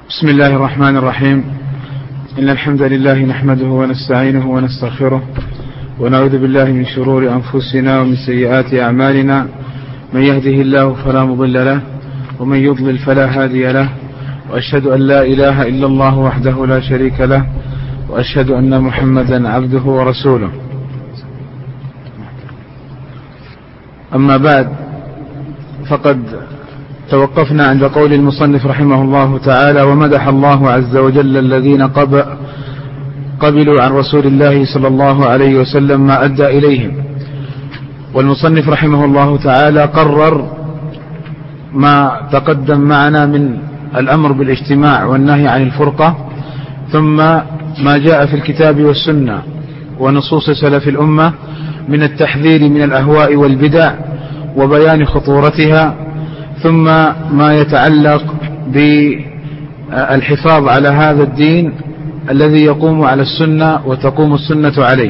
بسم الله الرحمن الرحيم. إن الحمد لله نحمده ونستعينه ونستغفره ونعوذ بالله من شرور أنفسنا ومن سيئات أعمالنا. من يهده الله فلا مضل له ومن يضلل فلا هادي له، وأشهد أن لا إله إلا الله وحده لا شريك له، وأشهد أن محمدا عبده ورسوله. أما بعد، فقد توقفنا عند قول المصنف رحمه الله تعالى: ومدح الله عز وجل الذين قبلوا عن رسول الله صلى الله عليه وسلم ما أدى إليهم. والمصنف رحمه الله تعالى قرر ما تقدم معنا من الأمر بالاجتماع والنهي عن الفرقة، ثم ما جاء في الكتاب والسنة ونصوص سلف الأمة من التحذير من الأهواء والبدع وبيان خطورتها، ثم ما يتعلق بالحفاظ على هذا الدين الذي يقوم على السنة وتقوم السنة عليه.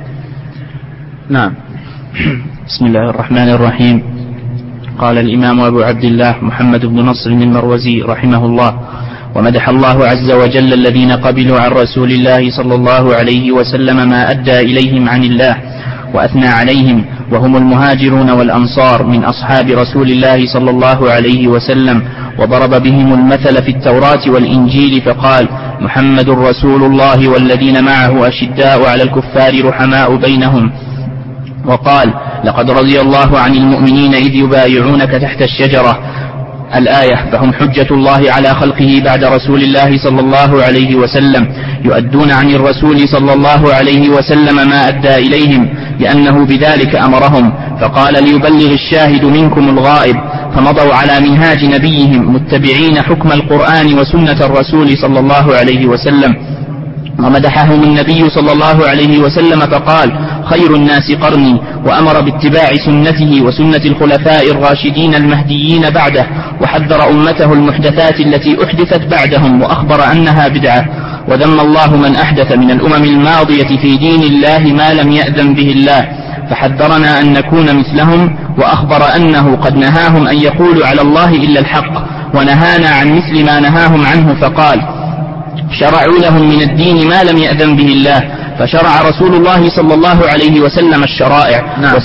نعم. بسم الله الرحمن الرحيم. قال الإمام أبو عبد الله محمد بن نصر المروزي رحمه الله: ومدح الله عز وجل الذين قبلوا عن رسول الله صلى الله عليه وسلم ما أدى إليهم عن الله، وأثنى عليهم، وهم المهاجرون والأنصار من أصحاب رسول الله صلى الله عليه وسلم، وضرب بهم المثل في التوراة والإنجيل فقال: محمد رسول الله والذين معه أشداء على الكفار رحماء بينهم. وقال: لقد رضي الله عن المؤمنين إذ يبايعونك تحت الشجرة، الآية. فهم حجة الله على خلقه بعد رسول الله صلى الله عليه وسلم، يؤدون عن الرسول صلى الله عليه وسلم ما أدى إليهم، لأنه بذلك أمرهم، فقال: ليبلغ الشاهد منكم الغائب. فمضوا على منهاج نبيهم متبعين حكم القرآن وسنة الرسول صلى الله عليه وسلم. ومدحهم النبي صلى الله عليه وسلم فقال: خير الناس قرني، وأمر باتباع سنته وسنة الخلفاء الراشدين المهديين بعده، وحذر أمته المحدثات التي أحدثت بعدهم وأخبر أنها بدعة. وذم الله من أحدث من الأمم الماضية في دين الله ما لم يأذن به الله، فحذرنا أن نكون مثلهم، وأخبر أنه قد نهاهم أن يقولوا على الله إلا الحق، ونهانا عن مثل ما نهاهم عنه، فقال: شرعوا لهم من الدين ما لم يأذن به الله، فشرع رسول الله صلى الله عليه وسلم الشرائع. نعم.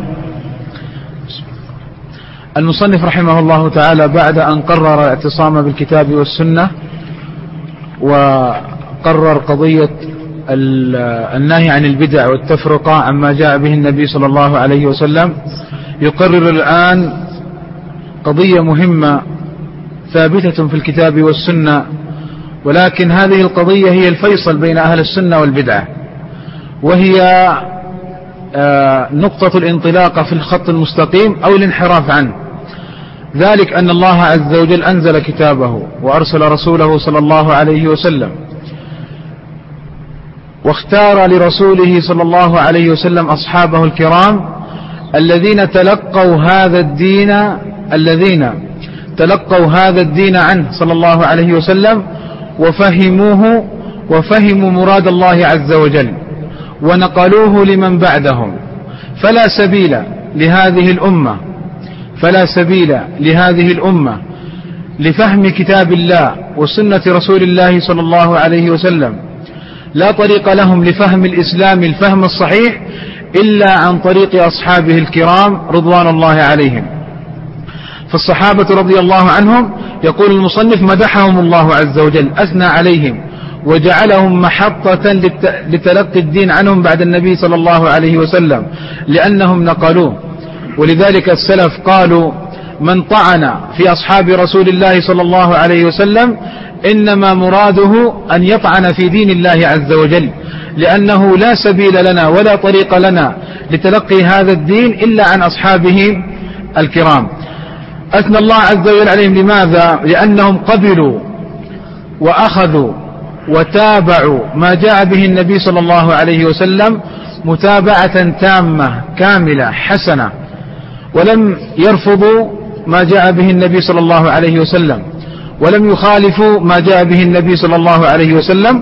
المصنف رحمه الله تعالى بعد أن قرر الاعتصام بالكتاب والسنة وقرر قضية النهي عن البدع والتفرقة عما جاء به النبي صلى الله عليه وسلم، يقرر الآن قضية مهمة ثابتة في الكتاب والسنة، ولكن هذه القضية هي الفيصل بين أهل السنة والبدعة، وهي نقطة الانطلاق في الخط المستقيم أو الانحراف عنه. ذلك أن الله عز وجل أنزل كتابه وأرسل رسوله صلى الله عليه وسلم، واختار لرسوله صلى الله عليه وسلم أصحابه الكرام الذين تلقوا هذا الدين عنه صلى الله عليه وسلم، وفهموه وفهموا مراد الله عز وجل، ونقلوه لمن بعدهم. فلا سبيل لهذه الأمة لفهم كتاب الله وسنة رسول الله صلى الله عليه وسلم، لا طريق لهم لفهم الإسلام الفهم الصحيح إلا عن طريق أصحابه الكرام رضوان الله عليهم. فالصحابة رضي الله عنهم، يقول المصنف: مدحهم الله عز وجل، أثنى عليهم، وجعلهم محطة لتلقي الدين عنهم بعد النبي صلى الله عليه وسلم، لأنهم نقلوه. ولذلك السلف قالوا: من طعن في أصحاب رسول الله صلى الله عليه وسلم إنما مراده أن يطعن في دين الله عز وجل، لأنه لا سبيل لنا ولا طريق لنا لتلقي هذا الدين إلا عن أصحابه الكرام. أثنى الله عز وجل عليهم. لماذا؟ لأنهم قبلوا وأخذوا وتابعوا ما جاء به النبي صلى الله عليه وسلم متابعة تامة كاملة حسنة، ولم يرفضوا ما جاء به النبي صلى الله عليه وسلم، ولم يخالفوا ما جاء به النبي صلى الله عليه وسلم،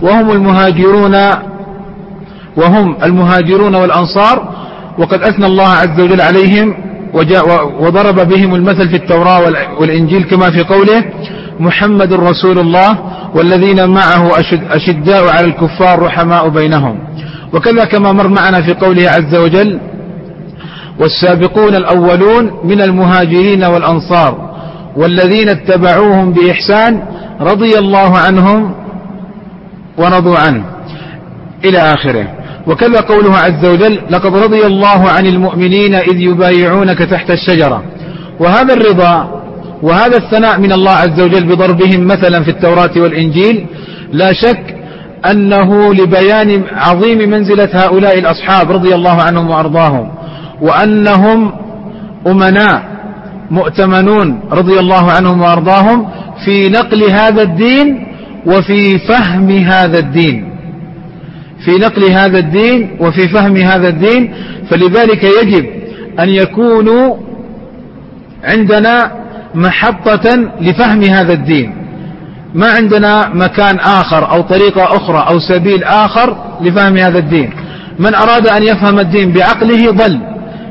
وهم المهاجرون والأنصار. وقد أثنى الله عز وجل عليهم وضرب بهم المثل في التوراة والإنجيل، كما في قوله: محمد رسول الله والذين معه أشداء على الكفار رحماء بينهم. وكذا كما مر معنا في قوله عز وجل والسابقون الأولون من المهاجرين والأنصار والذين اتبعوهم بإحسان رضي الله عنهم ورضوا عنه إلى آخره. وكذا قوله عز وجل لقد رضي الله عن المؤمنين إذ يبايعونك تحت الشجرة. وهذا الرضا وهذا الثناء من الله عز وجل بضربهم مثلا في التوراة والإنجيل لا شك أنه لبيان عظيم منزلة هؤلاء الأصحاب رضي الله عنهم وأرضاهم، وأنهم أمناء مؤتمنون رضي الله عنهم وأرضاهم في نقل هذا الدين وفي فهم هذا الدين، في نقل هذا الدين وفي فهم هذا الدين. فلذلك يجب أن يكونوا عندنا محطة لفهم هذا الدين، ما عندنا مكان آخر أو طريقة أخرى أو سبيل آخر لفهم هذا الدين. من أراد أن يفهم الدين بعقله ضل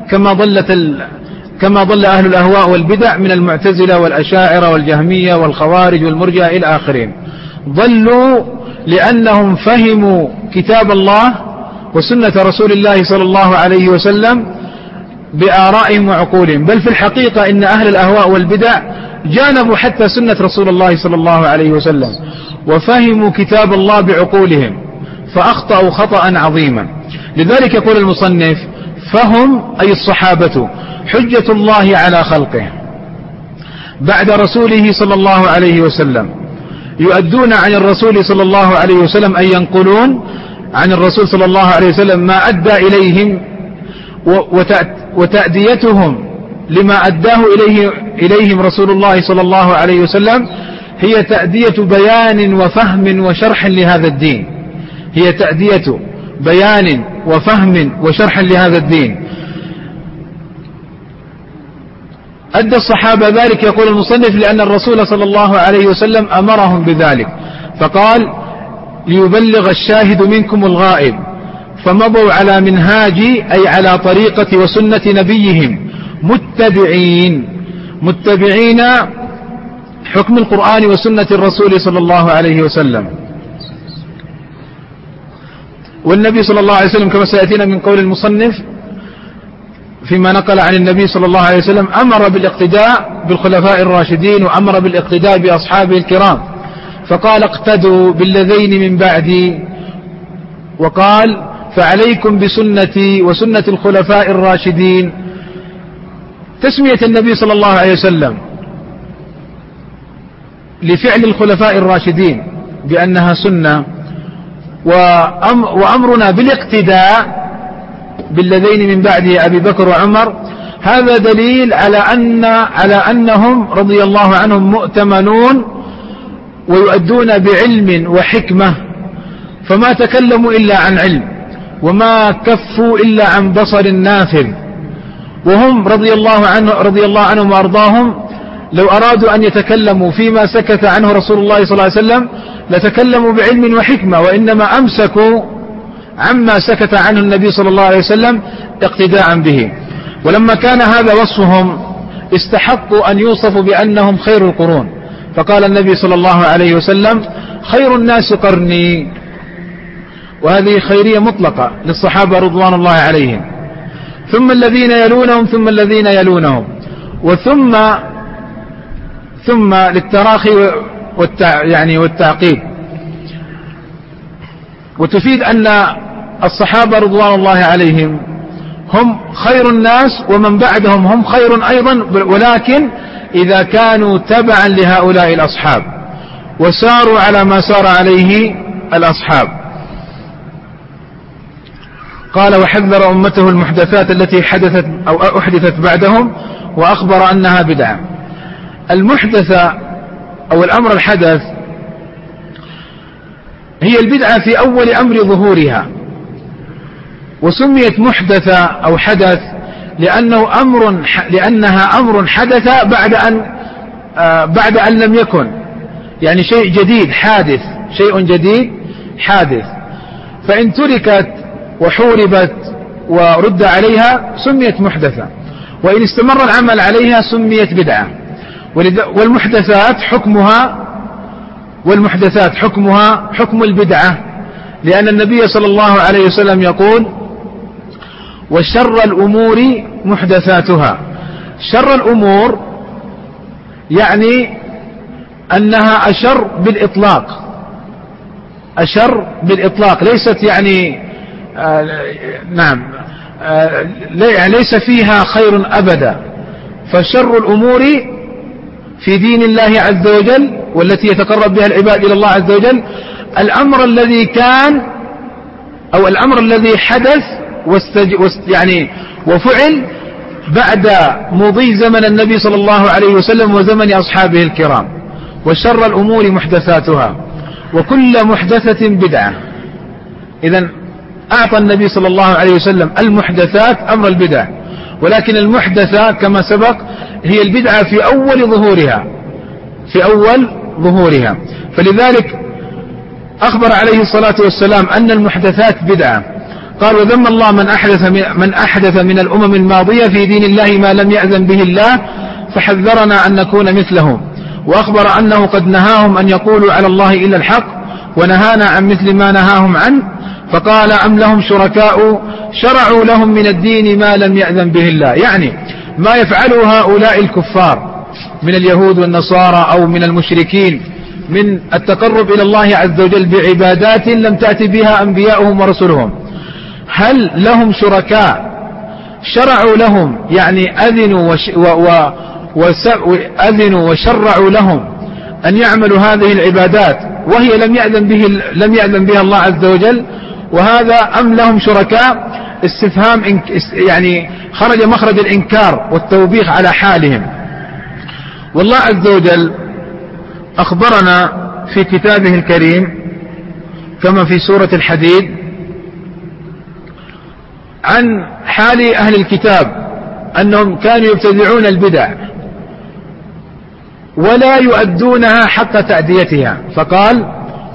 كما ضل أهل الأهواء والبدع من المعتزلة والأشاعرة والجهمية والخوارج والمرجئة إلى آخرين. ضلوا لأنهم فهموا كتاب الله وسنة رسول الله صلى الله عليه وسلم بآرائهم وعقولهم، بل في الحقيقة إن أهل الأهواء والبدع جانبوا حتى سنة رسول الله صلى الله عليه وسلم وفهموا كتاب الله بعقولهم فأخطأوا خطأ عظيما. لذلك يقول المصنف فهم أي الصحابة حجة الله على خلقه بعد رسوله صلى الله عليه وسلم، يؤدون عن الرسول صلى الله عليه وسلم أي ينقلون عن الرسول صلى الله عليه وسلم ما أدى إليهم، وتأديتهم لما أداه إليهم رسول الله صلى الله عليه وسلم هي تأدية بيان وفهم وشرح لهذا الدين، هي تأدية بيان وفهم وشرح لهذا الدين. أدى الصحابة ذلك يقول المصنف لأن الرسول صلى الله عليه وسلم أمرهم بذلك فقال ليبلغ الشاهد منكم الغائب، فمضوا على منهاج أي على طريقة وسنة نبيهم متبعين حكم القرآن وسنة الرسول صلى الله عليه وسلم. والنبي صلى الله عليه وسلم كما سيأتينا من قول المصنف فيما نقل عن النبي صلى الله عليه وسلم أمر بالاقتداء بالخلفاء الراشدين وأمر بالاقتداء بأصحابه الكرام، فقال اقتدوا بالذين من بعدي، وقال فعليكم بسنتي وسنة الخلفاء الراشدين. تسمية النبي صلى الله عليه وسلم لفعل الخلفاء الراشدين بأنها سنة وأمرنا بالاقتداء بالذين من بعده أبي بكر وعمر، هذا دليل على أنهم رضي الله عنهم مؤتمنون ويؤدون بعلم وحكمة، فما تكلموا إلا عن علم وما كفوا إلا عن بصر نافذ. وهم رضي الله عنهم وأرضاهم لو أرادوا أن يتكلموا فيما سكت عنه رسول الله صلى الله عليه وسلم لتكلموا بعلم وحكمة، وإنما أمسكوا عما سكت عنه النبي صلى الله عليه وسلم اقتداء به. ولما كان هذا وصفهم استحقوا أن يوصفوا بأنهم خير القرون، فقال النبي صلى الله عليه وسلم خير الناس قرني، وهذه خيرية مطلقة للصحابة رضوان الله عليهم، ثم الذين يلونهم ثم الذين يلونهم، ثم للتراخي والتعقيب، وتفيد أن الصحابة رضوان الله عليهم هم خير الناس ومن بعدهم هم خير أيضا، ولكن إذا كانوا تبعا لهؤلاء الأصحاب وساروا على ما سار عليه الأصحاب. قال وحذر أمته المحدثات التي حدثت أو أحدثت بعدهم وأخبر أنها بدعة. المحدثة أو الأمر الحدث هي البدعة في أول أمر ظهورها، وسميت محدثة أو حدث لأنها أمر حدث بعد أن لم يكن، يعني شيء جديد حادث، شيء جديد حادث، فإن تركت وحوربت ورد عليها سميت محدثة، وإن استمر العمل عليها سميت بدعة. والمحدثات حكمها حكم البدعة، لأن النبي صلى الله عليه وسلم يقول: وشر الأمور محدثاتها. شر الأمور يعني أنها أشر بالإطلاق، ليست يعني ليس فيها خير أبدا. فشر الأمور في دين الله عز وجل والتي يتقرب بها العباد إلى الله عز وجل الأمر الذي كان أو الأمر الذي حدث وفعل بعد مضي زمن النبي صلى الله عليه وسلم وزمن أصحابه الكرام. وشر الأمور محدثاتها وكل محدثة بدعة. إذن أعطى النبي صلى الله عليه وسلم المحدثات أمر البدع، ولكن المحدثة كما سبق هي البدعة في أول ظهورها. فلذلك أخبر عليه الصلاة والسلام أن المحدثات بدعة. قال: وذم الله من أحدث من الأمم الماضية في دين الله ما لم يأذن به الله، فحذرنا أن نكون مثلهم. وأخبر أنه قد نهاهم أن يقولوا على الله إلا الحق، ونهانا عن مثل ما نهاهم عنه. فقال: أم لهم شركاء شرعوا لهم من الدين ما لم يأذن به الله. يعني ما يفعله هؤلاء الكفار من اليهود والنصارى أو من المشركين من التقرب إلى الله عز وجل بعبادات لم تأتي بها أنبياؤهم ورسلهم، هل لهم شركاء شرعوا لهم، يعني أذنوا وشرعوا لهم أن يعملوا هذه العبادات وهي لم يأذن بها الله عز وجل؟ وهذا أم لهم شركاء استفهام يعني خرج مخرج الإنكار والتوبيخ على حالهم. والله عز وجل أخبرنا في كتابه الكريم كما في سورة الحديد عن حال أهل الكتاب أنهم كانوا يبتدعون البدع ولا يؤدونها حق تأديتها. فقال: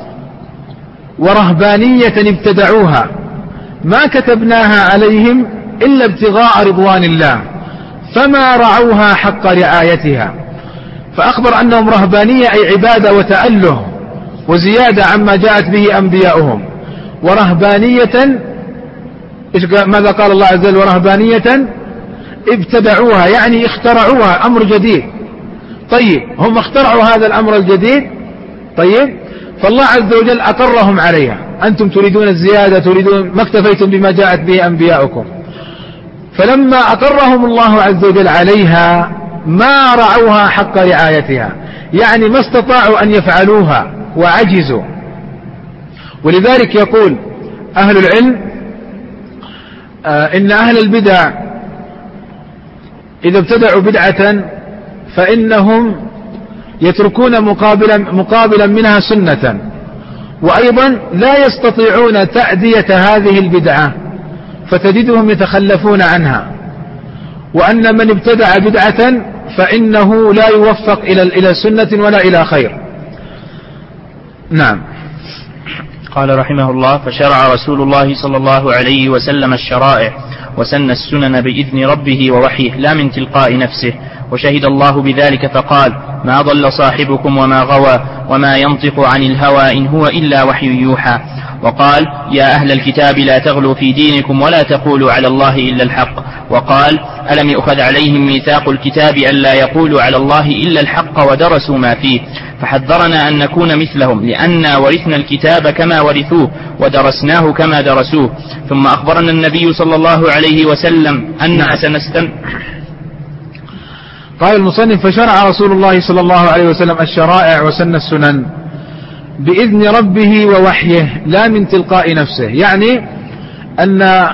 ورهبانية ابتدعوها ما كتبناها عليهم إلا ابتغاء رضوان الله فما رعوها حق رعايتها. فأخبر أنهم رهبانية أي عبادة وتأله وزيادة عما جاءت به أنبياؤهم. ورهبانية ماذا قال الله عز وجل؟ ورهبانية ابتدعوها يعني اخترعوها، أمر جديد. طيب هم اخترعوا هذا الأمر الجديد، طيب فالله عز وجل أقرهم عليها. أنتم تريدون الزيادة، تريدون ما اكتفيتم بما جاءت به أنبياؤكم. فلما أقرهم الله عز وجل عليها ما رعوها حق رعايتها، يعني ما استطاعوا أن يفعلوها وعجزوا. ولذلك يقول أهل العلم إن أهل البدع إذا ابتدعوا بدعة فإنهم يتركون مقابلا منها سنة، وأيضا لا يستطيعون تأدية هذه البدعة فتجدهم يتخلفون عنها. وأن من ابتدع بدعة فإنه لا يوفق إلى سنة ولا إلى خير. نعم. قال رحمه الله: فشرع رسول الله صلى الله عليه وسلم الشرائع وسن السنن بإذن ربه ووحيه لا من تلقاء نفسه، وشهد الله بذلك فقال: ما ضل صاحبكم وما غوى وما ينطق عن الهوى إن هو إلا وحي يوحى. وقال: يا أهل الكتاب لا تغلوا في دينكم ولا تقولوا على الله إلا الحق. وقال: ألم يؤخذ عليهم ميثاق الكتاب ألا يقولوا على الله إلا الحق ودرسوا ما فيه. فحذرنا أن نكون مثلهم لأننا ورثنا الكتاب كما ورثوه ودرسناه كما درسوه. ثم أخبرنا النبي صلى الله عليه وسلم أننا قال المصنف: فشرع رسول الله صلى الله عليه وسلم الشرائع وسن السنن بإذن ربه ووحيه لا من تلقاء نفسه. يعني أن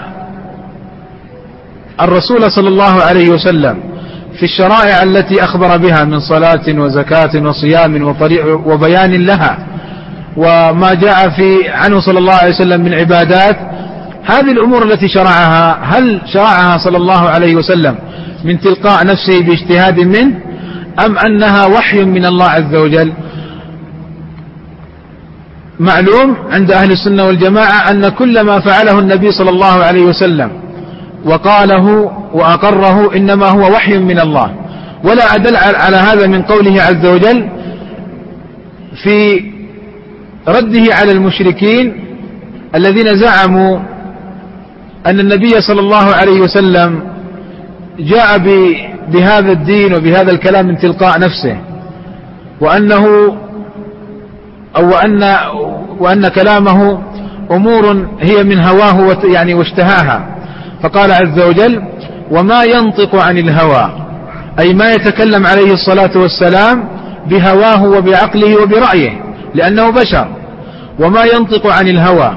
الرسول صلى الله عليه وسلم في الشرائع التي أخبر بها من صلاة وزكاة وصيام وبيان لها وما جاء عنه صلى الله عليه وسلم من عبادات، هذه الأمور التي شرعها هل شرعها صلى الله عليه وسلم من تلقاء نفسه باجتهاد منه أم أنها وحي من الله عز وجل؟ معلوم عند أهل السنة والجماعة أن كل ما فعله النبي صلى الله عليه وسلم وقاله وأقره إنما هو وحي من الله، ولا أدل على هذا من قوله عز وجل في رده على المشركين الذين زعموا أن النبي صلى الله عليه وسلم جاء بهذا الدين وبهذا الكلام من تلقاء نفسه، وأن كلامه أمور هي من هواه يعني واشتهاها. فقال عز وجل: وما ينطق عن الهوى، أي ما يتكلم عليه الصلاة والسلام بهواه وبعقله وبرأيه، لأنه بشر. وما ينطق عن الهوى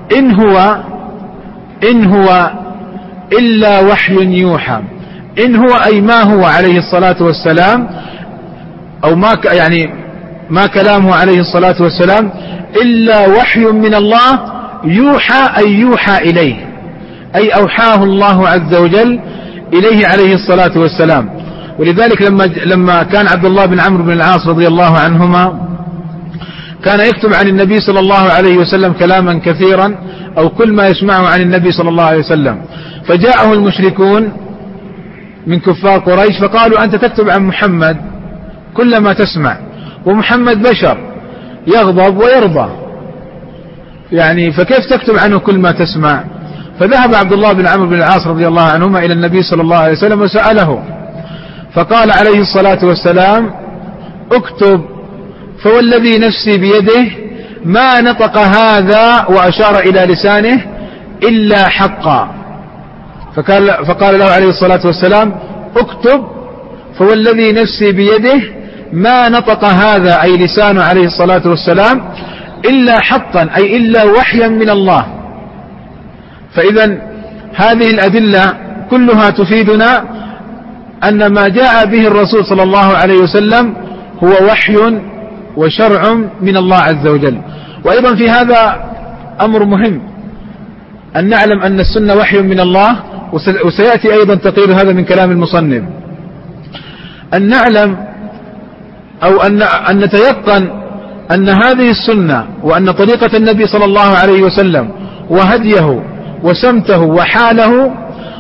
إن هو إلا وحي يوحى. إن هو أي ما هو عليه الصلاة والسلام، أو ما كلامه عليه الصلاة والسلام إلا وحي من الله يوحى، أي يوحى إليه، أي أوحاه الله عز وجل إليه عليه الصلاة والسلام. ولذلك لما كان عبد الله بن عمرو بن العاص رضي الله عنهما كان يكتب عن النبي صلى الله عليه وسلم كلاما كثيرا، أو كل ما يسمعه عن النبي صلى الله عليه وسلم، فجاءه المشركون من كفار قريش فقالوا: أنت تكتب عن محمد كل ما تسمع، ومحمد بشر يغضب ويرضى، يعني فكيف تكتب عنه كل ما تسمع؟ فذهب عبد الله بن عمرو بن العاص رضي الله عنهما إلى النبي صلى الله عليه وسلم وسأله، فقال عليه الصلاة والسلام: اكتب، فوالذي نفسي بيده ما نطق هذا، وأشار إلى لسانه، إلا حقا. فقال له عليه الصلاة والسلام: اكتب، فوالذي نفسي بيده ما نطق هذا، أي لسانه عليه الصلاة والسلام، إلا حقا، أي إلا وحيا من الله. فإذا هذه الأدلة كلها تفيدنا أن ما جاء به الرسول صلى الله عليه وسلم هو وحي وشرع من الله عز وجل. وأيضا في هذا أمر مهم، أن نعلم أن السنة وحي من الله، وسيأتي أيضا تقرير هذا من كلام المصنف. أن نعلم أو أن نتيقن أن هذه السنة وأن طريقة النبي صلى الله عليه وسلم وهديه وسمته وحاله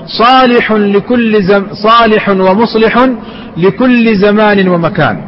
صالح ومصلح لكل زمان ومكان.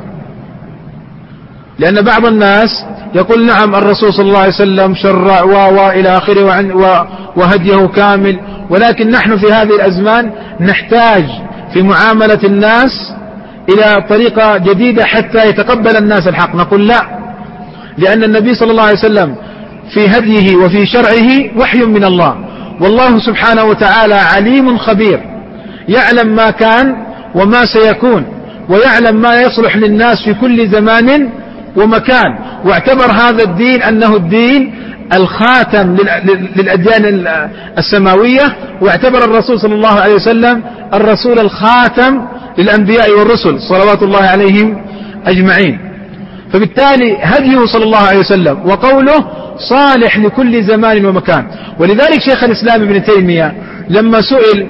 لأن بعض الناس يقول: نعم الرسول صلى الله عليه وسلم شرع وإلى آخره وهديه كامل، ولكن نحن في هذه الأزمان نحتاج في معاملة الناس إلى طريقة جديدة حتى يتقبل الناس الحق. نقول: لا، لأن النبي صلى الله عليه وسلم في هديه وفي شرعه وحي من الله، والله سبحانه وتعالى عليم خبير، يعلم ما كان وما سيكون، ويعلم ما يصلح للناس في كل زمان ومكان. واعتبر هذا الدين أنه الدين الخاتم للأديان السماوية، واعتبر الرسول صلى الله عليه وسلم الرسول الخاتم للأنبياء والرسل صلوات الله عليهم أجمعين. فبالتالي هديه صلى الله عليه وسلم وقوله صالح لكل زمان ومكان. ولذلك شيخ الإسلام ابن تيمية لما سئل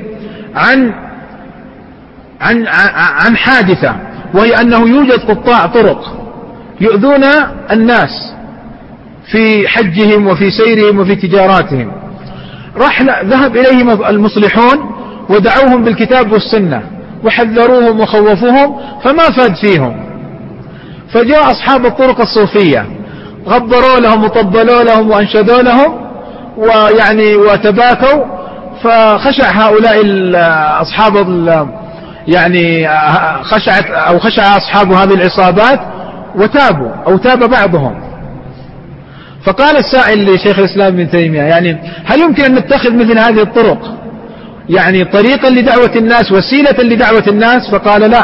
عن حادثة، وهي أنه يوجد قطاع طرق يؤذون الناس في حجهم وفي سيرهم وفي تجاراتهم، ذهب إليهم المصلحون ودعوهم بالكتاب والسنة وحذروهم وخوفوهم، فما فاد فيهم. فجاء أصحاب الطرق الصوفية غبروا لهم وطبلوا لهم وأنشدوا لهم وتباكوا، فخشع هؤلاء أصحاب خشع أصحاب هذه العصابات وتابوا أو تاب بعضهم. فقال السائل لشيخ الإسلام ابن تيمية: هل يمكن أن نتخذ مثل هذه الطرق طريقا لدعوة الناس، وسيلة لدعوة الناس؟ فقال: لا.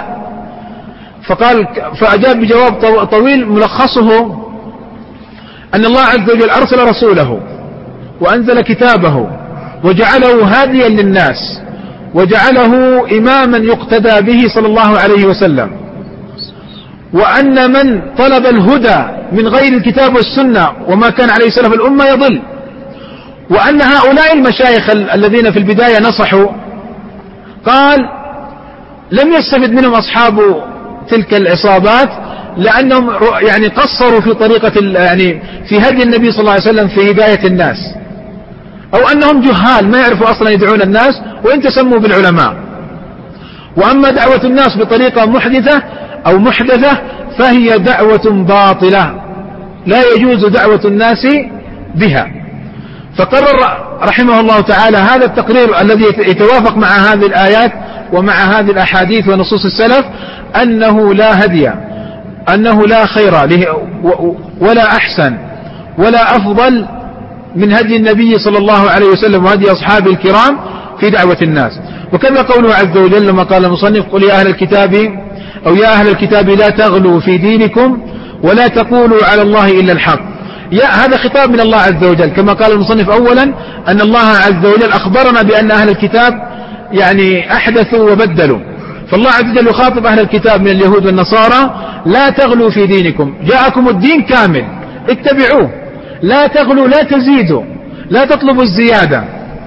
فأجاب بجواب طويل ملخصه أن الله عز وجل أرسل رسوله وأنزل كتابه وجعله هاديا للناس وجعله إماما يقتدى به صلى الله عليه وسلم، وأن من طلب الهدى من غير الكتاب والسنة وما كان عليه سلف الأمة يضل، وأن هؤلاء المشايخ الذين في البداية نصحوا قال لم يستفد منهم أصحاب تلك العصابات، لأنهم قصروا في طريقة في هدي النبي صلى الله عليه وسلم في هداية الناس، أو أنهم جهال ما يعرفوا أصلا يدعون الناس وإن تسموا بالعلماء. وأما دعوة الناس بطريقة محدثة أو محدثة فهي دعوة باطلة لا يجوز دعوة الناس بها. فقرر رحمه الله تعالى هذا التقرير الذي يتوافق مع هذه الآيات ومع هذه الأحاديث ونصوص السلف أنه لا هدي، أنه لا خير ولا أحسن ولا أفضل من هدي النبي صلى الله عليه وسلم وهدي أصحابه الكرام في دعوة الناس. وكذا قوله عز وجل لما قال المصنف قل يا أهل الكتاب أو يا أهل الكتاب لا تغلوا في دينكم ولا تقولوا على الله إلا الحق. هذا خطاب من الله عز وجل، كما قال المصنف أولا أن الله عز وجل أخبرنا بأن أهل الكتاب يعني أحدثوا وبدلوا، فالله عز وجل يخاطب أهل الكتاب من اليهود والنصارى لا تغلوا في دينكم، جاءكم الدين كامل اتبعوه، لا تغلوا لا تزيدوا لا تطلبوا الزيادة،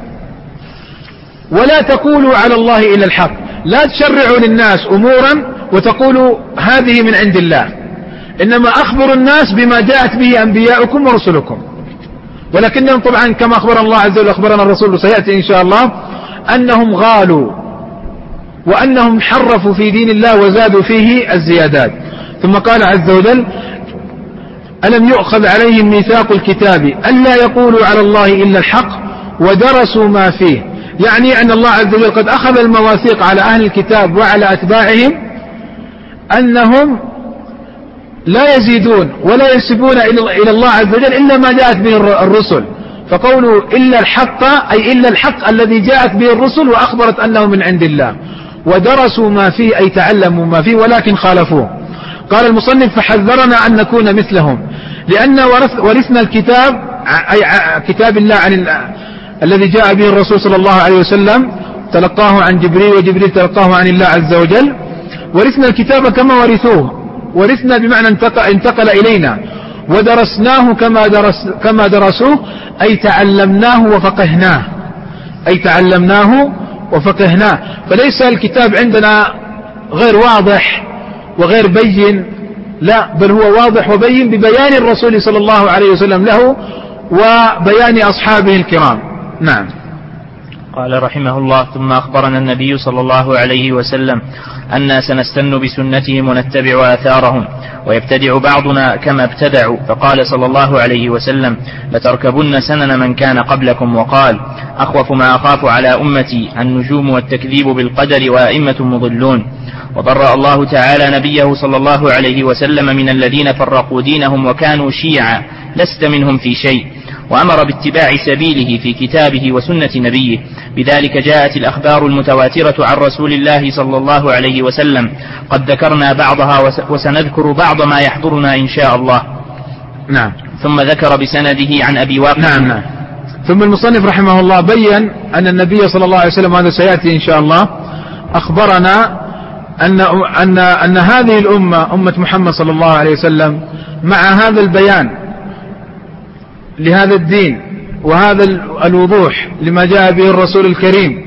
ولا تقولوا على الله إلا الحق، لا تشرعوا للناس أمورا وتقولوا هذه من عند الله، إنما أخبروا الناس بما جاءت به أنبياؤكم ورسلكم. ولكنهم طبعا كما أخبر الله عز وجل أخبرنا الرسول وسيأتي إن شاء الله أنهم غالوا وأنهم حرفوا في دين الله وزادوا فيه الزيادات. ثم قال عز وجل ألم يؤخذ عليهم ميثاق الكتاب ألا يقولوا على الله إلا الحق ودرسوا ما فيه، يعني أن الله عز وجل قد أخذ المواثيق على أهل الكتاب وعلى أتباعهم أنهم لا يزيدون ولا ينسبون إلى الله عز وجل إلا ما جاءت به الرسل، فقولوا إلا الحق أي إلا الحق الذي جاءت به الرسل وأخبرت أنه من عند الله، ودرسوا ما فيه أي تعلموا ما فيه ولكن خالفوه. قال المصنف فحذرنا أن نكون مثلهم لأن ورثنا الكتاب أي كتاب الله الذي جاء به الرسول صلى الله عليه وسلم تلقاه عن جبريل وجبريل تلقاه عن الله عز وجل، ورثنا الكتاب كما ورثوه، ورثنا بمعنى انتقل إلينا، ودرسناه كما درسوه أي تعلمناه وفقهناه، أي تعلمناه وفقهناه. فليس الكتاب عندنا غير واضح وغير بين، لا بل هو واضح وبين ببيان الرسول صلى الله عليه وسلم له وبيان أصحابه الكرام. نعم. قال رحمه الله ثم أخبرنا النبي صلى الله عليه وسلم أننا سنستن بسنتهم ونتبع آثارهم ويبتدع بعضنا كما ابتدعوا، فقال صلى الله عليه وسلم لتركبن سنن من كان قبلكم، وقال أخوف ما أخاف على أمتي النجوم والتكذيب بالقدر وأئمة مضلون. وبرأ الله تعالى نبيه صلى الله عليه وسلم من الذين فرقوا دينهم وكانوا شيعا لست منهم في شيء، وأمر باتباع سبيله في كتابه وسنة نبيه، بذلك جاءت الأخبار المتواترة عن رسول الله صلى الله عليه وسلم، قد ذكرنا بعضها وسنذكر بعض ما يحضرنا إن شاء الله. نعم. ثم ذكر بسنده عن أبي واقد. نعم. ثم المصنف رحمه الله بيّن أن النبي صلى الله عليه وسلم هذا سيأتي إن شاء الله أخبرنا أن هذه الأمة أمة محمد صلى الله عليه وسلم مع هذا البيان لهذا الدين وهذا الوضوح لما جاء به الرسول الكريم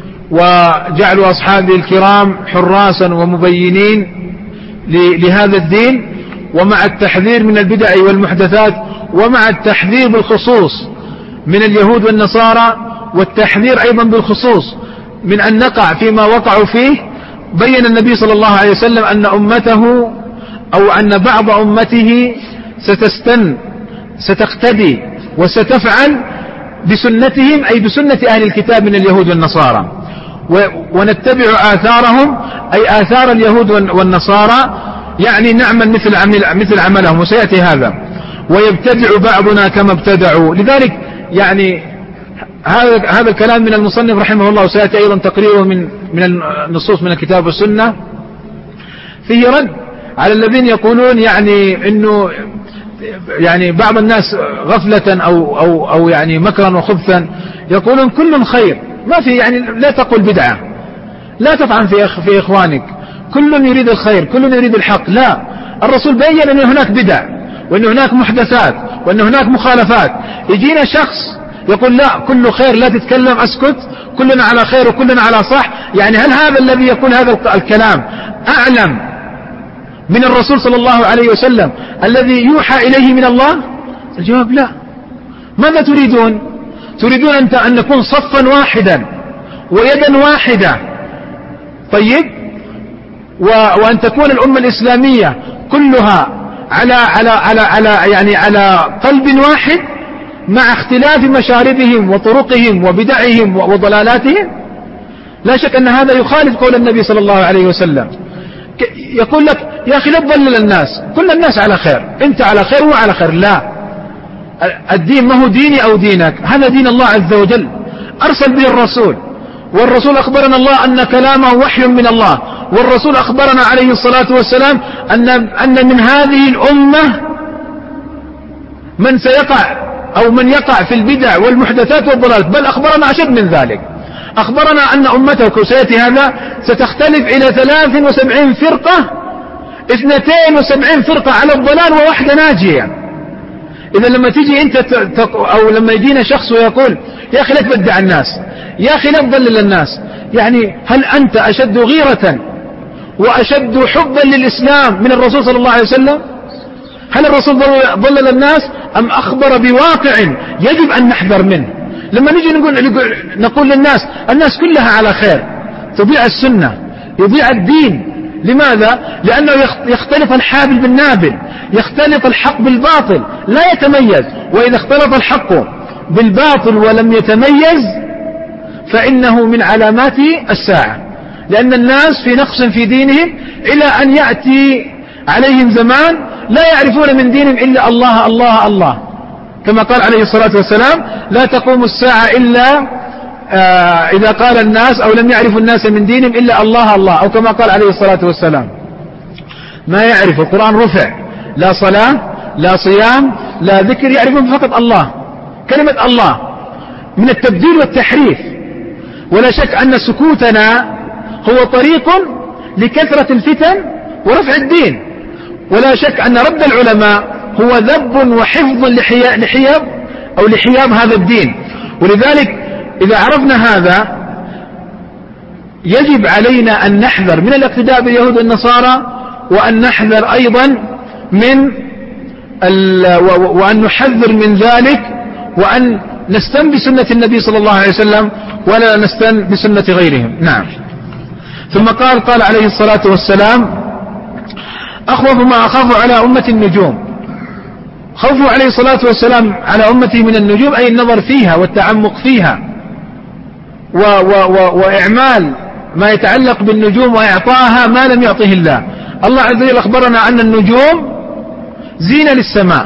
وجعل أصحابه الكرام حراسا ومبينين لهذا الدين، ومع التحذير من البدع والمحدثات، ومع التحذير بالخصوص من اليهود والنصارى، والتحذير أيضا بالخصوص من أن نقع فيما وقعوا فيه، بين النبي صلى الله عليه وسلم أن أمته أو أن بعض أمته ستقتدي وستفعل بسنتهم أي بسنة أهل الكتاب من اليهود والنصارى، ونتبع آثارهم أي آثار اليهود والنصارى، يعني نعمل مثل عملهم، وسيأتي هذا. ويبتدع بعضنا كما ابتدعوا، لذلك يعني هذا الكلام من المصنف رحمه الله، وسيأتي أيضا تقريره من النصوص من الكتاب والسنة، فيه رد على الذين يقولون يعني إنه يعني بعض الناس غفلة أو يعني مكرا وخبثا يقولون كل خير، ما في يعني لا تقل بدعة، لا تطعن في إخوانك، كل يريد الخير، كل يريد الحق. لا، الرسول بيّن أن هناك بدع وأن هناك محدثات وأن هناك مخالفات. يجينا شخص يقول لا كل خير لا تتكلم أسكت، كلنا على خير وكلنا على صح، يعني هل هذا الذي يقول هذا الكلام أعلم من الرسول صلى الله عليه وسلم الذي يوحى إليه من الله؟ الجواب لا. ماذا تريدون؟ تريدون أن نكون صفا واحدا ويدا واحدة طيب، وأن تكون الأمة الإسلامية كلها على قلب واحد مع اختلاف مشاربهم وطرقهم وبدعهم وضلالاتهم. لا شك أن هذا يخالف قول النبي صلى الله عليه وسلم. يقول لك يا أخي لا تضلل الناس، كل الناس على خير، أنت على خير وهو على خير. لا، الدين ما هو ديني أو دينك، هذا دين الله عز وجل أرسل به الرسول، والرسول أخبرنا الله أن كلامه وحي من الله، والرسول أخبرنا عليه الصلاة والسلام أن من هذه الأمة من سيقع أو من يقع في البدع والمحدثات والضلالات، بل أخبرنا أشد من ذلك، أخبرنا أن أمته سيأتي هذا ستختلف إلى 73 فرقة، 72 فرقة على الضلال وواحدة ناجية. إذا لما تيجي أنت أو لما يجينا شخص ويقول يا أخي لا تبدع الناس، يا أخي لا تضلل الناس، يعني هل أنت أشد غيرة وأشد حبا للإسلام من الرسول صلى الله عليه وسلم؟ هل الرسول ضلل الناس أم أخبر بواقع يجب أن نحذر منه؟ لما نيجي نقول للناس الناس كلها على خير، تضيع السنة، يضيع الدين. لماذا؟ لأنه يختلف الحابل بالنابل، يختلف الحق بالباطل، لا يتميز. وإذا اختلط الحق بالباطل ولم يتميز فإنه من علامات الساعة، لأن الناس في نقص في دينهم إلى أن يأتي عليهم زمان لا يعرفون من دينهم إلا الله الله الله، كما قال عليه الصلاة والسلام لا تقوم الساعة إلا إذا قال الناس أو لم يعرفوا الناس من دينهم إلا الله الله، أو كما قال عليه الصلاة والسلام ما يعرف القرآن رفع، لا صلاة لا صيام لا ذكر، يعرفون فقط الله، كلمة الله، من التبديل والتحريف. ولا شك أن سكوتنا هو طريق لكثرة الفتن ورفع الدين، ولا شك أن رد العلماء هو ذب وحفظ لحياب هذا الدين. ولذلك إذا عرفنا هذا يجب علينا أن نحذر من الاقتداء باليهود والنصارى، وأن نحذر أيضا وأن نحذر من ذلك، وأن نستن بسنة النبي صلى الله عليه وسلم ولا نستن بسنة غيرهم. نعم. ثم قال عليه الصلاة والسلام أخوف ما أخاف على أمة النجوم. خوفه عليه الصلاة والسلام على أمته من النجوم أي النظر فيها والتعمق فيها وإعمال ما يتعلق بالنجوم وإعطائها ما لم يعطه الله. الله عز وجل أخبرنا أن النجوم زينة للسماء،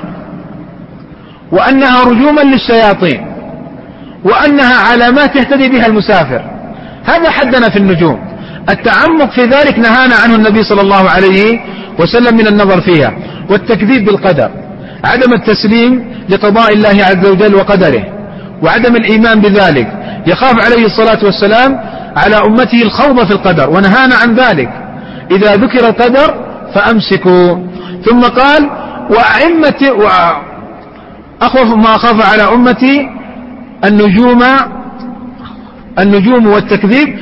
وأنها رجوما للشياطين، وأنها علامات يهتدي بها المسافر. هذا حدنا في النجوم. التعمق في ذلك نهانا عنه النبي صلى الله عليه وسلم من النظر فيها. والتكذيب بالقدر، عدم التسليم لقضاء الله عز وجل وقدره، وعدم الإيمان بذلك. يخاف عليه الصلاة والسلام على أمته الخوض في القدر، ونهانا عن ذلك. إذا ذكر القدر فأمسكوا. ثم قال أخوف ما أخاف على أمتي النجوم والتكذيب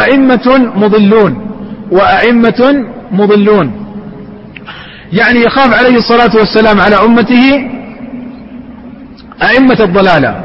وأئمة مضلون. يعني يخاف عليه الصلاة والسلام على أمته أئمة الضلالة.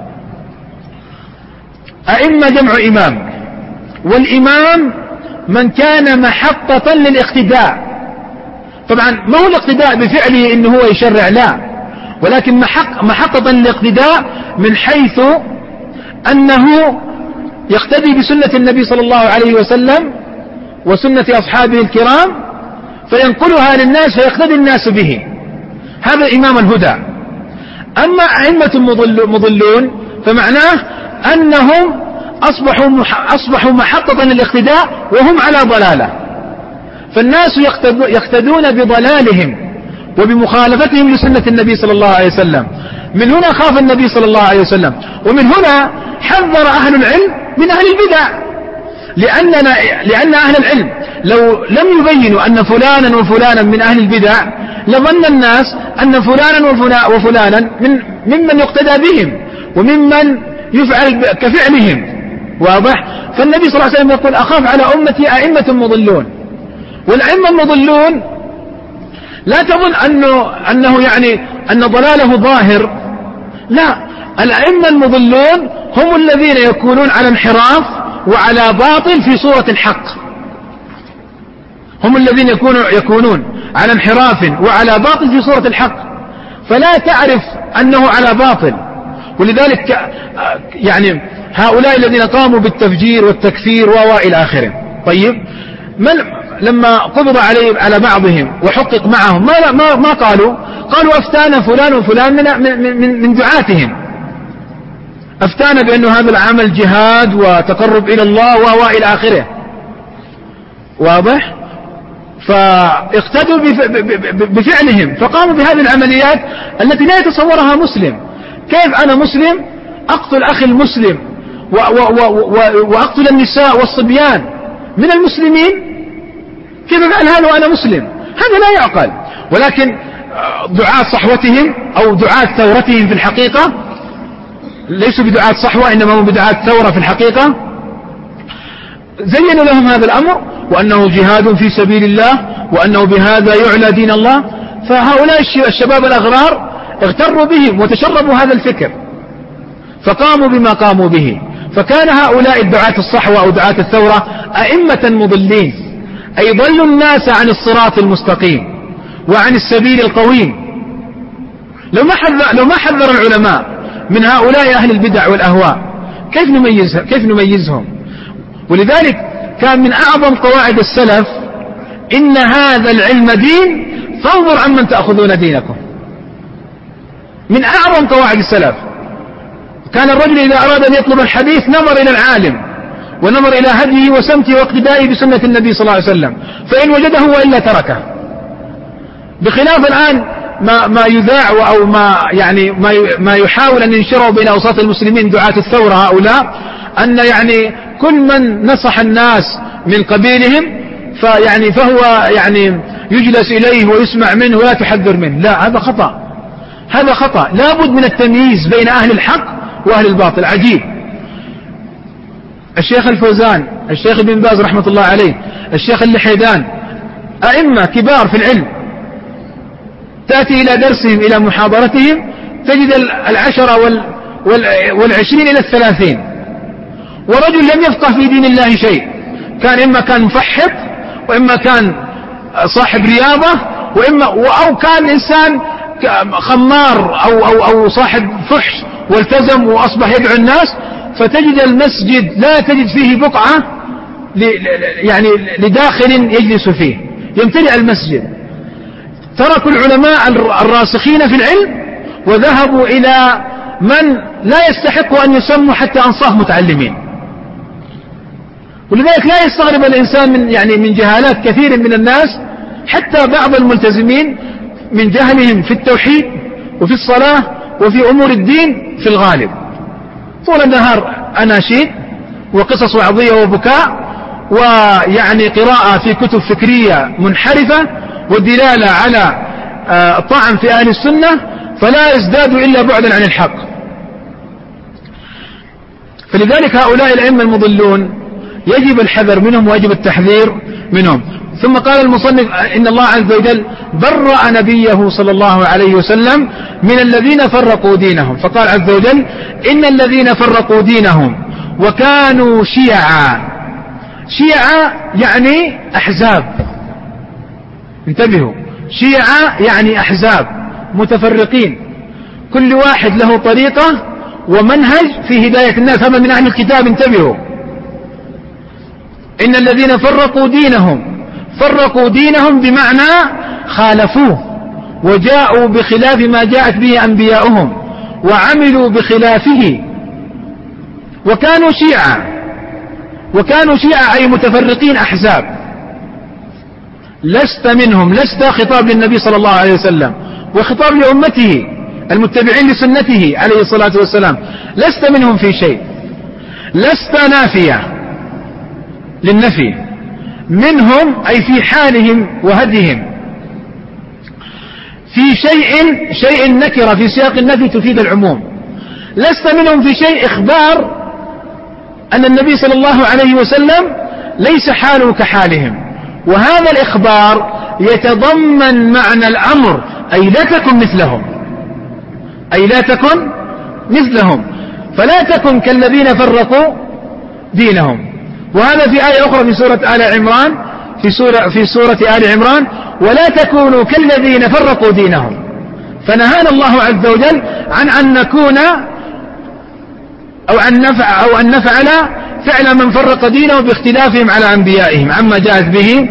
أئمة جمع إمام، والإمام من كان محطة للاقتداء. طبعا ما هو الاقتداء بفعله إنه هو يشرع، لا، ولكن محطة للاقتداء من حيث أنه يقتدي بسنة النبي صلى الله عليه وسلم وسنة أصحابه الكرام فينقلها للناس فيقتدي الناس به. هذا إمام الهدى. أما أئمة مضلون فمعناه أنهم أصبحوا محطة للاقتداء وهم على ضلالة، فالناس يقتدون بضلالهم وبمخالفتهم لسنة النبي صلى الله عليه وسلم. من هنا خاف النبي صلى الله عليه وسلم، ومن هنا حذر أهل العلم من أهل البدع، لأن أهل العلم لو لم يبينوا أن فلانا وفلانا من أهل البدع لظن الناس أن فلانا وفلانا ممن يقتدى بهم وممن يفعل كفعلهم. واضح؟ فالنبي صلى الله عليه وسلم يقول أخاف على أمتي أئمة مضلون. والأئمة المضلون لا تظن أنه يعني أن ضلاله ظاهر، لا، الأئمة المضلون هم الذين يكونون على انحراف وعلى باطل في صورة الحق، هم الذين يكونون على انحراف وعلى باطل في صورة الحق، فلا تعرف أنه على باطل. ولذلك يعني هؤلاء الذين قاموا بالتفجير والتكفير وإلى آخره، طيب لما قبض على بعضهم وحقق معهم ما قالوا أفتانا فلان وفلان من دعاتهم، أفتانا بأن هذا العمل جهاد وتقرب إلى الله وإلى آخره، واضح؟ فاقتدوا بفعلهم، فقاموا بهذه العمليات التي لا يتصورها مسلم. كيف أنا مسلم أقتل أخي المسلم وأقتل النساء والصبيان من المسلمين؟ كيف أفعل هذا وأنا مسلم؟ هذا لا يعقل. ولكن دعاة صحوتهم أو دعاة ثورتهم في الحقيقة ليسوا بدعاة صحوة، إنما هم بدعاة ثورة في الحقيقة، زينوا لهم هذا الأمر وأنه جهاد في سبيل الله وأنه بهذا يعلى دين الله. فهؤلاء الشباب الأغرار اغتروا بهم وتشربوا هذا الفكر فقاموا بما قاموا به. فكان هؤلاء الدعاة الصحوة أو دعاة الثورة أئمة مضلين، أي ضلوا الناس عن الصراط المستقيم وعن السبيل القويم. لو ما حذر العلماء من هؤلاء أهل البدع والأهواء كيف نميزهم؟ ولذلك كان من أعظم قواعد السلف إن هذا العلم دين فانظر عمن تأخذون دينكم. من أعظم قواعد السلف كان الرجل إذا أراد أن يطلب الحديث نظر إلى العالم ونظر إلى هديه وسمته واقتدائه بسنة النبي صلى الله عليه وسلم، فإن وجده وإلا تركه. بخلاف الآن ما يذاع أو ما يحاول أن ينشره بين أوساط المسلمين دعاة الثورة هؤلاء، أن يعني كل من نصح الناس من قبيلهم فهو يجلس إليه ويسمع منه ولا تحذر منه. لا، هذا خطأ. لابد من التمييز بين أهل الحق وأهل الباطل. عجيب، الشيخ الفوزان، الشيخ ابن باز رحمة الله عليه، الشيخ اللحيدان، أئمة كبار في العلم، تأتي إلى درسهم إلى محاضرتهم تجد 10 والعشرين إلى 30، ورجل لم يفقه في دين الله شيء، إما كان مفحط وإما كان صاحب رياضة أو كان إنسان خمار أو صاحب فحش والتزم وأصبح يدعو الناس. فتجد المسجد لا تجد فيه بقعة لداخل يجلس فيه، يمتلئ المسجد. تركوا العلماء الراسخين في العلم وذهبوا إلى من لا يستحق أن يسموا حتى أنصاف متعلمين. ولذلك لا يستغرب الإنسان من جهالات كثير من الناس، حتى بعض الملتزمين من جهلهم في التوحيد وفي الصلاة وفي أمور الدين في الغالب. طول النهار أناشيد وقصص وعظية وبكاء قراءة في كتب فكرية منحرفة والدلالة على الطعن في أهل السنة، فلا يزداد إلا بعدا عن الحق. فلذلك هؤلاء الأئمة المضلون يجب الحذر منهم ويجب التحذير منهم. ثم قال المصنف إن الله عز وجل برأ نبيه صلى الله عليه وسلم من الذين فرقوا دينهم، فقال عز وجل إن الذين فرقوا دينهم وكانوا شيعا يعني أحزاب. انتبهوا، شيعا يعني أحزاب متفرقين، كل واحد له طريقة ومنهج في هداية الناس. هذا من أهل الكتاب، انتبهوا. إن الذين فرقوا دينهم بمعنى خالفوه وجاءوا بخلاف ما جاءت به أنبياؤهم وعملوا بخلافه وكانوا شيعا أي متفرقين أحزاب. لست منهم، لست خطاب للنبي صلى الله عليه وسلم وخطاب لأمته المتبعين لسنته عليه الصلاة والسلام، لست منهم في شيء، لست نافية للنفي، منهم أي في حالهم وهديهم. في شيء نكرة في سياق النفي تفيد العموم. لست منهم في شيء إخبار أن النبي صلى الله عليه وسلم ليس حاله كحالهم، وهذا الإخبار يتضمن معنى الأمر، أي لا تكن مثلهم، فلا تكن كالذين فرقوا دينهم. وهذا في آية أخرى في سورة آل عمران في سورة آل عمران: ولا تكونوا كالذين فرقوا دينهم. فنهانا الله عز وجل عن أن نكون أو أن نفعل فعل من فرق دينه باختلافهم على أنبيائهم عما جاءت به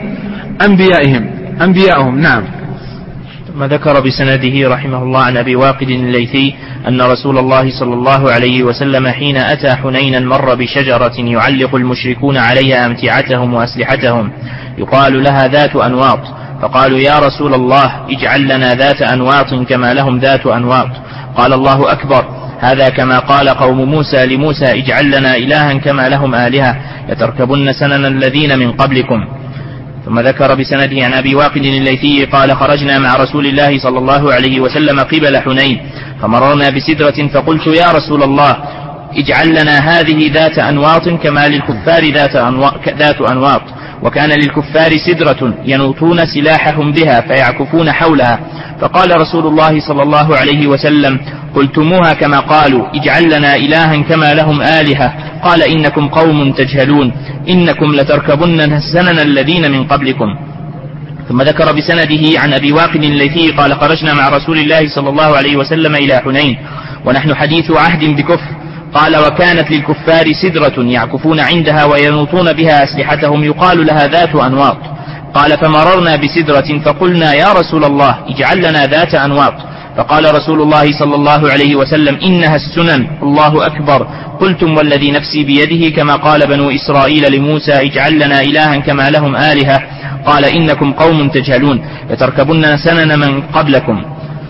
أنبيائهم. نعم. ثم ذكر بسنده رحمه الله عن أبي واقد الليثي أن رسول الله صلى الله عليه وسلم حين أتى حنينا مر بشجرة يعلق المشركون عليها أمتعتهم وأسلحتهم يقال لها ذات أنواط، فقالوا: يا رسول الله اجعل لنا ذات أنواط كما لهم ذات أنواط. قال: الله أكبر، هذا كما قال قوم موسى لموسى: اجعل لنا إلها كما لهم آلهة لتركبن سنن الذين من قبلكم. ثم ذكر بسنده عن أبي واقد الليثي قال: خرجنا مع رسول الله صلى الله عليه وسلم قبل حنين فمررنا بسدرة فقلت: يا رسول الله اجعل لنا هذه ذات أنواط كما للكفار ذات أنواط. وكان للكفار سدرة ينوطون سلاحهم بها فيعكفون حولها. فقال رسول الله صلى الله عليه وسلم: قلتموها كما قالوا، اجعل لنا إلها كما لهم آلهة. قال: إنكم قوم تجهلون، إنكم لتركبن سنن الذين من قبلكم. ثم ذكر بسنده عن أبي واقد الليثي قال: خرجنا مع رسول الله صلى الله عليه وسلم إلى حنين ونحن حديث عهد بكفر. قال: وكانت للكفار سدرة يعكفون عندها وينوطون بها أسلحتهم يقال لها ذات أنواط. قال: فمررنا بسدرة فقلنا: يا رسول الله اجعل لنا ذات أنواط. فقال رسول الله صلى الله عليه وسلم: إنها السنن، الله أكبر. قلتم والذي نفسي بيده كما قال بنو إسرائيل لموسى: اجعل لنا إلها كما لهم آلهة. قال: إنكم قوم تجهلون لتركبن سنن من قبلكم.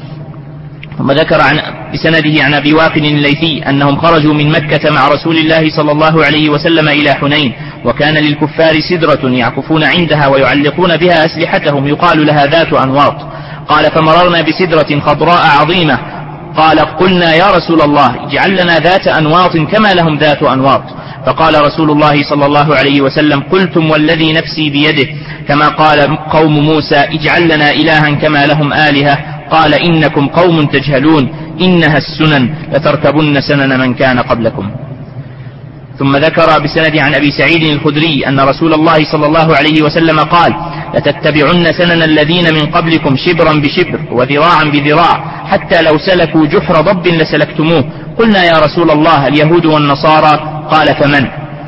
ثم ذكر بسنده عن أبي واقد الليثي أنهم خرجوا من مكة مع رسول الله صلى الله عليه وسلم إلى حنين وكان للكفار سدرة يعكفون عندها ويعلقون بها أسلحتهم يقال لها ذات أنواط. قال: فمررنا بسدرة خضراء عظيمة. قال: قلنا: يا رسول الله اجعل لنا ذات أنواط كما لهم ذات أنواط. فقال رسول الله صلى الله عليه وسلم: قلتم والذي نفسي بيده كما قال قوم موسى: اجعل لنا إلها كما لهم آلهة. قال: إنكم قوم تجهلون، إنها السنن لتركبن سنن من كان قبلكم. ثم ذكر بسند عن أبي سعيد الخدري أن رسول الله صلى الله عليه وسلم قال: لتتبعن سنن الذين من قبلكم شبرا بشبر وذراعا بذراع حتى لو سلكوا جحر ضب لسلكتموه. قلنا: يا رسول الله اليهود والنصارى. قال: فمن؟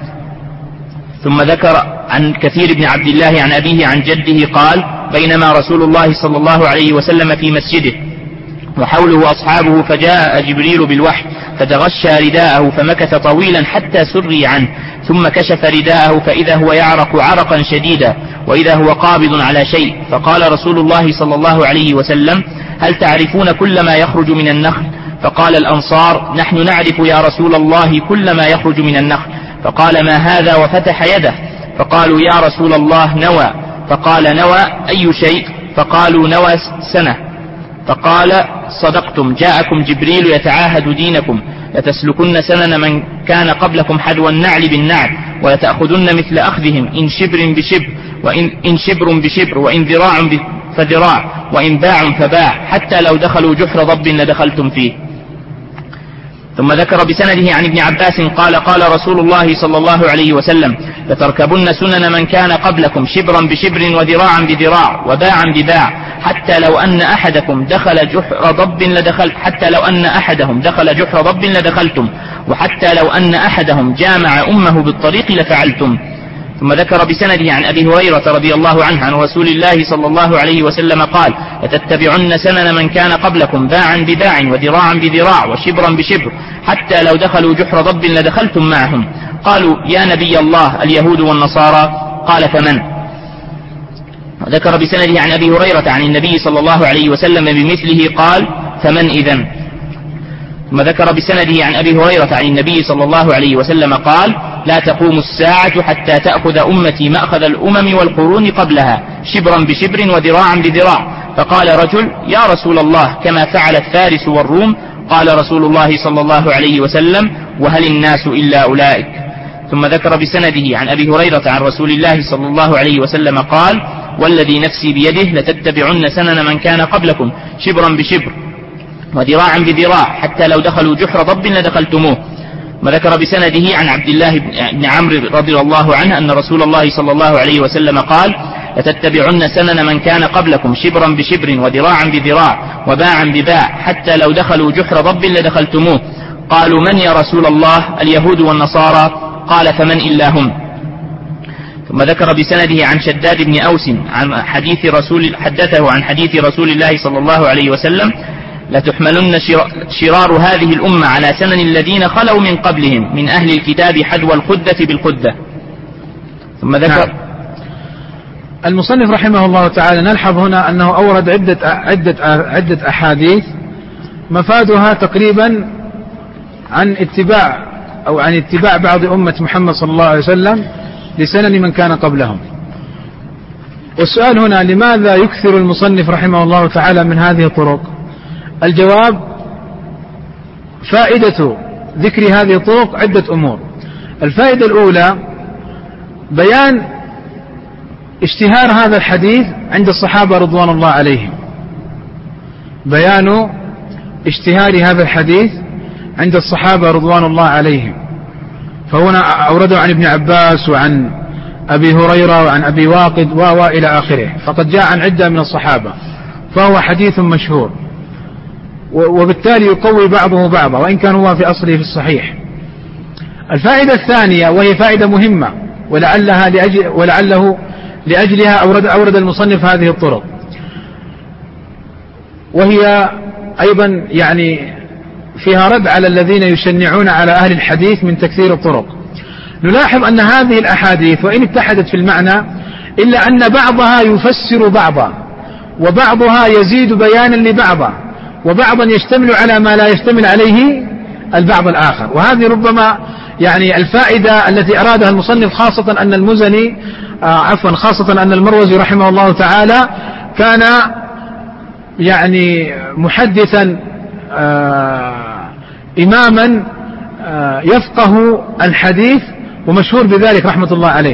ثم ذكر عن كثير بن عبد الله عن أبيه عن جده قال: بينما رسول الله صلى الله عليه وسلم في مسجده وحوله أصحابه فجاء جبريل بالوحي فتغشى رداءه فمكث طويلا حتى سري عنه ثم كشف رداءه فإذا هو يعرق عرقا شديدا وإذا هو قابض على شيء. فقال رسول الله صلى الله عليه وسلم: هل تعرفون كل ما يخرج من النخل؟ فقال الأنصار: نحن نعرف يا رسول الله كل ما يخرج من النخل. فقال: ما هذا؟ وفتح يده. فقالوا: يا رسول الله نوى. فقال: نوى أي شيء؟ فقالوا: نوى سنة. فقال: صدقتم، جاءكم جبريل يتعاهد دينكم، لتسلكن سنن من كان قبلكم حذو النعل بالنعل ولتأخذن مثل أخذهم إن شبر بشبر وإن شبر بشبر وإن ذراع فذراع وإن باع فباع حتى لو دخلوا جحر ضب لدخلتم فيه. ثم ذكر بسنده عن ابن عباس قال: قال رسول الله صلى الله عليه وسلم: لتركبن سنن من كان قبلكم شبرا بشبر وذراعا بذراع وباعا بباع حتى لو أن أحدهم دخل جحر ضب لدخلتم وحتى لو أن أحدهم جامع أمه بالطريق لفعلتم. ثم ذكر بسنده عن أبي هريرة رضي الله عنه عن رسول الله صلى الله عليه وسلم قال: لتتبعن سنن من كان قبلكم باعا بباع وذراعا بذراع وشبرا بشبر حتى لو دخلوا جحر ضب لدخلتم معهم. قالوا: يا نبي الله اليهود والنصارى. قال: فمن؟ ذكر بسنده عن أبي هريرة عن النبي صلى الله عليه وسلم بمثله قال: فمن إذن؟ ثم ذكر بسنده عن أبي هريرة عن النبي صلى الله عليه وسلم قال: لا تقوم الساعة حتى تأخذ أمتي مأخذ الأمم والقرون قبلها شبرا بشبر وذراعا بذراع. فقال رجل: يا رسول الله كما فعلت فارس والروم. قال رسول الله صلى الله عليه وسلم: وهل الناس إلا أولئك؟ ثم ذكر بسنده عن أبي هريرة عن رسول الله صلى الله عليه وسلم قال: والذي نفسي بيده لتتبعن سنن من كان قبلكم شبرا بشبر وذراعا بذراع حتى لو دخلوا جحر ضب لدخلتموه. وذكر بسنده عن عبد الله بن عمرو رضي الله عنه أن رسول الله صلى الله عليه وسلم قال: لتتبعن سنن من كان قبلكم شبرا بشبر وذراعا بذراع وباعا بباع حتى لو دخلوا جحر ضب لدخلتموه. قالوا من يا رسول الله؟ اليهود والنصارى. قال فمن إلا هم. ثم ذكر بسنده عن شداد بن أوس حدثه عن حديث رسول الله صلى الله عليه وسلم: لتحملن شرار هذه الأمة على سنن الذين خلوا من قبلهم من أهل الكتاب حذو الخدة بالخدة. ثم ذكر المصنف رحمه الله تعالى نلحظ هنا أنه أورد عدة أحاديث مفادها تقريبا عن اتباع بعض أمة محمد صلى الله عليه وسلم لسنن من كان قبلهم. والسؤال هنا: لماذا يكثر المصنف رحمه الله تعالى من هذه الطرق؟ الجواب: فائدة ذكر هذه الطرق عدة أمور. الفائدة الأولى بيان اشتهار هذا الحديث عند الصحابة رضوان الله عليهم، بيان اشتهار هذا الحديث عند الصحابة رضوان الله عليهم. فهنا أورده عن ابن عباس وعن أبي هريرة وعن أبي واقد وإلى آخره، فقد جاء عن عدة من الصحابة، فهو حديث مشهور، وبالتالي يقوي بعضه بعضا وإن كان هو في أصله في الصحيح. الفائدة الثانية وهي فائدة مهمة ولعله لأجلها أورد المصنف هذه الطرق، وهي أيضا يعني فيها رد على الذين يشنعون على أهل الحديث من تكثير الطرق. نلاحظ أن هذه الأحاديث وإن اتحدت في المعنى إلا أن بعضها يفسر بعضا، وبعضها يزيد بيانا لبعضا، وبعضا يشتمل على ما لا يشتمل عليه البعض الآخر. وهذه ربما يعني الفائدة التي أرادها المصنف، خاصة أن المروزي رحمه الله تعالى كان يعني محدثا إماما يفقه الحديث ومشهور بذلك رحمة الله عليه.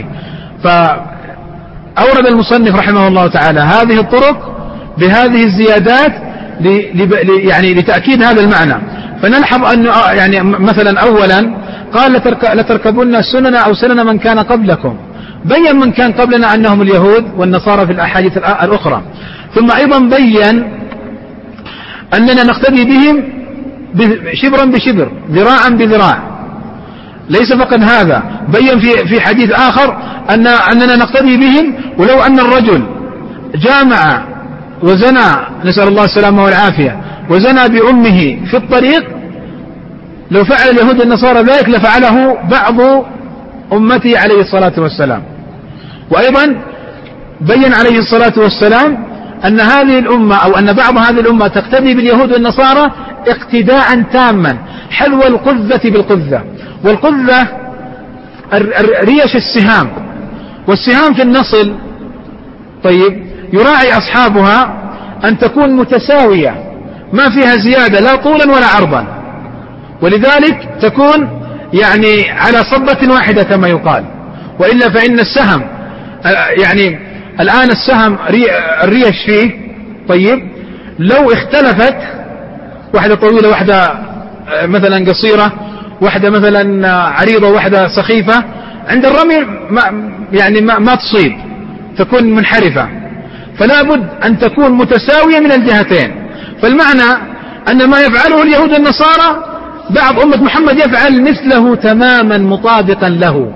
فأورد المصنف رحمه الله تعالى هذه الطرق بهذه الزيادات يعني لتأكيد هذا المعنى. فنلحظ أنه يعني مثلا أولا قال لتركبن سنن أو سنن من كان قبلكم، بين من كان قبلنا أنهم اليهود والنصارى في الأحاديث الأخرى. ثم أيضا بين أننا نقتدي بهم شبرا بشبر ذراعا بذراع. ليس فقط هذا، بين في حديث آخر أننا نقتدي بهم ولو أن الرجل جامع وزنى، نسأل الله السلامة والعافية، وزنى بأمه في الطريق، لو فعل اليهود النصارى ذلك لفعله بعض أمتي عليه الصلاة والسلام. وأيضا بين عليه الصلاة والسلام أن هذه الأمة أو أن بعض هذه الأمة تقتدي باليهود والنصارى اقتداء تاما حلو القذة بالقذة. والقذة ريش السهام، والسهام في النصل طيب يراعي أصحابها أن تكون متساوية ما فيها زيادة لا طولا ولا عرضا، ولذلك تكون يعني على صبة واحدة كما يقال. وإلا فإن السهم يعني الآن السهم الريش فيه طيب لو اختلفت، واحدة طويلة واحدة مثلا قصيرة، واحدة مثلا عريضة واحدة سخيفة، عند الرمي ما تصيب، تكون منحرفة. فلا بد أن تكون متساوية من الجهتين. فالمعنى أن ما يفعله اليهود النصارى بعض أمة محمد يفعل مثله تماما مطابقا له.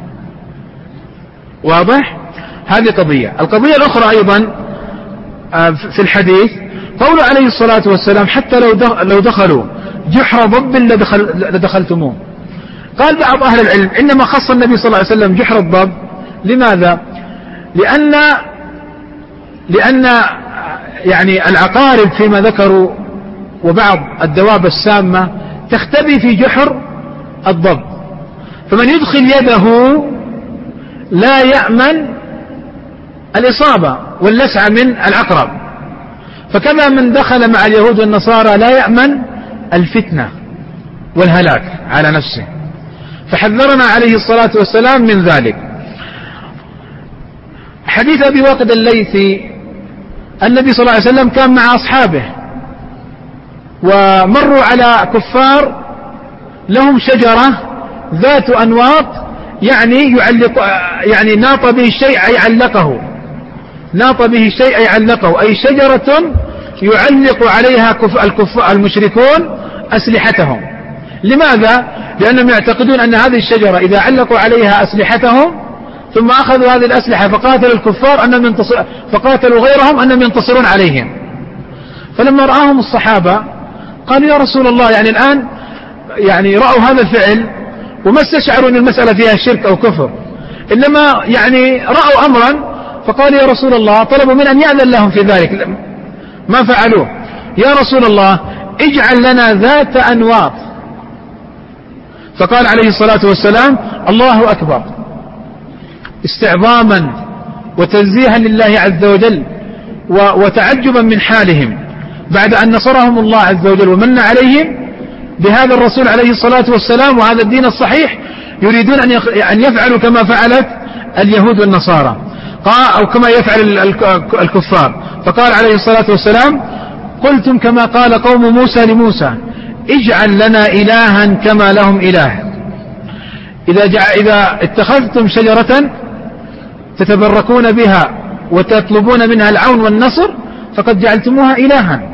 واضح؟ هذه قضية. القضية الأخرى أيضا في الحديث قوله عليه الصلاة والسلام حتى لو دخلوا جحر ضب لدخلتموه. قال بعض أهل العلم إنما خص النبي صلى الله عليه وسلم جحر الضب. لماذا؟ لأن يعني العقارب فيما ذكروا وبعض الدواب السامة تختبي في جحر الضب، فمن يدخل يده لا يأمن الإصابة واللسعة من العقرب، فكما من دخل مع اليهود والنصارى لا يأمن الفتنة والهلاك على نفسه. فحذرنا عليه الصلاة والسلام من ذلك. حديث أبي واقد الليثي النبي صلى الله عليه وسلم كان مع أصحابه ومروا على كفار لهم شجرة ذات أنواط يعني ناط به الشيء أي علقه، ناط به شيء أي علقه، أي شجرة يعلق عليها المشركون أسلحتهم. لماذا؟ لأنهم يعتقدون أن هذه الشجرة إذا علقوا عليها أسلحتهم ثم أخذوا هذه الأسلحة فقاتلوا الكفار فقاتلوا غيرهم أنهم ينتصرون عليهم. فلما رآهم الصحابة قالوا يا رسول الله، يعني الآن يعني رأوا هذا الفعل وما استشعروا أن المسألة فيها شرك أو كفر، إنما يعني رأوا أمرا فقالوا يا رسول الله، طلبوا من أن يأذن لهم في ذلك ما فعلوه. يا رسول الله اجعل لنا ذات أنواط. فقال عليه الصلاة والسلام الله أكبر، استعظاما وتنزيها لله عز وجل وتعجبا من حالهم بعد أن نصرهم الله عز وجل ومن عليهم بهذا الرسول عليه الصلاة والسلام وهذا الدين الصحيح، يريدون أن يفعلوا كما فعلت اليهود والنصارى أو كما يفعل الكفار. فقال عليه الصلاة والسلام قلتم كما قال قوم موسى لموسى اجعل لنا إلها كما لهم إله. إذا اتخذتم شجرة تتبركون بها وتطلبون منها العون والنصر فقد جعلتموها إلها.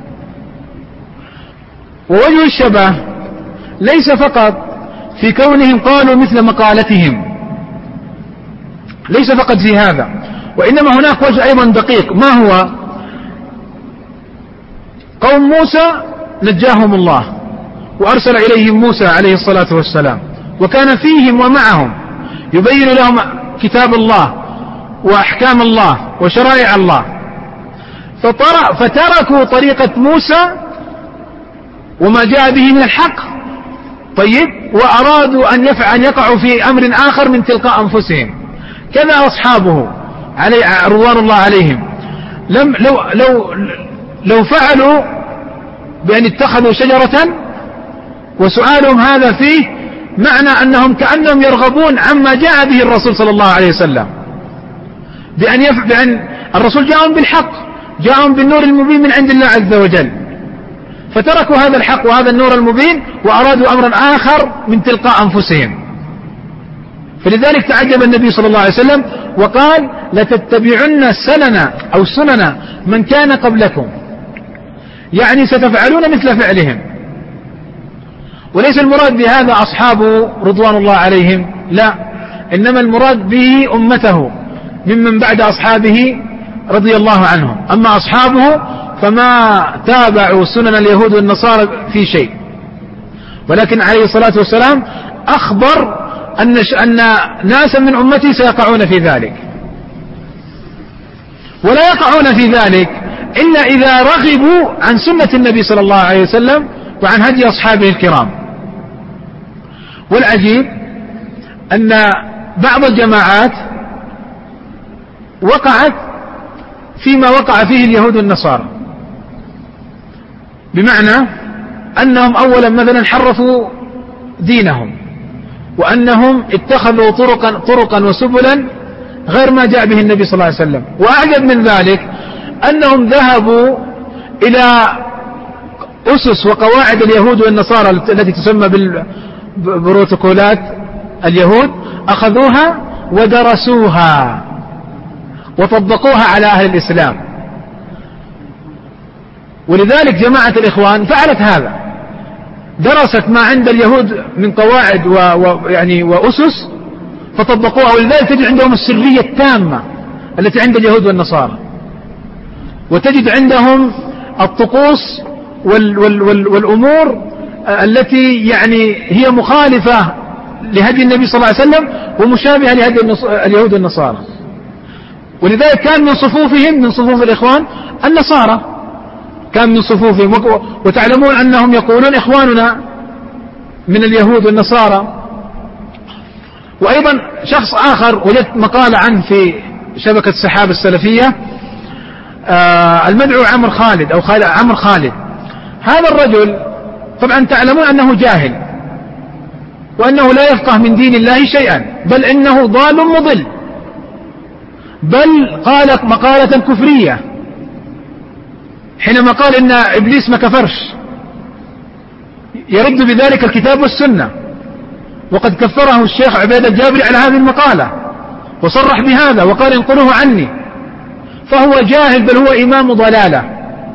ووجه الشبه ليس فقط في كونهم قالوا مثل مقالتهم، ليس فقط في هذا، وإنما هناك وجه أيضا دقيق. ما هو؟ قوم موسى نجاهم الله وأرسل إليهم موسى عليه الصلاة والسلام وكان فيهم ومعهم يبين لهم كتاب الله وأحكام الله وشرائع الله، فتركوا طريقة موسى وما جاء به من الحق، طيب، وأرادوا أن يقعوا في أمر آخر من تلقاء أنفسهم. كذا أصحابه رضوان الله عليهم لو فعلوا بأن اتخذوا شجرة وسؤالهم هذا فيه معنى أنهم كأنهم يرغبون عما جاء به الرسول صلى الله عليه وسلم، بأن الرسول جاءهم بالحق، جاءهم بالنور المبين من عند الله عز وجل، فتركوا هذا الحق وهذا النور المبين وأرادوا أمرا آخر من تلقاء أنفسهم. فلذلك تعجب النبي صلى الله عليه وسلم وقال لتتبعن سنن من كان قبلكم، يعني ستفعلون مثل فعلهم. وليس المراد بهذا أصحابه رضوان الله عليهم، لا، إنما المراد به أمته ممن بعد أصحابه رضي الله عنهم. أما أصحابه فما تابعوا سنن اليهود والنصارى في شيء، ولكن عليه الصلاة والسلام أخبر أن ناسا من أمتي سيقعون في ذلك، ولا يقعون في ذلك إلا إذا رغبوا عن سنة النبي صلى الله عليه وسلم وعن هدي أصحابه الكرام. والعجيب أن بعض الجماعات وقعت فيما وقع فيه اليهود والنصارى، بمعنى أنهم أولا مثلا حرفوا دينهم، وأنهم اتخذوا طرقا وسبلا غير ما جاء به النبي صلى الله عليه وسلم. وأعجب من ذلك أنهم ذهبوا إلى أسس وقواعد اليهود والنصارى التي تسمى ببروتوكولات اليهود، أخذوها ودرسوها وطبقوها على أهل الإسلام. ولذلك جماعة الإخوان فعلت هذا، درست ما عند اليهود من قواعد وأسس فطبقوها. ولذلك تجد عندهم السرية التامة التي عند اليهود والنصارى، وتجد عندهم الطقوس والأمور التي هي مخالفة لهدي النبي صلى الله عليه وسلم ومشابهة لهدي اليهود والنصارى. ولذلك كان من صفوف الإخوان النصارى، كان من صفوفهم، وتعلمون أنهم يقولون إخواننا من اليهود والنصارى. وأيضا شخص آخر وجدت مقالة عنه في شبكة سحاب السلفية، المدعو عمرو خالد أو عمرو خالد. هذا الرجل طبعا تعلمون أنه جاهل وأنه لا يفقه من دين الله شيئا، بل إنه ضال مضل، بل قال مقالة كفرية حينما قال إن إبليس ما كفرش، يرد بذلك الكتاب والسنة، وقد كفره الشيخ عبيد الجابري على هذه المقالة وصرح بهذا وقال انقلوه عني. فهو جاهل بل هو إمام ضلالة.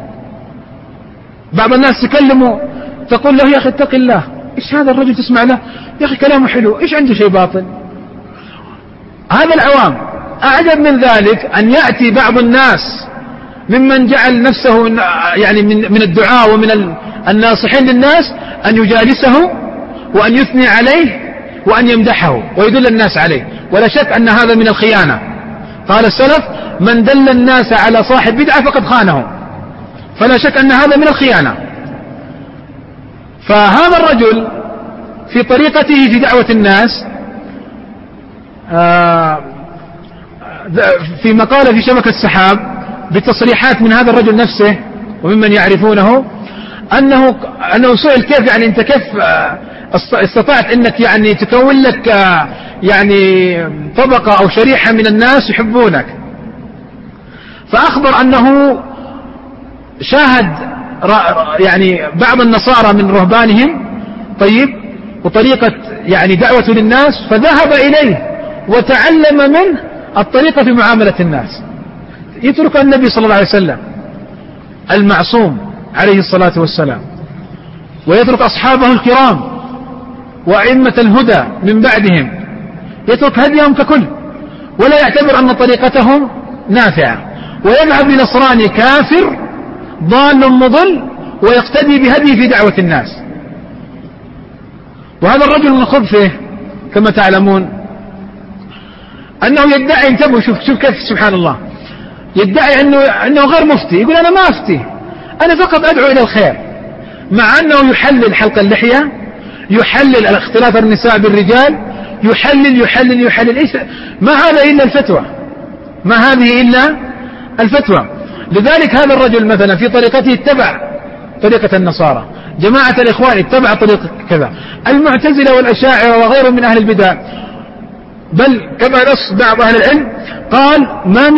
بعض الناس تكلموا تقول له يا أخي اتق الله، إيش هذا الرجل تسمع له يا أخي كلامه حلو، إيش عنده شيء باطل؟ هذا العوام. أعجب من ذلك أن يأتي بعض الناس ممن جعل نفسه يعني من الدعاء ومن الناصحين للناس أن يجالسه وأن يثني عليه وأن يمدحه ويدل الناس عليه، ولا شك أن هذا من الخيانة. قال السلف: من دل الناس على صاحب بدعة فقد خانه. فلا شك أن هذا من الخيانة. فهذا الرجل في طريقته في دعوة الناس في مقالة في شبكة السحاب بتصريحات من هذا الرجل نفسه وممن يعرفونه أنه سئل كيف يعني أنت كيف استطعت أنك يعني تكون لك يعني طبقة أو شريحة من الناس يحبونك. فأخبر أنه شاهد يعني بعض النصارى من رهبانهم طيب وطريقة يعني دعوة للناس، فذهب إليه وتعلم منه الطريقة في معاملة الناس. يترك النبي صلى الله عليه وسلم المعصوم عليه الصلاة والسلام، ويترك أصحابه الكرام وأئمة الهدى من بعدهم، يترك هديهم ككل ولا يعتبر أن طريقتهم نافعة، ويذهب لنصراني كافر ضال مضل ويقتدي بهديه في دعوة الناس. وهذا الرجل من خبثه كما تعلمون أنه يدعي، انتبهوا شوف كيف سبحان الله، يدعي أنه غير مفتي، يقول أنا ما أفتي، أنا فقط أدعو إلى الخير، مع أنه يحلل حلق اللحية، يحلل اختلاط النساء بالرجال، يحلل إيش؟ ما هذا إلا الفتوى، ما هذه إلا الفتوى. لذلك هذا الرجل مثلا في طريقته اتبع طريقة النصارى، جماعة الإخوان اتبع طريقة كذا، المعتزلة والأشاعرة وغيرهم من أهل البدع، بل كما نص بعض أهل العلم قال ما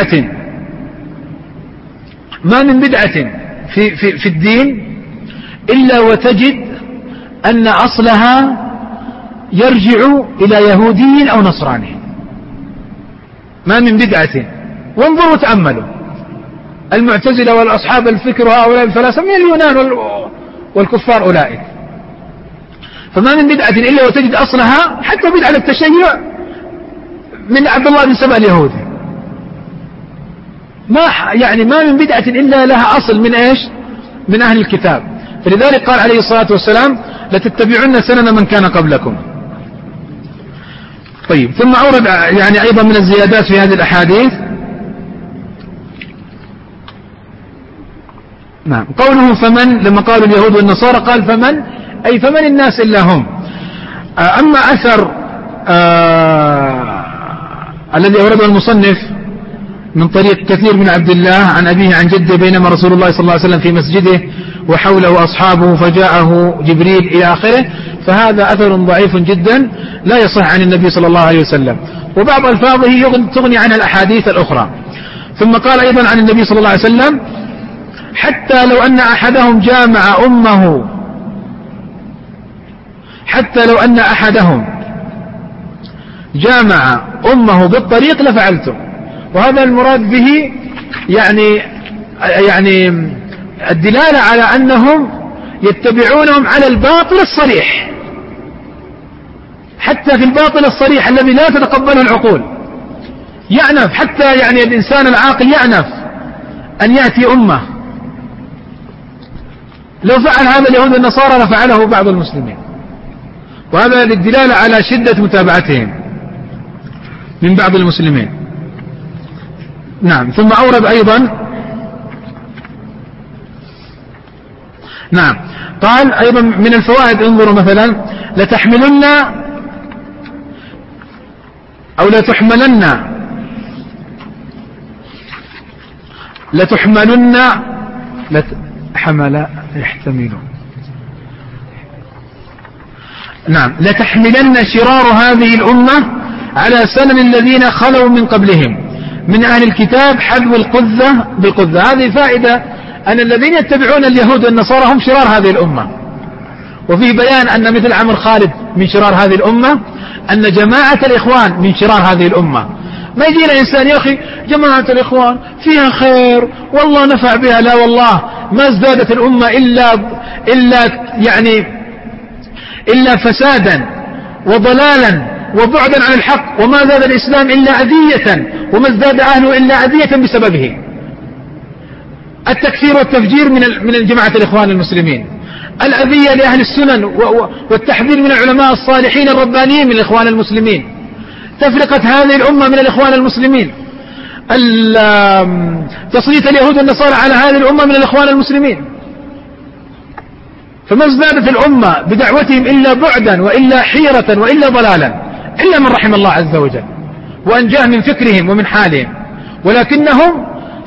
من بدعة في الدين إلا وتجد أن أصلها يرجع إلى يهودي أو نصراني. ما من بدعة، وانظروا وتأملوا المعتزلة والأصحاب الفكر وهؤلاء الفلاسفة من اليونان والكفار أولئك. فما من بدعة إلا وتجد أصلها، حتى بدعة التشيع من عبد الله بن سبأ اليهودي، ما من بدعة إلا لها أصل من إيش؟ من أهل الكتاب. فلذلك قال عليه الصلاة والسلام لتتبعن سنن من كان قبلكم. طيب، ثم أورد يعني أيضا من الزيادات في هذه الأحاديث نعم قوله فمن، لما قالوا اليهود والنصارى قال فمن، أي فمن الناس إلا هم. أما أثر الذي أورده المصنف من طريق كثير بن عبد الله عن أبيه عن جده بينما رسول الله صلى الله عليه وسلم في مسجده وحوله أصحابه فجاءه جبريل إلى آخره، فهذا أثر ضعيف جدا لا يصح عن النبي صلى الله عليه وسلم، وبعض ألفاظه تغني عنها الأحاديث الأخرى. ثم قال أيضا عن النبي صلى الله عليه وسلم حتى لو أن أحدهم جامع أمه بالطريق لفعلته. وهذا المراد به يعني الدلالة على أنهم يتبعونهم على الباطل الصريح، حتى في الباطل الصريح الذي لا تتقبله العقول يعنف، حتى يعني الإنسان العاقل يعنف أن يأتي أمة. لو فعل هذا اليهود والنصارى لفعله بعض المسلمين، وهذا للدلالة على شدة متابعتهم من بعض المسلمين. نعم. ثم أورد أيضا نعم قال أيضا من الفوائد، انظروا مثلا لتحملن أو لتحملن حمل يحتمل نعم لتحملن شرار هذه الأمة على سنن الذين خلوا من قبلهم من أهل الكتاب حذو القذة بالقذة. هذه فائدة أن الذين يتبعون اليهود والنصارى هم شرار هذه الأمة، وفيه بيان أن مثل عمر خالد من شرار هذه الأمة، أن جماعة الإخوان من شرار هذه الأمة، ما يجينا إنسان يا أخي جماعة الإخوان فيها خير والله نفع بها، لا والله ما ازدادت الأمة إلا فسادا وضلالا وبعدا عن الحق، وما زاد الإسلام إلا أذية، وما ازداد أهله إلا أذية بسببه. التكفير والتفجير من الجماعة الإخوان المسلمين، الأذية لأهل السنن والتحذير من العلماء الصالحين الربانيين من الإخوان المسلمين، تفرقة هذه الأمة من الإخوان المسلمين، تسليط اليهود والنصارى على هذه الأمة من الإخوان المسلمين. فما ازدادت الأمة بدعوتهم إلا بعدا وإلا حيرة وإلا ضلالا، إلا من رحم الله عز وجل وأنجاه من فكرهم ومن حالهم، ولكنهم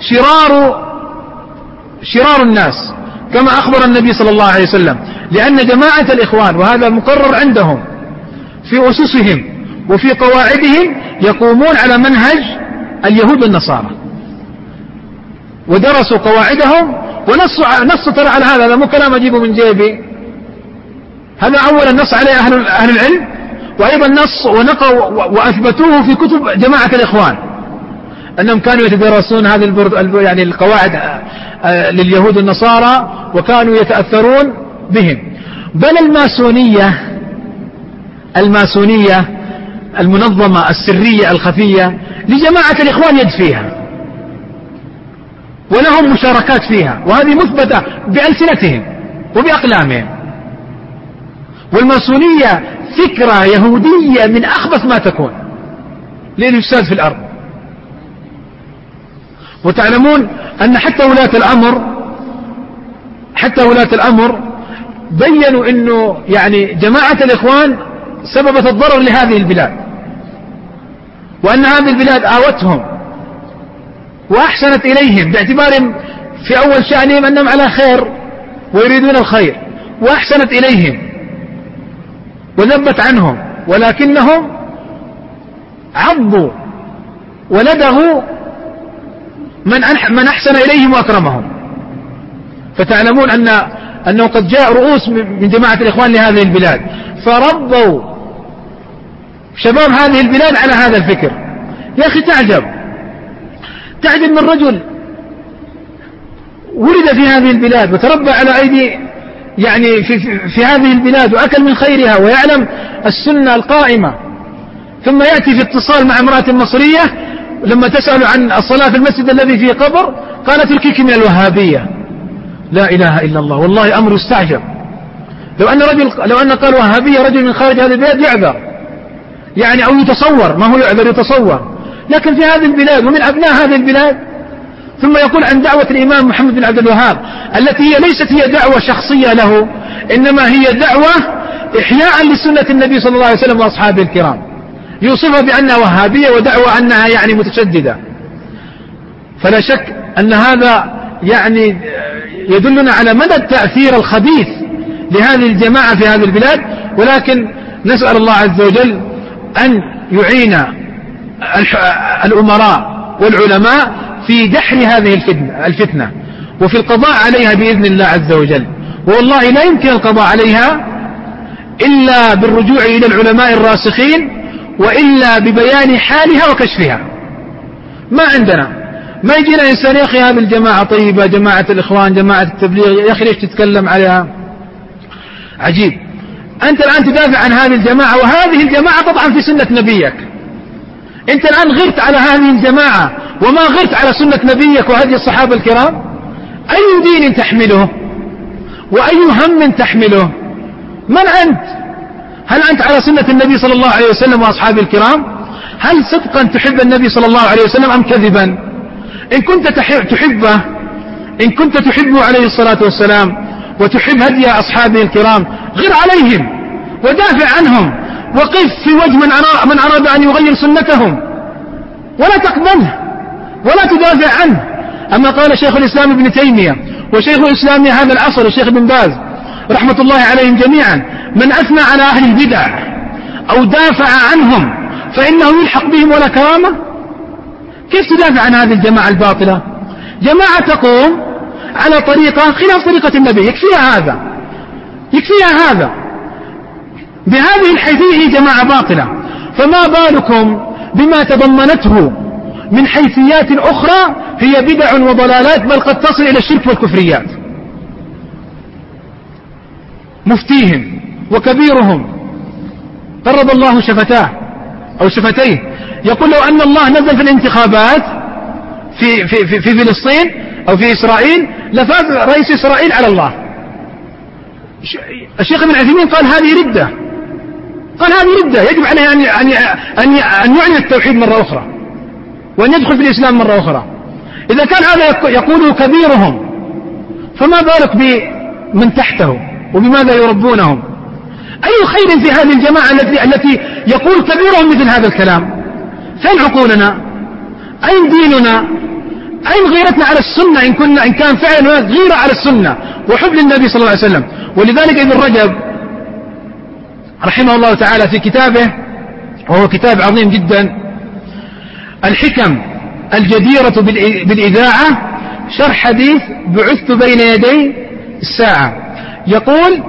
شرار الناس كما أخبر النبي صلى الله عليه وسلم، لأن جماعة الإخوان وهذا مقرر عندهم في أسسهم وفي قواعدهم يقومون على منهج اليهود والنصارى، ودرسوا قواعدهم ونصوا ترى على هذا مو كلام أجيبه من جيبي، هذا أولا نص عليه أهل العلم، وأيضا نص ونقوا وأثبتوه في كتب جماعة الإخوان أنهم كانوا يتدرسون هذه القواعد لليهود والنصارى وكانوا يتأثرون بهم. بل الماسونية المنظمة السرية الخفية لجماعة الإخوان يد فيها ولهم مشاركات فيها، وهذه مثبتة بألسنتهم وبأقلامهم. والماسونية فكرة يهودية من أخبث ما تكون للإفساد في الأرض. وتعلمون أن حتى ولاة الأمر بيّنوا أنه جماعة الإخوان سببت الضرر لهذه البلاد، وأن هذه البلاد آوتهم وأحسنت إليهم باعتبارهم في أول شأنهم أنهم على خير ويريدون الخير، وأحسنت إليهم وذبت عنهم، ولكنهم عضوا ولدغوا من أحسن إليهم وأكرمهم. فتعلمون أنه قد جاء رؤوس من جماعة الإخوان لهذه البلاد فربوا شباب هذه البلاد على هذا الفكر. يا أخي تعجب من رجل ولد في هذه البلاد وتربى على أيدي في هذه البلاد وأكل من خيرها ويعلم السنة القائمة، ثم يأتي في اتصال مع امرأة مصرية لما تسأل عن الصلاة في المسجد الذي فيه قبر قالت تلكيك من الوهابية. لا إله إلا الله، والله أمر يستعجب. لو أن قال وهابية رجل من خارج هذه البلاد يعذر أو يتصور، ما هو يعذر يتصور، لكن في هذه البلاد ومن أبناء هذه البلاد. ثم يقول عن دعوة الإمام محمد بن عبد الوهاب التي هي ليست هي دعوة شخصية له، إنما هي دعوة إحياء لسنة النبي صلى الله عليه وسلم وأصحابه الكرام، يوصفها بأنها وهابية ودعوة أنها متشددة. فلا شك أن هذا يدلنا على مدى التأثير الخبيث لهذه الجماعة في هذه البلاد. ولكن نسأل الله عز وجل أن يعين الأمراء والعلماء في دحر هذه الفتنة وفي القضاء عليها بإذن الله عز وجل. والله لا يمكن القضاء عليها إلا بالرجوع إلى العلماء الراسخين، وإلا ببيان حالها وكشفها. ما عندنا ما يجينا إنسان يا أخي هذه الجماعة طيبة، جماعة الإخوان، جماعة التبليغ، يا أخي ليش تتكلم عليها؟ عجيب، أنت الآن تدافع عن هذه الجماعة وهذه الجماعة تطعن في سنة نبيك. أنت الآن غرت على هذه الجماعة وما غرت على سنة نبيك وهدي الصحابة الكرام. أي دين تحمله وأي هم تحمله؟ من أنت؟ هل أنت على سنة النبي صلى الله عليه وسلم وأصحابه الكرام؟ هل صدقا تحب النبي صلى الله عليه وسلم أم كذبا؟ إن كنت تحبه عليه الصلاة والسلام وتحب هدي أصحابه الكرام غر عليهم ودافع عنهم وقف في وجه من أراد أن يغير سنتهم، ولا تقبله ولا تدافع عنه. أما قال شيخ الإسلام ابن تيمية وشيخ الإسلام هذا العصر الشيخ بن باز رحمة الله عليهم جميعا: من أثنى على أهل البدع أو دافع عنهم فإنه يلحق بهم ولا كرامة. كيف تدافع عن هذه الجماعة الباطلة؟ جماعة تقوم على طريقة خلاف طريقة النبي، يكفيها هذا بهذه الحيثية جماعة باطلة. فما بالكم بما تضمنته من حيثيات أخرى هي بدع وضلالات، بل قد تصل إلى الشرك والكفريات. مفتيهم وكبيرهم قرب الله شفتاه أو شفتيه يقول لو أن الله نزل في الانتخابات في فلسطين أو في إسرائيل لفاز رئيس إسرائيل على الله. الشيخ ابن عثيمين قال هذه ردة، قال هذه ردة يجب عليه أن يعلن التوحيد مرة أخرى وأن يدخل في الإسلام مرة أخرى. إذا كان هذا يقوله كبيرهم فما بالك بمن تحته وبماذا يربونهم؟ أي خير في هذه الجماعة التي يقول كبيرهم مثل هذا الكلام؟ فين عقولنا؟ أين ديننا؟ أين غيرتنا على السنة إن كان فعلا غيرة على السنة وحب للنبي صلى الله عليه وسلم؟ ولذلك ابن رجب رحمه الله تعالى في كتابه، وهو كتاب عظيم جدا، الحكم الجديرة بالإذاعة، شرح حديث بعثت بين يدي الساعة، يقول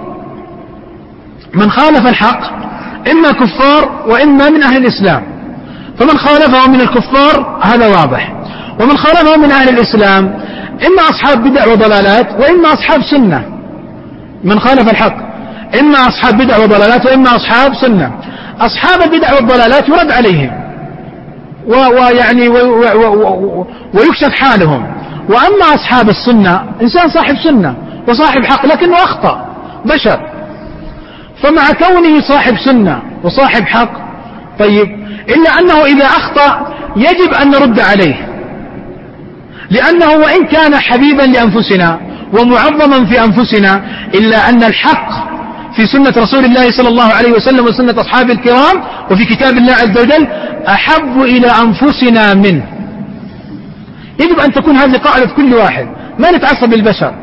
من خالف الحق إما كفار وإما من أهل الإسلام، فمن خالفه من الكفار هذا واضح، ومن خالفه من أهل الإسلام إما أصحاب بدع وضلالات وإما أصحاب سنة. من خالف الحق إما أصحاب بدع وضلالات وإما أصحاب سنة. أصحاب البدع والضلالات يرد عليهم ويعني ويكشف حالهم، وأما أصحاب السنة إنسان صاحب سنة وصاحب حق لكنه أخطأ، بشر، فمع كونه صاحب سنة وصاحب حق طيب إلا أنه إذا أخطأ يجب أن نرد عليه، لأنه وإن كان حبيبا لأنفسنا ومعظما في أنفسنا إلا أن الحق في سنة رسول الله صلى الله عليه وسلم وسنة أصحابه الكرام وفي كتاب الله عز وجل أحب إلى أنفسنا منه. يجب أن تكون هذه قاعدة كل واحد، ما نتعصب بالبشر،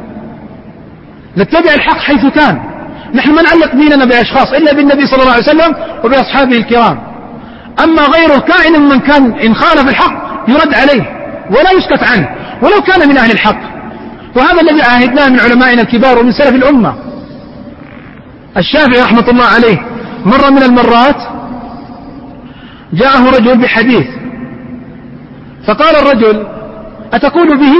نتبع الحق حيث كان. نحن ما نعلق ديننا بأشخاص إلا بالنبي صلى الله عليه وسلم وبأصحابه الكرام. أما غيره كائن من كان إن خالف الحق يرد عليه ولا يسكت عنه ولو كان من أهل الحق. وهذا الذي عاهدناه من علمائنا الكبار ومن سلف الأمة. الشافعي رحمة الله عليه مرة من المرات جاءه رجل بحديث، فقال الرجل أتقول به؟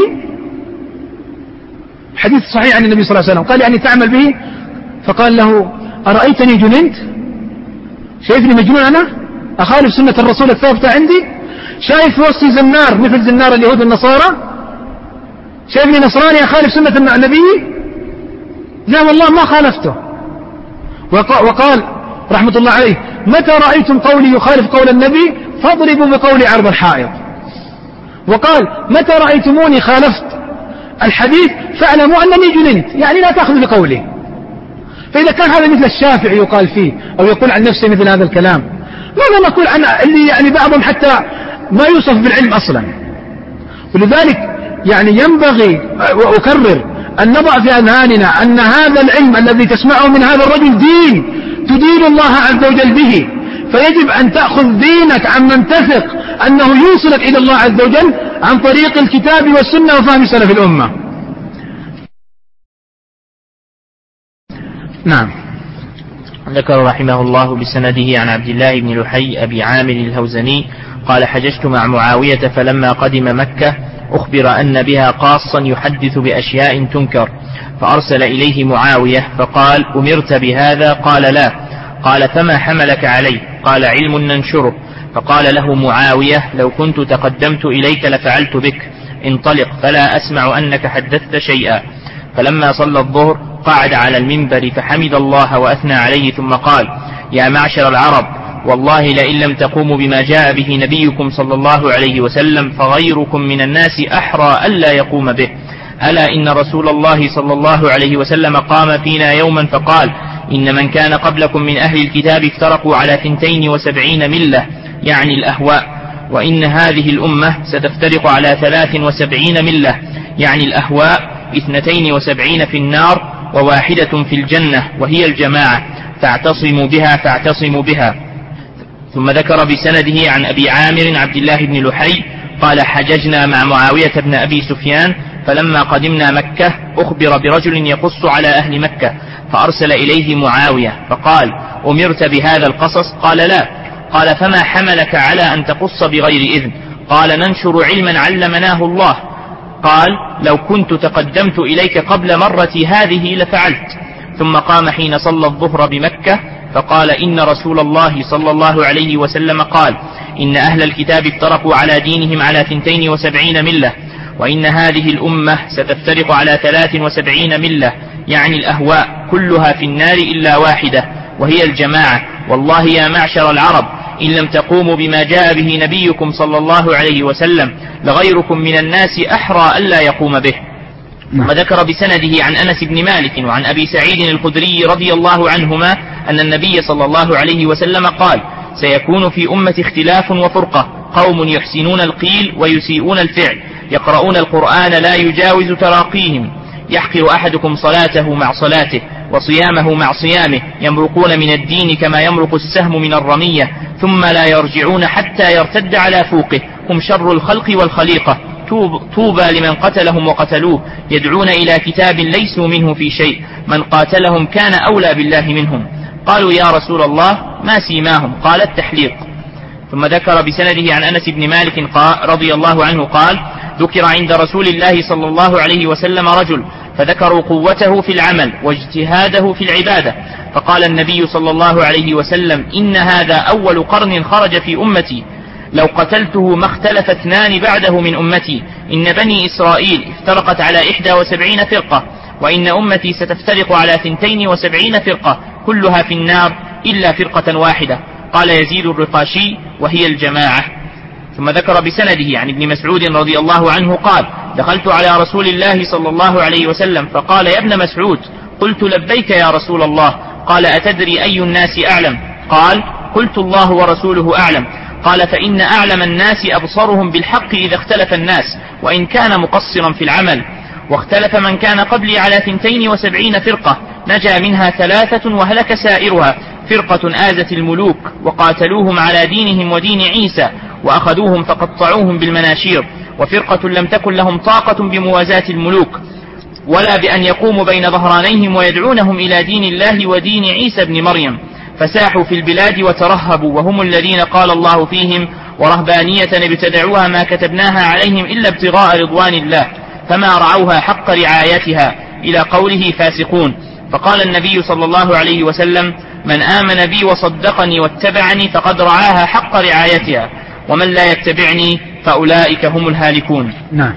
حديث صحيح عن النبي صلى الله عليه وسلم، قال يعني تعمل به؟ فقال له أرأيتني جننت؟ شايفني مجنون أنا؟ أخالف سنة الرسول الثابتة عندي؟ شايف وصي زنار مثل زنار اليهود والنصارى؟ شايفني نصراني أخالف سنة النبي؟ لا والله ما خالفته. وقال رحمة الله عليه متى رأيتم قولي يخالف قول النبي فاضربوا بقولي عرض الحائط. وقال متى رأيتموني خالفت الحديث فاعلموا أنني جننت، يعني لا تأخذ بقولي. فإذا كان هذا مثل الشافعي يقال فيه أو يقول عن نفسه مثل هذا الكلام، ماذا نقول عن اللي يعني بعضهم حتى ما يوصف بالعلم أصلا؟ ولذلك يعني ينبغي وأكرر أن نضع في أذهاننا أن هذا العلم الذي تسمعه من هذا الرجل دين تدين الله عز وجل به، فيجب أن تأخذ دينك عمن تثق أنه يوصلك إلى الله عز وجل عن طريق الكتاب والسنة وفهم سلف الأمة. نعم. ذكر رحمه الله بسنده عن عبد الله بن لحي أبي عامر الهوزني قال حججت مع معاوية فلما قدم مكة أخبر أن بها قاصا يحدث بأشياء تنكر، فأرسل إليه معاوية فقال أمرت بهذا؟ قال لا. قال فما حملك عليه؟ قال علم ننشره. فقال له معاوية لو كنت تقدمت إليك لفعلت بك، انطلق فلا أسمع أنك حدثت شيئا. فلما صلى الظهر قعد على المنبر فحمد الله وأثنى عليه ثم قال يا معشر العرب والله لئن لم تقوموا بما جاء به نبيكم صلى الله عليه وسلم فغيركم من الناس أحرى ألا يقوم به. ألا إن رسول الله صلى الله عليه وسلم قام فينا يوما فقال إن من كان قبلكم من أهل الكتاب افترقوا على 72 ملة يعني الأهواء، وإن هذه الأمة ستفترق على 73 ملة يعني الأهواء، 72 في النار وواحدة في الجنة وهي الجماعة، فاعتصموا بها فاعتصموا بها. ثم ذكر بسنده عن أبي عامر عبد الله بن لحي قال حججنا مع معاوية بن أبي سفيان فلما قدمنا مكة أخبر برجل يقص على أهل مكة فأرسل إليه معاوية فقال أمرت بهذا القصص؟ قال لا. قال فما حملك على أن تقص بغير إذن؟ قال ننشر علما علمناه الله. قال لو كنت تقدمت إليك قبل مرتي هذه لفعلت. ثم قام حين صلى الظهر بمكة فقال إن رسول الله صلى الله عليه وسلم قال إن أهل الكتاب افترقوا على دينهم على 72 ملة، وإن هذه الأمة ستفترق على 73 ملة، يعني الأهواء كلها في النار إلا واحدة وهي الجماعة. والله يا معشر العرب إن لم تقوموا بما جاء به نبيكم صلى الله عليه وسلم لغيركم من الناس أحرى ألا يقوم به. وذكر بسنده عن أنس بن مالك وعن أبي سعيد الخدري رضي الله عنهما أن النبي صلى الله عليه وسلم قال سيكون في أمة اختلاف وفرقة، قوم يحسنون القيل ويسيئون الفعل، يقرؤون القرآن لا يجاوز تراقيهم، يحقر أحدكم صلاته مع صلاته وصيامه مع صيامه، يمرقون من الدين كما يمرق السهم من الرمية، ثم لا يرجعون حتى يرتد على فوقه، هم شر الخلق والخليقة، طوبى لمن قتلهم وقتلوه، يدعون إلى كتاب ليسوا منه في شيء، من قاتلهم كان أولى بالله منهم. قالوا يا رسول الله ما سيماهم؟ قال التحليق. ثم ذكر بسنده عن أنس بن مالك رضي الله عنه قال ذكر عند رسول الله صلى الله عليه وسلم رجل فذكروا قوته في العمل واجتهاده في العبادة، فقال النبي صلى الله عليه وسلم إن هذا أول قرن خرج في أمتي، لو قتلته ما اختلف 2 بعده من أمتي، إن بني إسرائيل افترقت على 71 فرقة، وإن أمتي ستفترق على 72 فرقة كلها في النار إلا فرقة واحدة. قال يزيد الرقاشي وهي الجماعة. ثم ذكر بسنده عن ابن مسعود رضي الله عنه قال دخلت على رسول الله صلى الله عليه وسلم فقال يا ابن مسعود، قلت لبيك يا رسول الله. قال أتدري أي الناس أعلم؟ قال قلت الله ورسوله أعلم. قال فإن أعلم الناس أبصرهم بالحق إذا اختلف الناس، وإن كان مقصرا في العمل. واختلف من كان قبلي على 72 فرقة، نجا منها 3 وهلك سائرها، فرقة آذت الملوك وقاتلوهم على دينهم ودين عيسى وأخذوهم فقطعوهم بالمناشير، وفرقة لم تكن لهم طاقة بموازاة الملوك ولا بأن يقوموا بين ظهرانيهم ويدعونهم إلى دين الله ودين عيسى بن مريم، فساحوا في البلاد وترهبوا، وهم الذين قال الله فيهم ورهبانية ابتدعوها ما كتبناها عليهم إلا ابتغاء رضوان الله فما رعوها حق رعايتها، إلى قوله فاسقون. فقال النبي صلى الله عليه وسلم من آمن بي وصدقني واتبعني فقد رعاها حق رعايتها، ومن لا يتبعني فأولئك هم الهالكون. نعم.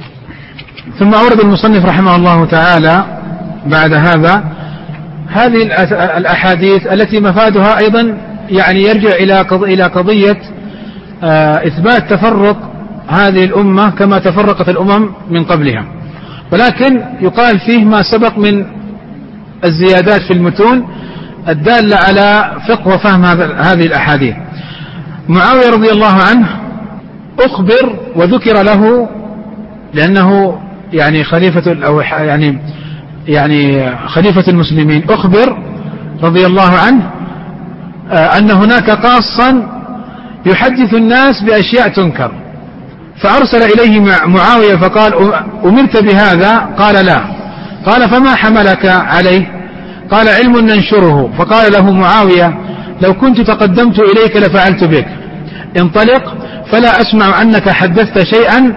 ثم أورد المصنف رحمه الله تعالى بعد هذا هذه الأحاديث التي مفادها أيضا يعني يرجع إلى قضية إثبات تفرق هذه الأمة كما تفرقت الأمم من قبلها، ولكن يقال فيه ما سبق من الزيادات في المتون الدالة على فقه وفهم هذه الأحاديث. معاوية رضي الله عنه أخبر وذكر له لأنه يعني خليفة أو يعني خليفة المسلمين، أخبر رضي الله عنه أن هناك قاصا يحدث الناس بأشياء تنكر، فأرسل إليه معاوية فقال أمرت بهذا؟ قال لا. قال فما حملك عليه؟ قال علم ننشره. فقال له معاوية لو كنت تقدمت إليك لفعلت بك، انطلق فلا أسمع أنك حدثت شيئا.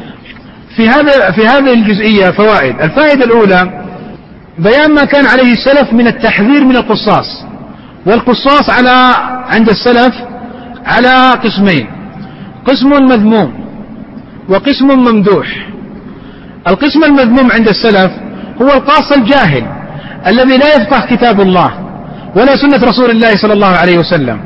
في هذه الجزئية فوائد. الفائدة الأولى بيان ما كان عليه السلف من التحذير من القصاص، والقصاص عند السلف على قسمين، قسم مذموم وقسم ممدوح. القسم المذموم عند السلف هو القاص الجاهل الذي لا يفقه كتاب الله ولا سنة رسول الله صلى الله عليه وسلم،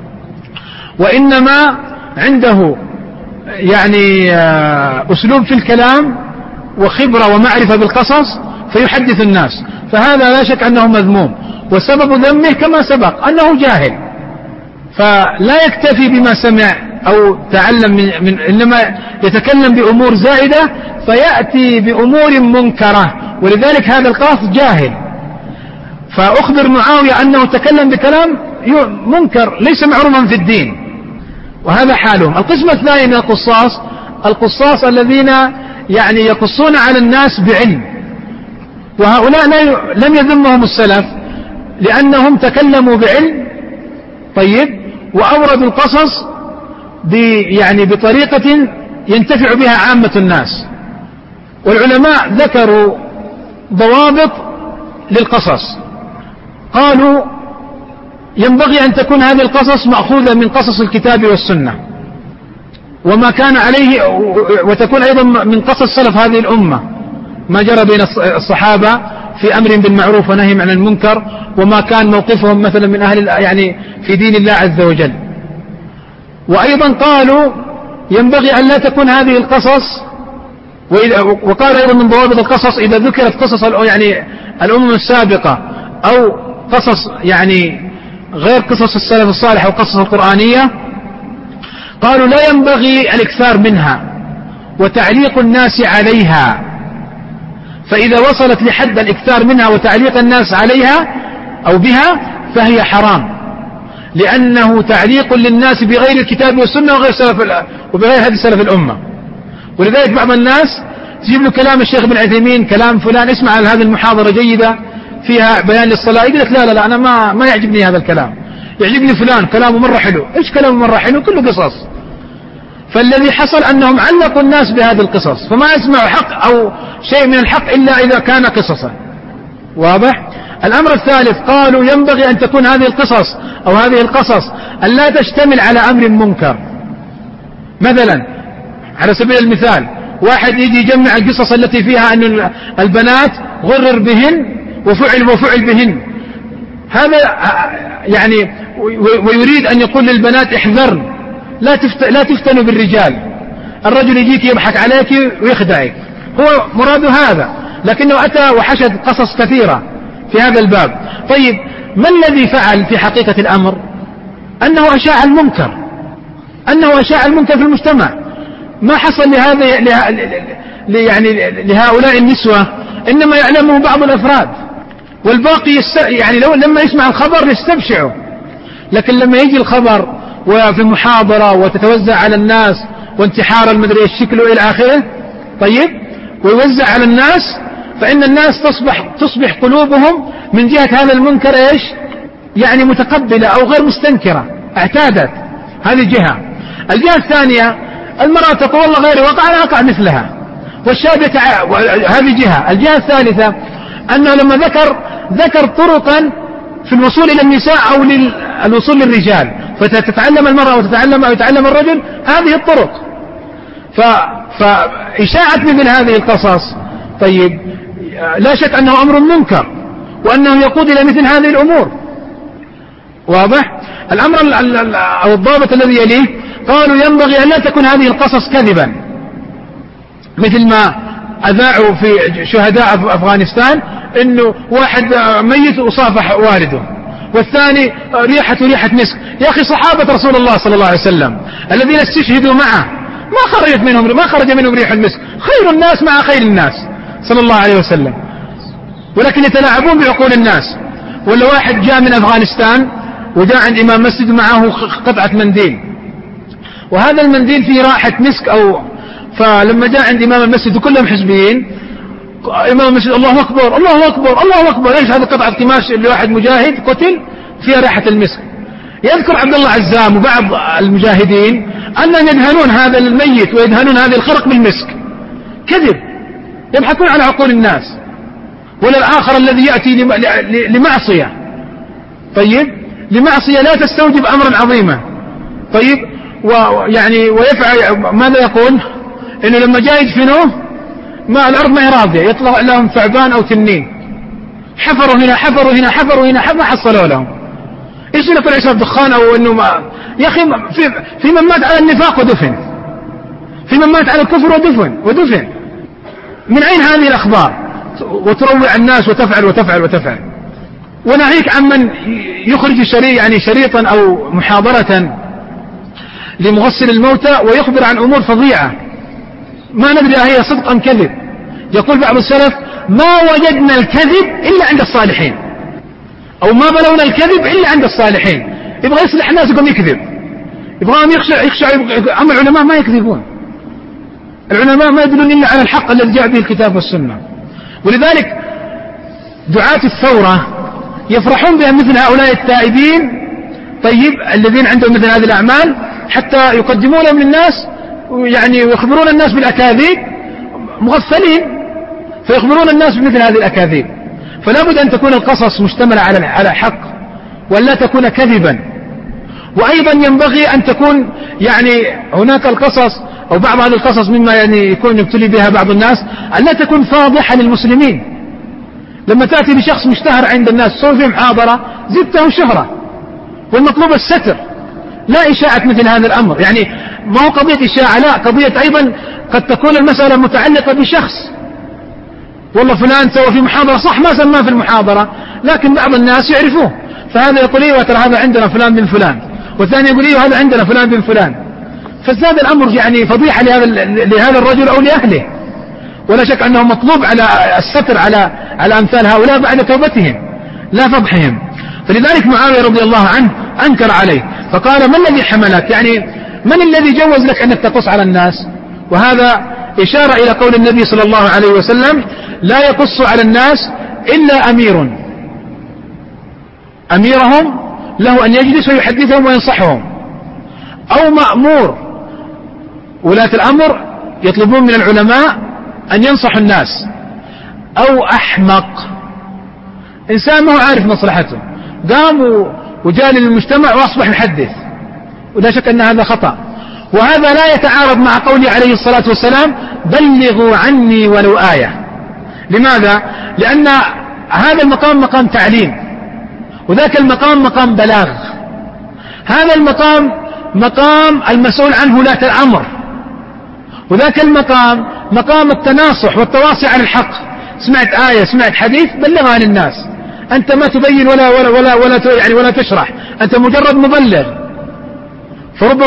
وإنما عنده يعني أسلوب في الكلام وخبرة ومعرفة بالقصص فيحدث الناس، فهذا لا شك أنه مذموم، وسبب ذمه كما سبق أنه جاهل، فلا يكتفي بما سمع أو تعلم إنما يتكلم بأمور زائدة فيأتي بأمور منكرة، ولذلك هذا القاص جاهل. فأخبر معاوية أنه تكلم بكلام منكر ليس معروفا في الدين، وهذا حالهم. القسم الثاني من القصاص الذين يعني يقصون على الناس بعلم، وهؤلاء لم يذمهم السلف لأنهم تكلموا بعلم طيب وأوردوا القصص يعني بطريقة ينتفع بها عامة الناس. والعلماء ذكروا ضوابط للقصص، قالوا ينبغي أن تكون هذه القصص مأخوذة من قصص الكتاب والسنة وما كان عليه، وتكون أيضا من قصص سلف هذه الأمة، ما جرى بين الصحابة في أمر بالمعروف ونهي عن المنكر، وما كان موقفهم مثلا من أهل يعني في دين الله عز وجل. وأيضا قالوا ينبغي أن لا تكون هذه القصص، وقال أيضا من ضوابط القصص إذا ذكرت قصص يعني الأمم السابقة أو قصص يعني غير قصص السلف الصالح أو قصص القرآنية، قالوا لا ينبغي الإكثار منها وتعليق الناس عليها، فإذا وصلت لحد الإكثار منها وتعليق الناس عليها أو بها فهي حرام، لأنه تعليق للناس بغير الكتاب والسنة وبغير هذه سلف الأمة. ولذلك بعض الناس تجيب له كلام الشيخ ابن عثيمين، كلام فلان، اسمع على هذه المحاضرة جيدة فيها بيان للصلاة، يقول لك لا أنا ما يعجبني هذا الكلام، يعجبني فلان كلامه مرة حلو. إيش كلامه مرة حلو؟ كله قصص. فالذي حصل أنهم علقوا الناس بهذه القصص، فما يسمعوا حق أو شيء من الحق إلا إذا كان قصصا. واضح؟ الأمر الثالث قالوا ينبغي أن تكون هذه القصص أو هذه القصص أن لا تشتمل على أمر منكر. مثلا على سبيل المثال واحد يجي يجمع القصص التي فيها أن البنات غرر بهن وفعل بهن، هذا يعني ويريد أن يقول للبنات احذرن لا تفتنوا بالرجال، الرجل يجيك يضحك عليك ويخدعك، هو مراده هذا، لكنه أتى وحشد قصص كثيرة في هذا الباب. طيب ما الذي فعل في حقيقة الأمر؟ أنه أشاع المنكر في المجتمع. ما حصل لهؤلاء النسوة إنما يعلمه بعض الأفراد، والباقي يعني لما يسمع الخبر يستبشعه، لكن لما يجي الخبر وفي محاضرة وتتوزع على الناس وانتحار المدري الشكل إلى آخره، طيب ويوزع على الناس، فإن الناس تصبح قلوبهم من جهة هذا المنكر إيش؟ يعني متقبلة أو غير مستنكرة، اعتادت. هذه جهة. الجهة الثانية المرأة تقول والله غيري وقع أنا أقع مثلها، والشاب هذه جهة. الجهة الثالثة أنه لما ذكر طرقا في الوصول إلى النساء أو للوصول للرجال، فتتعلم المرأة ويتعلم الرجل هذه الطرق، فإشاعة مثل هذه القصص طيب لا شك أنه أمر منكر وأنه يقود إلى مثل هذه الأمور. واضح؟ الأمر أو الضابط الذي يليه قالوا ينبغي أن لا تكون هذه القصص كذبا، مثل ما أذاعوا في شهداء في أفغانستان إنه واحد ميت وصافح والده، والثاني ريحة مسك. يا أخي صحابة رسول الله صلى الله عليه وسلم الذين استشهدوا معه ما خرج منهم ريح المسك، خير الناس مع خير الناس صلى الله عليه وسلم، ولكن يتلاعبون بعقول الناس. ولا واحد جاء من أفغانستان وجاء عند إمام مسجد معه قطعة منديل، وهذا المنديل فيه رائحة مسك فلما جاء عند إمام المسجد وكلهم حزبيين، إمام المسجد الله أكبر الله أكبر الله أكبر، إيش هذا؟ قطعة قماش لواحد مجاهد قتل فيها رائحة المسك. يذكر عبد الله عزام وبعض المجاهدين أنهم يدهنون هذا الميت ويدهنون هذه الخرق بالمسك. كذب، يضحكون على عقول الناس. ولا الآخر الذي يأتي لمعصية، طيب لمعصية لا تستوجب أمرا عظيما، طيب ويفعل ماذا يقول؟ إنه لما جاء يدفنوه ما الأرض ما هي راضية، يطلع لهم ثعبان أو تنين، حفروا هنا ما حصلوا لهم. إيش يقول عشان دخان أو إنه ما؟ يا أخي في من مات على النفاق ودفن، في من مات على الكفر ودفن. من أين هذه الأخبار؟ وتروع الناس وتفعل. وناهيك عن من يخرج شريطا أو محاضرة لمغسل الموتى ويخبر عن أمور فظيعة ما ندري هي صدق أم كذب. يقول بعض السلف ما وجدنا الكذب إلا عند الصالحين، أو ما بلونا الكذب إلا عند الصالحين. يبغى يصلح الناس يقوم يكذب، يبغاهم يخشع. أما العلماء ما يكذبون، العلماء ما يدلون إلا على الحق الذي جاء به الكتاب والسنة. ولذلك دعاة الثورة يفرحون بها مثل هؤلاء التائبين طيب الذين عندهم مثل هذه الأعمال، حتى يقدموا لهم للناس يعني يخبرون الناس بالأكاذيب مغفلين، فيخبرون الناس بمثل هذه الأكاذيب. فلا بد أن تكون القصص مشتملة على حق ولا تكون كذبا. وأيضا ينبغي أن تكون يعني هناك القصص أو بعض هذه القصص مما يعني يكون يبتلي بها بعض الناس أن لا تكون فاضحة للمسلمين. لما تأتي بشخص مشتهر عند الناس سوف في محاضرة زدته شهرة، والمطلوب الستر لا إشاعة مثل هذا الأمر. يعني ما هو قضية إشاعة، لا، قضية أيضا قد تكون المسألة متعلقة بشخص، والله فلان سوى في محاضرة صح ما سماه في المحاضرة لكن بعض الناس يعرفوه، فهذا يقول إيه ترى هذا عندنا فلان بن فلان، والثاني يقول إيه هذا عندنا فلان بن فلان، فازداد الأمر يعني فضيحة لهذا الرجل أو لأهله. ولا شك أنه مطلوب على الستر على أمثال هؤلاء بعد توبتهم لا فضحهم. فلذلك معاوية رضي الله عنه أنكر عليه فقال ما الذي حملك، يعني من الذي جوز لك أنك تقص على الناس؟ وهذا إشارة إلى قول النبي صلى الله عليه وسلم لا يقص على الناس إلا أميرهم له أن يجلس ويحدثهم وينصحهم، أو مأمور. ولاة الأمر يطلبون من العلماء أن ينصحوا الناس، أو أحمق إنسان ما هو عارف مصلحته قام وجال للمجتمع وأصبح يحدث، ولا شك أن هذا خطأ. وهذا لا يتعارض مع قوله عليه الصلاة والسلام بلغوا عني ولو آية. لماذا؟ لأن هذا المقام مقام تعليم، وذاك المقام مقام بلاغ. هذا المقام مقام المسؤول عنه ولاة الأمر، وذاك المقام مقام التناصح والتواصي على الحق. سمعت آية سمعت حديث بلغها للناس، أنت ما تبين ولا تشرح، أنت مجرد مبلغ. فرب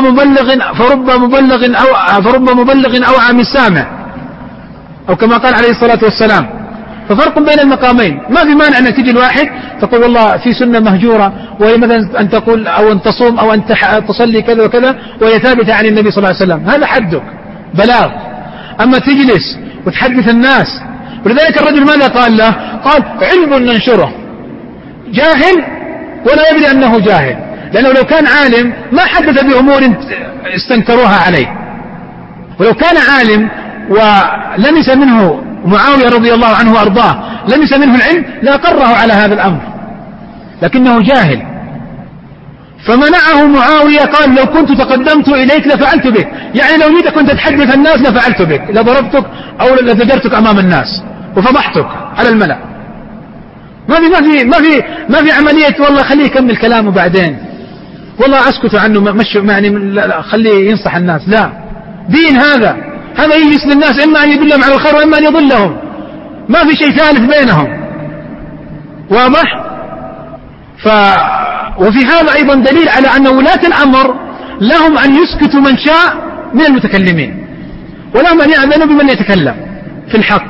مبلغ أوعى من سامع، أو كما قال عليه الصلاة والسلام. ففرق بين المقامين. ما في مانع أن تجي الواحد تقول والله في سنة مهجورة، وهي مثلا أن تقول أو أن تصوم أو أن تصلي كذا وكذا، وهي ثابتة عن النبي صلى الله عليه وسلم، هذا حدك بلاغ. أما تجلس وتحدث الناس، ولذلك الرجل ماذا قال له؟ قال علم ننشره، جاهل ولا يدري أنه جاهل، لأنه لو كان عالم ما حدث بأمور استنكروها عليه. ولو كان عالم ولمس منه معاوية رضي الله عنه وأرضاه لمس منه العلم لأقره على هذا الأمر، لكنه جاهل. فمنعه معاوية، قال لو كنت تقدمت إليك لفعلت بك، يعني لو جيت كنت تحدث الناس لفعلت بك، لضربتك أو لزجرتك أمام الناس وفضحتك على الملأ. ما في عملية والله خليه يكمل كلامه بعدين، والله أسكت عنه مش يعني خليه ينصح الناس. لا، دين هذا يجلس للناس إما أن يدلهم على الخير وإما أن يضلهم، ما في شيء ثالث بينهم. واضح؟ وفي هذا أيضا دليل على أن ولاة الأمر لهم أن يسكتوا من شاء من المتكلمين، ولهم أن يأذنوا بمن يتكلم في الحق.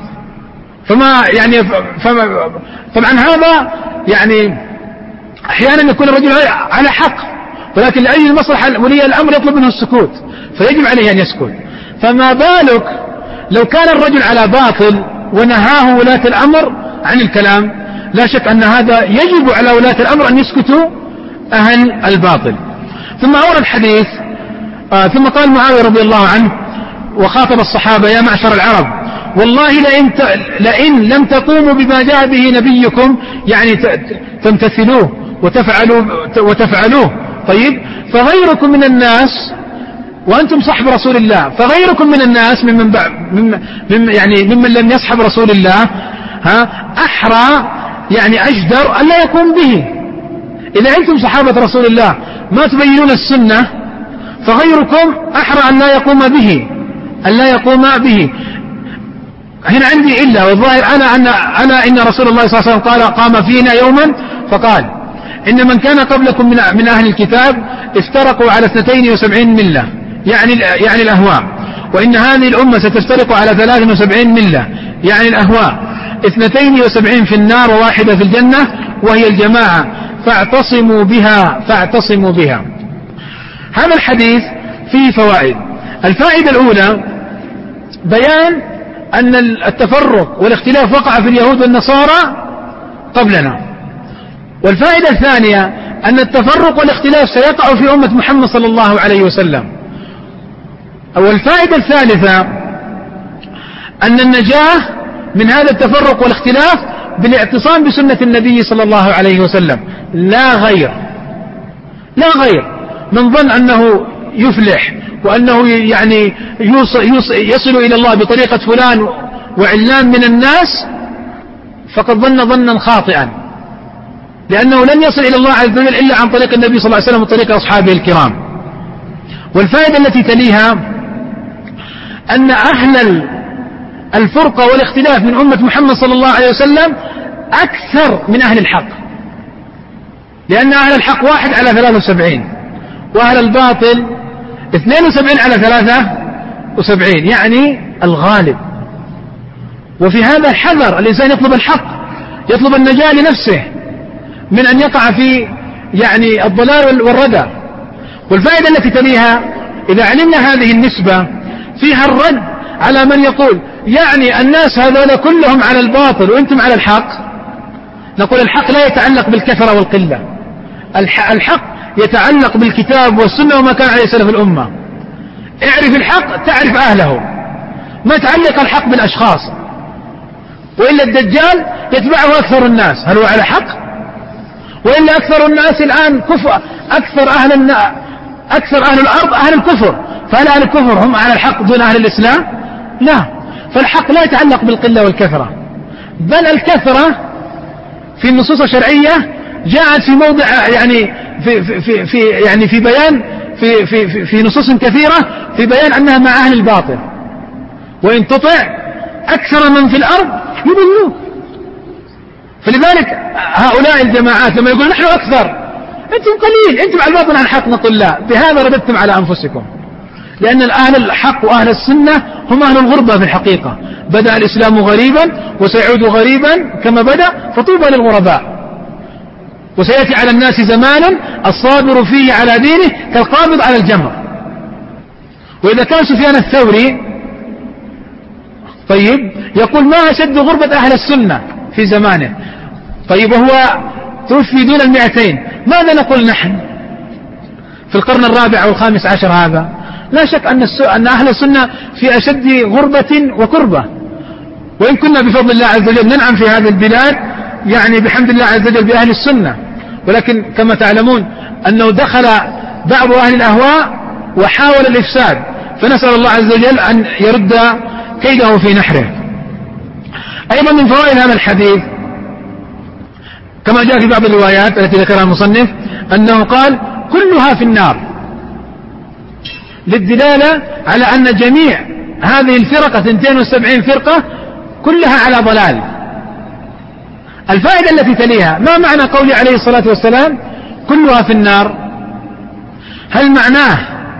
طبعا هذا يعني أحيانا يكون الرجل على حق، ولكن لأي المصلحة ولي الأمر يطلب منه السكوت، فيجب عليه أن يسكت. فما بالك لو كان الرجل على باطل ونهاه ولاة الأمر عن الكلام؟ لا شك أن هذا يجب على ولاة الأمر أن يسكتوا أهل الباطل. ثم أورد الحديث ثم قال معاوية رضي الله عنه وخاطب الصحابة يا معشر العرب والله لئن لم تقوموا بما جاء به نبيكم، يعني تمتثلوه وتفعلوه طيب، فغيركم من الناس، وأنتم صحب رسول الله، فغيركم من الناس ممن لم يصحب رسول الله أحرى يعني أجدر أن لا يقوم به. إذا أنتم صحابة رسول الله ما تبينون السنة، فغيركم أحرى أن لا يقوم به. هنا عندي إلا، والظاهر إن رسول الله صلى الله عليه وسلم قام فينا يوما فقال إن من كان قبلكم من أهل الكتاب افترقوا على 72 ملة، يعني الأهواء، وإن هذه الأمة ستفترق على 73 ملة، يعني الأهواء، 72 في النار وواحدة في الجنة، وهي الجماعة، فاعتصموا بها. هذا الحديث فيه فوائد. الفائدة الأولى بيان أن التفرق والاختلاف وقع في اليهود والنصارى قبلنا. والفائدة الثانية أن التفرق والاختلاف سيقع في أمة محمد صلى الله عليه وسلم. أو الفائدة الثالثة أن النجاة من هذا التفرق والاختلاف بالاعتصام بسنة النبي صلى الله عليه وسلم، لا غير. لا غير. من ظن أنه يفلح وأنه يعني يصل إلى الله بطريقة فلان وعلان من الناس فقد ظن ظنا خاطئا، لأنه لن يصل إلى الله عز وجل إلا عن طريق النبي صلى الله عليه وسلم وطريق أصحابه الكرام. والفائدة التي تليها أن أهل الفرقة والاختلاف من أمة محمد صلى الله عليه وسلم أكثر من أهل الحق، لأن أهل الحق 1 على 73، وأهل الباطل 72 على 73، يعني الغالب. وفي هذا حذر الإنسان يطلب الحق، يطلب النجاة لنفسه من أن يقع في يعني الضلال والردى. والفائدة التي تليها إذا علمنا هذه النسبة فيها الرد على من يقول يعني الناس هذول كلهم على الباطل وأنتم على الحق. نقول الحق لا يتعلق بالكثرة والقلة، الحق يتعلق بالكتاب والسنة وما كان عليه سلف الأمة. اعرف الحق تعرف أهله، ما تعلق الحق بالأشخاص، وإلا الدجال يتبعه أكثر الناس، هل هو على حق؟ وإلا أكثر الناس الآن كفر، أكثر أهل الأرض أهل الكفر، فهل أهل الكفر هم على الحق دون أهل الإسلام؟ لا. فالحق لا يتعلق بالقلة والكثرة، بل الكثرة في النصوص الشرعية جاءت في موضع يعني في بيان في نصوص كثيرة في بيان أنها مع أهل الباطل. وإن تطع أكثر من في الأرض يضلوك. فلذلك هؤلاء الجماعات لما يقولون نحن أكثر، أنتم قليل، أنتم على الباطل عن الحق، نقول لا، بهذا رددتم على أنفسكم. لأن أهل الحق وأهل السنة هم أهل الغربة في الحقيقة. بدأ الإسلام غريبا وسيعود غريبا كما بدأ، فطوبى للغرباء. وسيأتي على الناس زمانا الصابر فيه على دينه كالقابض على الجمر. وإذا كان سفيان الثوري طيب يقول ما أشد غربة أهل السنة في زمانه، طيب وهو توفي دون 200، ماذا نقول نحن في القرن الرابع أو الخامس عشر هذا؟ لا شك أن أهل السنة في أشد غربة وكربة. وإن كنا بفضل الله عز وجل ننعم في هذه البلاد يعني بحمد الله عز وجل بأهل السنة، ولكن كما تعلمون أنه دخل بعض أهل الأهواء وحاول الإفساد، فنسأل الله عز وجل أن يرد كيده في نحره. أيضا من فوائد هذا الحديث كما جاء في بعض الروايات التي ذكرها المصنف أنه قال كلها في النار، للدلالة على أن جميع هذه الفرقة 72 فرقة كلها على ضلال. الفائدة التي تليها ما معنى قوله عليه الصلاة والسلام كلها في النار؟ هل معناه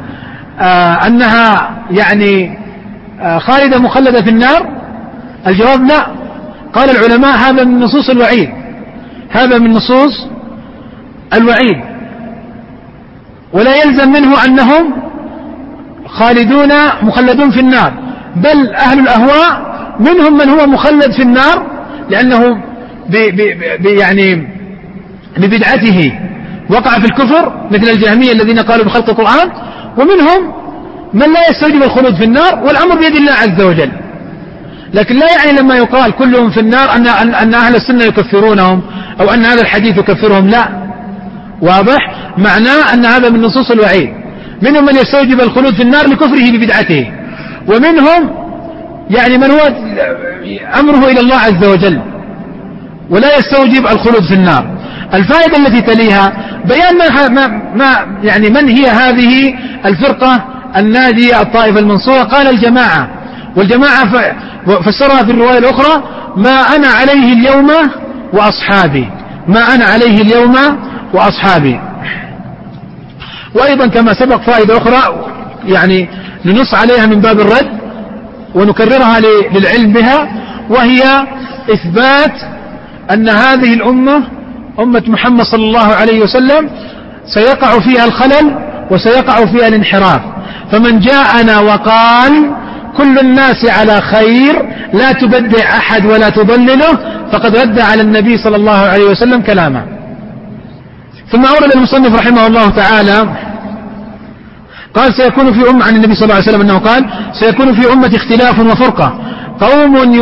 أنها يعني خالدة مخلدة في النار؟ الجواب لا. قال العلماء هذا من نصوص الوعيد، هذا من نصوص الوعيد، ولا يلزم منه أنهم خالدون مخلدون في النار، بل أهل الأهواء منهم من هو مخلد في النار لأنه يعني ببدعته وقع في الكفر مثل الجهمية الذين قالوا بخلق القرآن، ومنهم من لا يستوجب الخلود في النار والأمر بيد الله عز وجل. لكن لا يعني لما يقال كلهم في النار أن أهل السنة يكفرونهم أو أن هذا الحديث يكفرهم، لا. واضح معناه أن هذا من نصوص الوعيد، منهم من يستوجب الخلود في النار لكفره ببدعته، ومنهم يعني من هو أمره إلى الله عز وجل ولا يستوجب الخلود في النار. الفائدة التي تليها بيان يعني من هي هذه الفرقة الناجية الطائفة المنصورة. قال الجماعة، والجماعة فسرها في الرواية الأخرى ما أنا عليه اليوم وأصحابي، ما أنا عليه اليوم وأصحابي. وأيضا كما سبق فائدة أخرى يعني ننص عليها من باب الرد ونكررها للعلم بها، وهي إثبات أن هذه الأمة أمة محمد صلى الله عليه وسلم سيقع فيها الخلل وسيقع فيها الانحراف. فمن جاءنا وقال كل الناس على خير لا تبدع أحد ولا تضلله فقد رد على النبي صلى الله عليه وسلم كلامه. ثم أورد المصنف رحمه الله تعالى قال سيكون في أمة، عن النبي صلى الله عليه وسلم أنه قال سيكون في أمة اختلاف وفرقة، قوم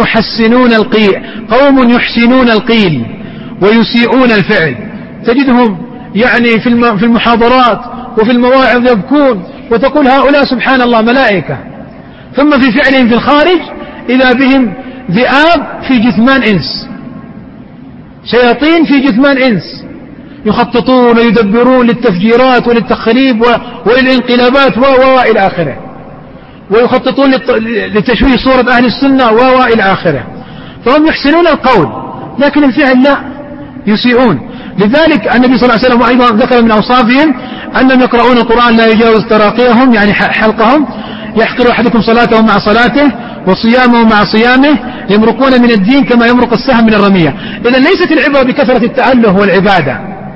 يحسنون القيل ويسيئون الفعل. تجدهم يعني في المحاضرات وفي المواعظ يبكون وتقول هؤلاء سبحان الله ملائكة، ثم في فعلهم في الخارج إذا بهم ذئاب في جثمان إنس، شياطين في جثمان إنس، يخططون ويدبرون للتفجيرات وللتخريب وللانقلابات إلى آخره، ويخططون لتشويه صورة أهل السنة إلى آخره. فهم يحسنون القول لكن الفعل لا، يسيئون. لذلك النبي صلى الله عليه وسلم أيضا ذكر من أوصافهم أنهم يقرؤون القرآن لا يجاوز تراقيهم، يعني حلقهم، يحقر أحدكم صلاته مع صلاته وصيامه مع صيامه، يمرقون من الدين كما يمرق السهم من الرمية. إذن ليست العبرة بكثرة التأله والعبادة،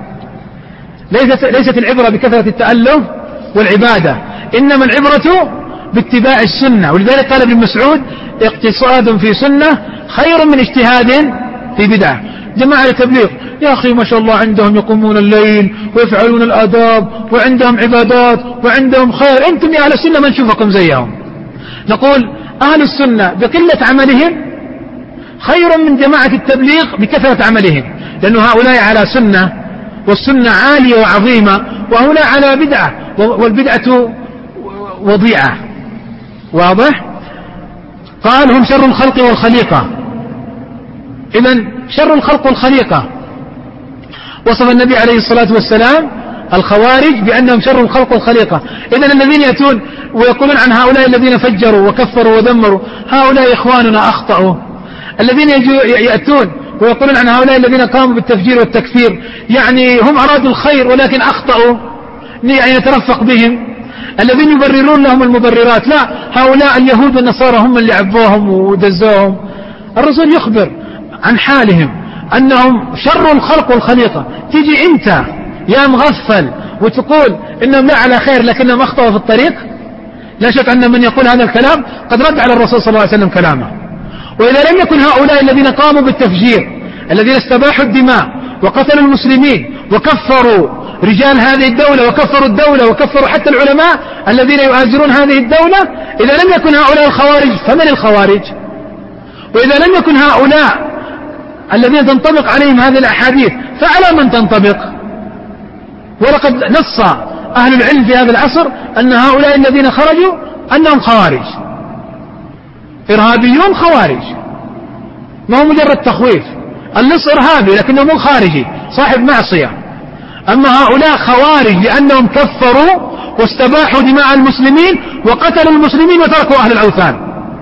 ليست العبرة بكثرة التأله والعبادة، إنما العبرة باتباع السنة. ولذلك قال ابن مسعود اقتصاد في سنة خير من اجتهاد في بدعة. جماعة التبليغ يا أخي ما شاء الله عندهم يقومون الليل ويفعلون الآداب وعندهم عبادات وعندهم خير، أنتم يا أهل السنة ما نشوفكم زيهم. نقول أهل السنة بقلة عملهم خير من جماعة التبليغ بكثرة عملهم، لأن هؤلاء على سنة والسنة عالية وعظيمة، وهؤلاء على بدعة والبدعة وضيعة. واضح؟ قال هم شر الخلق والخليقة. إذن شر الخلق والخليقة وصف النبي عليه الصلاة والسلام الخوارج بأنهم شر الخلق والخليقة. إذن الذين يأتون ويقولون عن هؤلاء الذين فجروا وكفروا ودمروا هؤلاء إخواننا أخطأوا، الذين يأتون ويقولون عن هؤلاء الذين قاموا بالتفجير والتكفير يعني هم أرادوا الخير ولكن أخطأوا، يعني يترفق بهم، الذين يبررون لهم المبررات، لا هؤلاء اليهود والنصارى هم اللي عبوهم ودزوهم. الرسول يخبر عن حالهم أنهم شر الخلق والخليقة. تيجي أنت يا مغفل وتقول إنهم لا على خير لكنهم أخطأوا في الطريق؟ لا شك أن من يقول هذا الكلام قد رد على الرسول صلى الله عليه وسلم كلامه. وإذا لم يكن هؤلاء الذين قاموا بالتفجير، الذين استباحوا الدماء وقتلوا المسلمين وكفروا رجال هذه الدولة وكفروا الدولة وكفروا حتى العلماء الذين يؤازرون هذه الدولة، إذا لم يكن هؤلاء الخوارج فمن الخوارج؟ وإذا لم يكن هؤلاء الذين تنطبق عليهم هذه الأحاديث فعلى من تنطبق؟ ولقد نص أهل العلم في هذا العصر أن هؤلاء الذين خرجوا أنهم خوارج، إرهابيون خوارج، ما هو مجرد تخويف. اللص إرهابي لكنه مو خارجي صاحب معصية، أما هؤلاء خوارج لأنهم كفروا واستباحوا دماء المسلمين وقتلوا المسلمين وتركوا أهل الأوثان.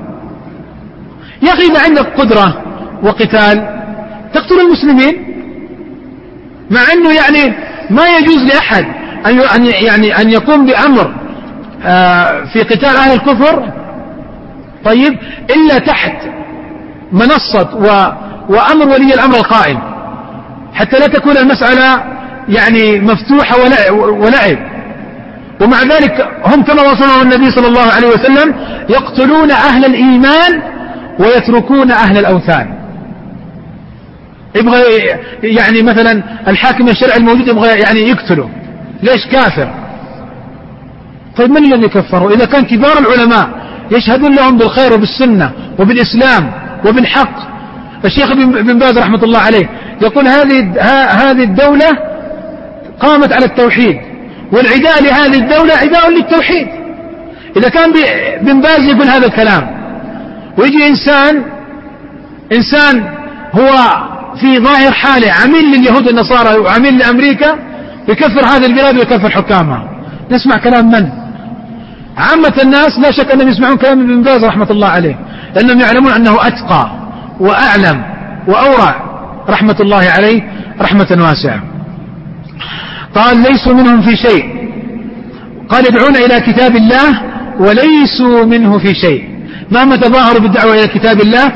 يا أخي إذا عندك قدرة وقتال تقتل المسلمين، مع أنه يعني ما يجوز لأحد أن يقوم بأمر في قتال أهل الكفر طيب إلا تحت منصة وأمر ولي الأمر القائم، حتى لا تكون المسألة يعني مفتوحة ولعب. ومع ذلك هم كما وصفه النبي صلى الله عليه وسلم يقتلون أهل الإيمان ويتركون أهل الأوثان. يبغى يعني مثلا الحاكم الشرعي الموجود يبغى يعني يقتله، ليش؟ كافر. طيب من الذي كفروا؟ إذا كان كبار العلماء يشهدون لهم بالخير وبالسنة وبالإسلام وبالحق. الشيخ بن باز رحمة الله عليه يقول هذه الدولة قامت على التوحيد، والعداء لهذه الدولة عداء للتوحيد. إذا كان بن باز يقول هذا الكلام ويجي إنسان هو في ظاهر حاله عميل لليهود والنصارى وعميل لأمريكا يكفر هذه البلاد ويكفر حكامها، نسمع كلام من؟ عامة الناس لا شك أنهم يسمعون كلام ابن باز رحمة الله عليه، لأنهم يعلمون أنه أتقى وأعلم وأورع رحمة الله عليه رحمة واسعة. قال ليسوا منهم في شيء، قال يدعون إلى كتاب الله وليسوا منه في شيء. مهما تظاهروا بالدعوة إلى كتاب الله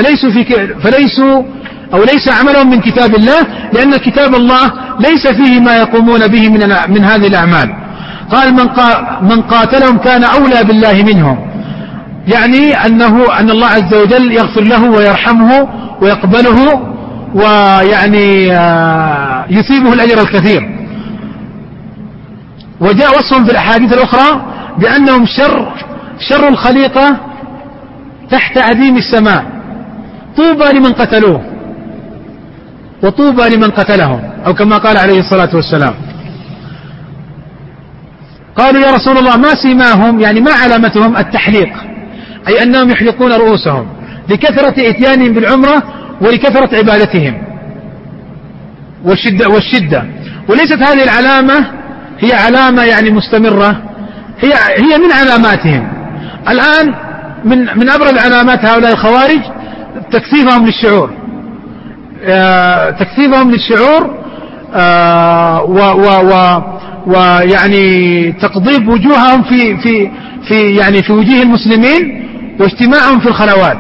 ليس عملهم من كتاب الله، لأن كتاب الله ليس فيه ما يقومون به من هذه الأعمال. قال من قاتلهم كان أولى بالله منهم، يعني أن الله عز وجل يغفر له ويرحمه ويقبله ويعني يثيبه الأجر الكثير. وجاء وصفهم في الأحاديث الأخرى بأنهم شر الخليقة تحت أديم السماء، طوبى لمن قتلوه وطوبى لمن قتلهم، أو كما قال عليه الصلاة والسلام. قالوا يا رسول الله ما سيماهم، يعني ما علامتهم؟ التحليق، أي أنهم يحلقون رؤوسهم لكثرة إتيانهم بالعمرة ولكثرة عبادتهم والشدة. وليست هذه العلامة هي علامة يعني مستمرة، هي من علاماتهم. الآن من أبرز علامات هؤلاء الخوارج تكثيفهم للشعور ويعني تقضيب وجوههم في وجوه المسلمين واجتماعهم في الخلوات.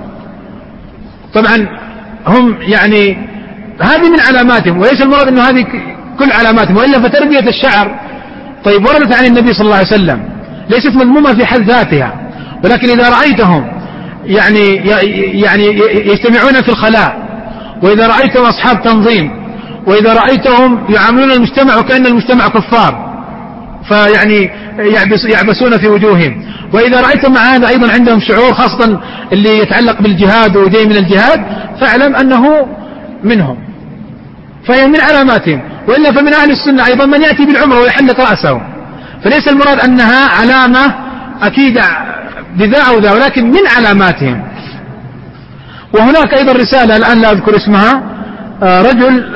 طبعا هم يعني هذه من علاماتهم، وليس المراد أنه هذه كل علاماتهم، وإلا فتربية الشعر طيب وردت عن النبي صلى الله عليه وسلم، ليست مذمومة في حد ذاتها، ولكن إذا رأيتهم يعني يجتمعون في الخلاء، وإذا رأيتهم أصحاب تنظيم، وإذا رأيتهم يعاملون المجتمع وكأن المجتمع كفار فيعني يعبسون في وجوههم، وإذا رأيتم مع هذا أيضا عندهم شعور خاصة اللي يتعلق بالجهاد وجاي من الجهاد، فاعلم أنه منهم، فهي من علاماتهم. وإلا فمن أهل السنة أيضا من يأتي بالعمرة ويحلق رأسه، فليس المراد أنها علامة أكيد بذا أو ذا، ولكن من علاماتهم. وهناك أيضا رسالة الآن لا أذكر اسمها، رجل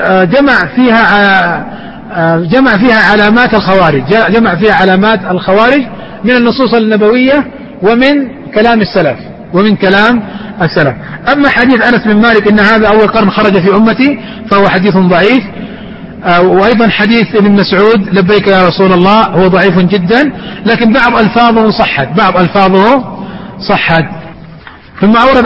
جمع فيها علامات الخوارج، جمع فيها علامات الخوارج من النصوص النبوية ومن كلام السلف. أما حديث أنس بن مالك إن هذا أول قرن خرج في أمتي فهو حديث ضعيف، وأيضا حديث ابن مسعود لبيك يا رسول الله هو ضعيف جدا، لكن بعض ألفاظه صحت. ثم أورد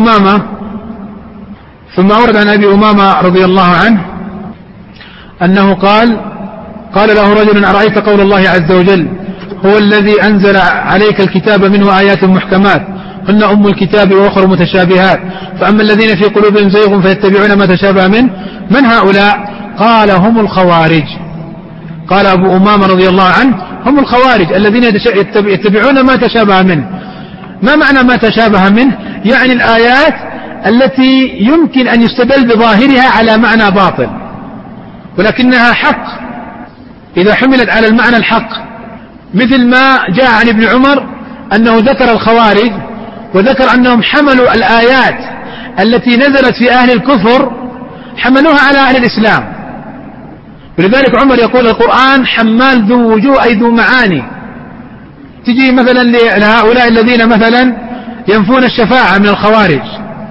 عن أبي أمامة رضي الله عنه أنه قال له رجل أرأيت قول الله عز وجل هو الذي أنزل عليك الكتاب منه آيات محكمات هن أم الكتاب وأخر متشابهات فأما الذين في قلوبهم زيغ فيتبعون ما تشابه منه من هؤلاء؟ قال هم الخوارج. قال أبو أمامة رضي الله عنه هم الخوارج الذين يتبعون ما تشابه منه. ما معنى ما تشابه منه؟ يعني الآيات التي يمكن أن يستدل بظاهرها على معنى باطل ولكنها حق إذا حملت على المعنى الحق، مثل ما جاء عن ابن عمر أنه ذكر الخوارج وذكر أنهم حملوا الآيات التي نزلت في أهل الكفر حملوها على أهل الإسلام، ولذلك عمر يقول القرآن حمال ذو وجوه أي ذو معاني. تجي مثلا لهؤلاء الذين مثلا ينفون الشفاعة من الخوارج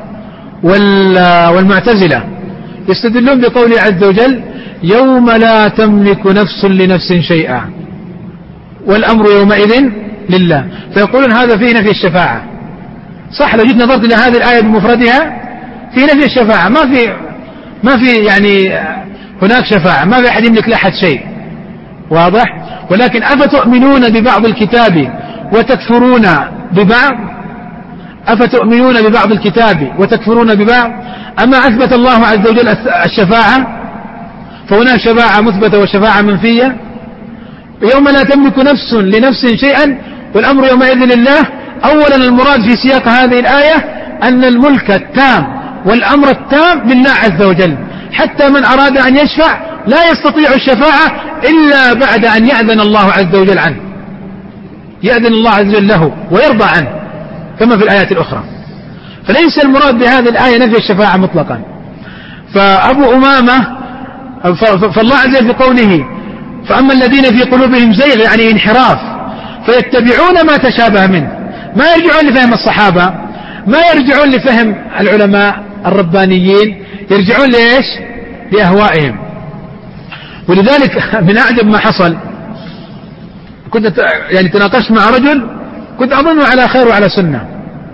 والمعتزلة يستدلون بقوله عز وجل يوم لا تملك نفس لنفس شيئا والأمر يومئذ لله، فيقولون هذا فيه نفي الشفاعة. صح لو جيت نظرت إلى هذه الآية بمفردها فيه نفي الشفاعة، ما في يعني هناك شفاعة، ما في أحد يملك لأحد شيء، واضح؟ ولكن أفتؤمنون ببعض الكتاب وتكفرون ببعض؟ أفتؤمنون ببعض الكتاب وتكفرون ببعض؟ أما أثبت الله عز وجل الشفاعة فهناك شفاعة مثبتة وشفاعة منفية. يوم لا تملك نفس لنفس شيئا والأمر يومئذ لله. أولا المراد في سياق هذه الآية أن الملك التام والأمر التام لله عز وجل، حتى من أراد أن يشفع لا يستطيع الشفاعة إلا بعد أن يأذن الله عز وجل عنه، يأذن الله عز وجل له ويرضى عنه كما في الآيات الأخرى. فليس المراد بهذه الآية نفي الشفاعة مطلقا. فأبو أمامة فالله عز وجل في قوله فأما الذين في قلوبهم زيغ يعني انحراف فيتبعون ما تشابه منه، ما يرجعون لفهم الصحابة، ما يرجعون لفهم العلماء الربانيين، يرجعون لإيش؟ لأهوائهم. ولذلك من أعجب ما حصل كنت يعني تناقشت مع رجل كنت أظنه على خير وعلى سنة،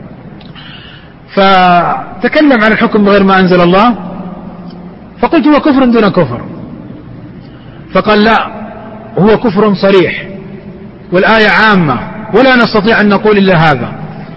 فتكلم عن الحكم بغير ما أنزل الله، فقلت هو كفر دون كفر، فقال لا هو كفر صريح والآية عامة ولا نستطيع أن نقول إلا هذا.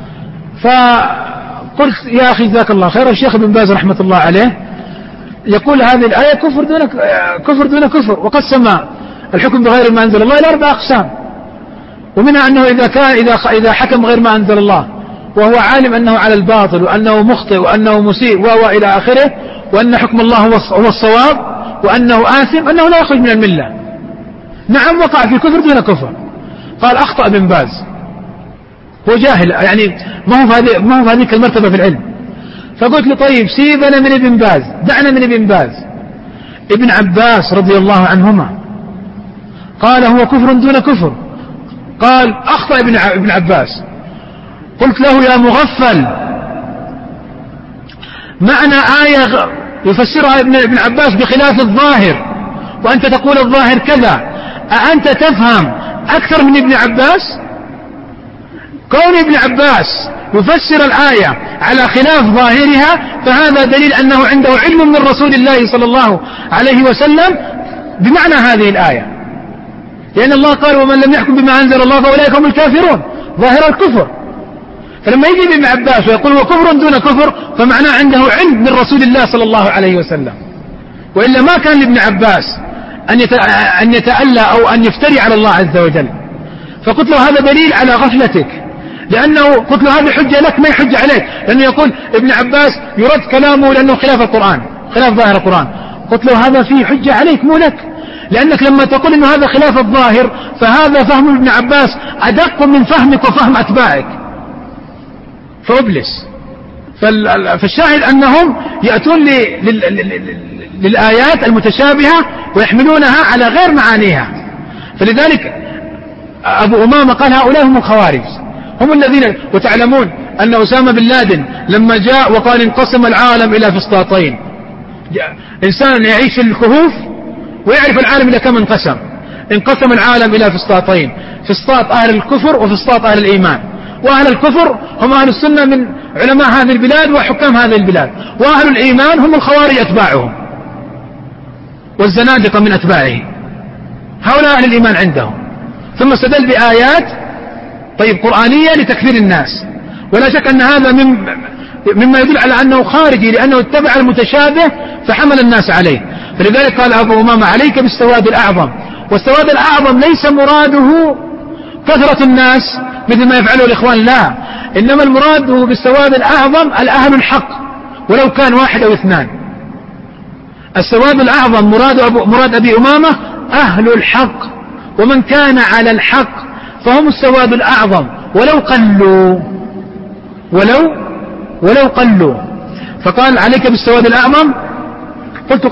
فقلت يا أخي جزاك الله خير، الشيخ ابن باز رحمة الله عليه يقول هذه الآية كفر دون كفر، وقسم الحكم بغير ما أنزل الله إلى 4 أقسام. ومنها أنه إذا حكم غير ما أنزل الله وهو عالم أنه على الباطل وأنه مخطئ وأنه مسيء وإلى آخره، وأن حكم الله هو الصواب وأنه آثم، أنه لا يخرج من الملة. نعم وقع في كفر دون كفر. قال أخطأ ابن باز، هو جاهل يعني ما هو في هذيك المرتبة في العلم. فقلت له طيب سيبنا من ابن باز، دعنا من ابن باز. ابن عباس رضي الله عنهما قال هو كفر دون كفر. قال أخطأ ابن عباس. قلت له يا مغفل، معنى آية يفسرها ابن عباس بخلاف الظاهر وأنت تقول الظاهر كذا، أأنت تفهم أكثر من ابن عباس؟ كون ابن عباس يفسر الآية على خلاف ظاهرها فهذا دليل أنه عنده علم من رسول الله صلى الله عليه وسلم بمعنى هذه الآية، لأن الله قال ومن لم يحكم بما أنزل الله فأولئك هم الكافرون، ظاهر الكفر. فلما يجي ابن عباس ويقول هو كفر دون كفر فمعناه عنده علم من رسول الله صلى الله عليه وسلم، وإلا ما كان لابن عباس أن يتألى أو أن يفتري على الله عز وجل. فقلت له هذا دليل على غفلتك، لأنه قلت له هذه حجة لك ما هي حجة عليك، لأنه يقول ابن عباس يرد كلامه لأنه خلاف القرآن، خلاف ظاهر القرآن. قلت له هذا فيه حجة عليك مو لك، لأنك لما تقول إنه هذا خلاف الظاهر فهذا فهم ابن عباس أدق من فهمك وفهم أتباعك، فأبلس. فالشاهد أنهم يأتون للآيات المتشابهة ويحملونها على غير معانيها. فلذلك أبو أمامة قال هؤلاء هم الخوارج، هم الذين، وتعلمون أن أسامة بن لادن لما جاء وقال انقسم العالم إلى فسطاطين، إنسان يعيش في الكهوف ويعرف العالم إلى كم انقسم العالم إلى فسطاطين، فسطاط أهل الكفر وفسطاط أهل الإيمان. وأهل الكفر هم أهل السنة من علماء هذه البلاد وحكام هذه البلاد، وأهل الإيمان هم الخوارج أتباعهم والزنادقة من أتباعه، هؤلاء أهل الإيمان عندهم. ثم استدل بآيات طيب قرآنية لتكفير الناس، ولا شك أن هذا مما يدل على أنه خارجي، لأنه اتبع المتشابه فحمل الناس عليه. فلذلك قال أبو أمامة عليك بالسواد الأعظم. والسواد الأعظم ليس مراده كثرة الناس مثل ما يفعله الإخوان، لا، إنما المراد بالسواد الأعظم الأهل الحق ولو كان واحد أو اثنان. السواد الأعظم مراد أبي أمامة أهل الحق، ومن كان على الحق فهم السواد الأعظم ولو قلوا. فقال عليك بالسواد الأعظم. قلت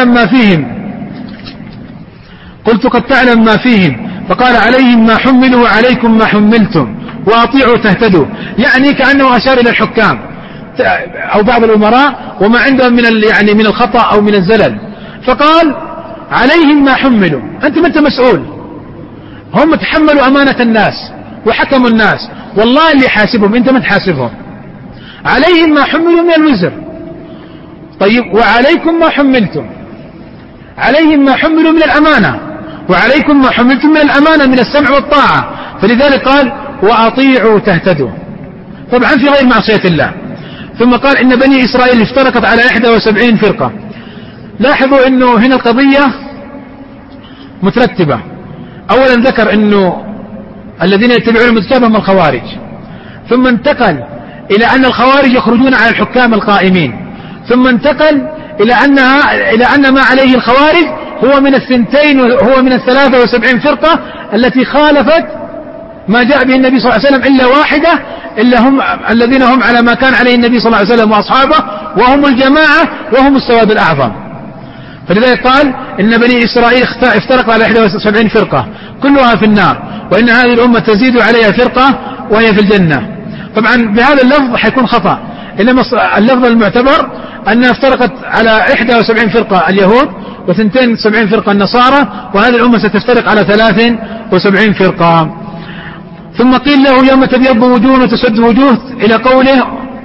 قد تعلم ما فيهم. فقال عليهم ما حملوا وعليكم ما حملتم وأطيعوا تهتدوا، يعني كأنه أشار إلى الحكام أو بعض الأمراء وما عندهم من الخطأ أو من الزلل. فقال عليهم ما حملوا، أنت ما أنت مسؤول، هم تحملوا أمانة الناس وحكموا الناس، والله اللي حاسبهم، أنت ما تحاسبهم. عليهم ما حملوا من الوزر. طيب وعليكم ما حملتم، عليهم ما حملوا من الأمانة وعليكم ما حملتم من الأمانة من السمع والطاعة. فلذلك قال وأطيعوا تهتدوا، طبعا في غير معصية الله. ثم قال إن بني إسرائيل افترقت على 71 فرقة. لاحظوا أنه هنا القضية مترتبة. أولا ذكر أنه الذين يتبعون المتشابه هم الخوارج، ثم انتقل إلى أن الخوارج يخرجون على الحكام القائمين، ثم انتقل إلى أن ما عليه الخوارج هو من 73 فرقة التي خالفت ما جاء به النبي صلى الله عليه وسلم إلا واحدة، إلا هم الذين هم على ما كان عليه النبي صلى الله عليه وسلم وأصحابه، وهم الجماعة وهم السواد الأعظم. فلذلك قال إن بني إسرائيل افترقوا على 71 فرقة كلها في النار، وإن هذه الأمة تزيد عليها فرقة وهي في الجنة. طبعا بهذا اللفظ حيكون خطأ، إنما اللفظ المعتبر أنها افترقت على 71 فرقة اليهود و72 فرقة النصارى، وهذه الأمة ستفترق على 73 فرقة. ثم قيل له يوم تبيض وجوه وتسود وجوه إلى قوله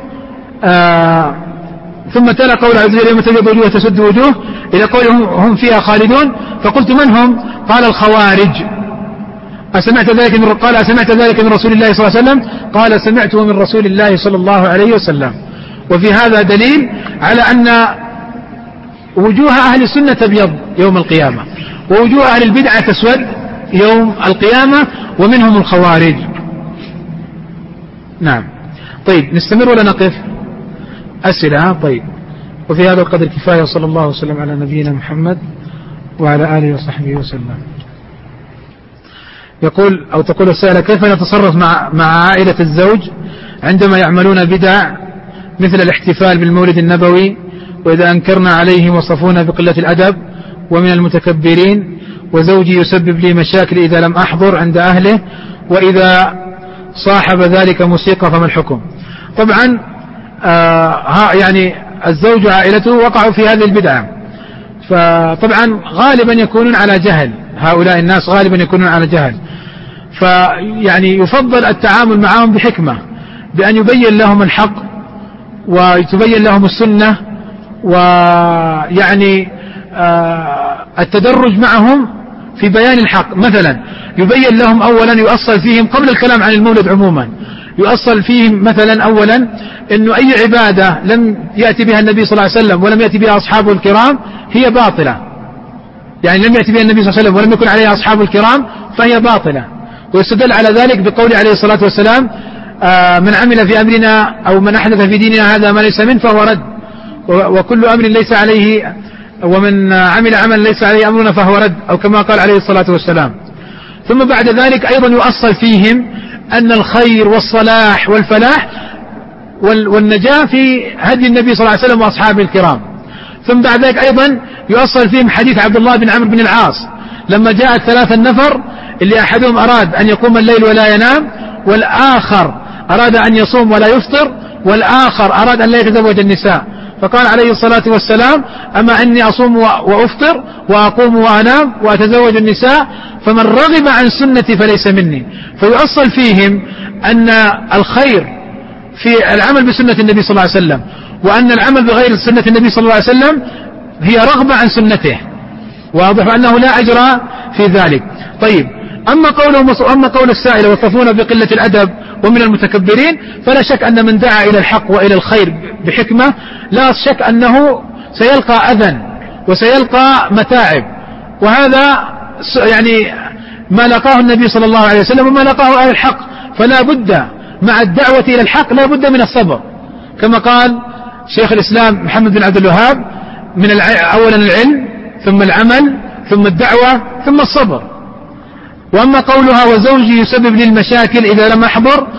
ثم تلا قوله عز وجل يوم تبيض وجوه وتسود وجوه إلى قوله هم فيها خالدون. فقلت من هم؟ قال الخوارج. قال أسمعت ذلك من رسول الله صلى الله عليه وسلم؟ قال سمعته من رسول الله صلى الله عليه وسلم. وفي هذا دليل على أن وجوه أهل السنة تبيض يوم القيامة، ووجوه أهل البدعة تسود يوم القيامة، ومنهم الخوارج. نعم. طيب نستمر ولا نقف؟ أسئلة. طيب، وفي هذا القدر كفاية، صلى الله وسلم على نبينا محمد وعلى آله وصحبه وسلم. يقول أو تقول السائلة: كيف نتصرف مع عائلة الزوج عندما يعملون بدع مثل الاحتفال بالمولد النبوي، وإذا أنكرنا عليهم وصفونا بقلة الأدب ومن المتكبرين، وزوجي يسبب لي مشاكل إذا لم أحضر عند أهله، وإذا صاحب ذلك موسيقى فما الحكم؟ طبعا يعني الزوج وعائلته وقعوا في هذه البدعة، فطبعا غالبا يكونون على جهل، هؤلاء الناس غالبا يكونون على جهل، فيعني يفضل التعامل معهم بحكمة، بأن يبين لهم الحق ويتبين لهم السنة، ويعني التدرج معهم في بيان الحق. مثلا يبين لهم أولا، يؤصل فيهم قبل الكلام عن المولد عموما، يؤصل فيهم مثلا أولا أنه أي عبادة لم يأتي بها النبي صلى الله عليه وسلم ولم يأتي بها أصحابه الكرام هي باطلة، يعني لم يأتي بها النبي صلى الله عليه وسلم ولم يكن عليها أصحابه الكرام فهي باطلة. ويستدل على ذلك بقول عليه الصلاة والسلام: من عمل في أمرنا أو من أحدث في ديننا هذا ما ليس منه فهو رد، وكل أمر ليس عليه، ومن عمل عمل ليس عليه أمرنا فهو رد، أو كما قال عليه الصلاة والسلام. ثم بعد ذلك أيضا يؤصل فيهم أن الخير والصلاح والفلاح والنجاة في هدي النبي صلى الله عليه وسلم وأصحابه الكرام. ثم بعد ذلك أيضا يؤصل فيهم حديث عبد الله بن عمرو بن العاص لما جاءت 3 نفر، اللي أحدهم أراد أن يقوم الليل ولا ينام، والآخر أراد أن يصوم ولا يفطر، والآخر أراد أن لا يتزوج النساء، فقال عليه الصلاة والسلام: أما أني أصوم وأفطر وأقوم وأنام وأتزوج النساء، فمن رغب عن سنتي فليس مني. فيؤصل فيهم أن الخير في العمل بسنة النبي صلى الله عليه وسلم، وأن العمل بغير سنة النبي صلى الله عليه وسلم هي رغبة عن سنته، واضح أنه لا أجر في ذلك. طيب، أما قول السائل: وصفون بقلة الأدب ومن المتكبرين، فلا شك أن من دعا إلى الحق وإلى الخير بحكمة لا شك أنه سيلقى أذى وسيلقى متاعب، وهذا يعني ما لقاه النبي صلى الله عليه وسلم وما لقاه أهل الحق. فلا بد مع الدعوة إلى الحق لا بد من الصبر، كما قال شيخ الإسلام محمد بن عبد الوهاب: من أولا العلم، ثم العمل، ثم الدعوة، ثم الصبر. وأما قولها: وزوجي يسبب لي المشاكل إذا لم أحضر،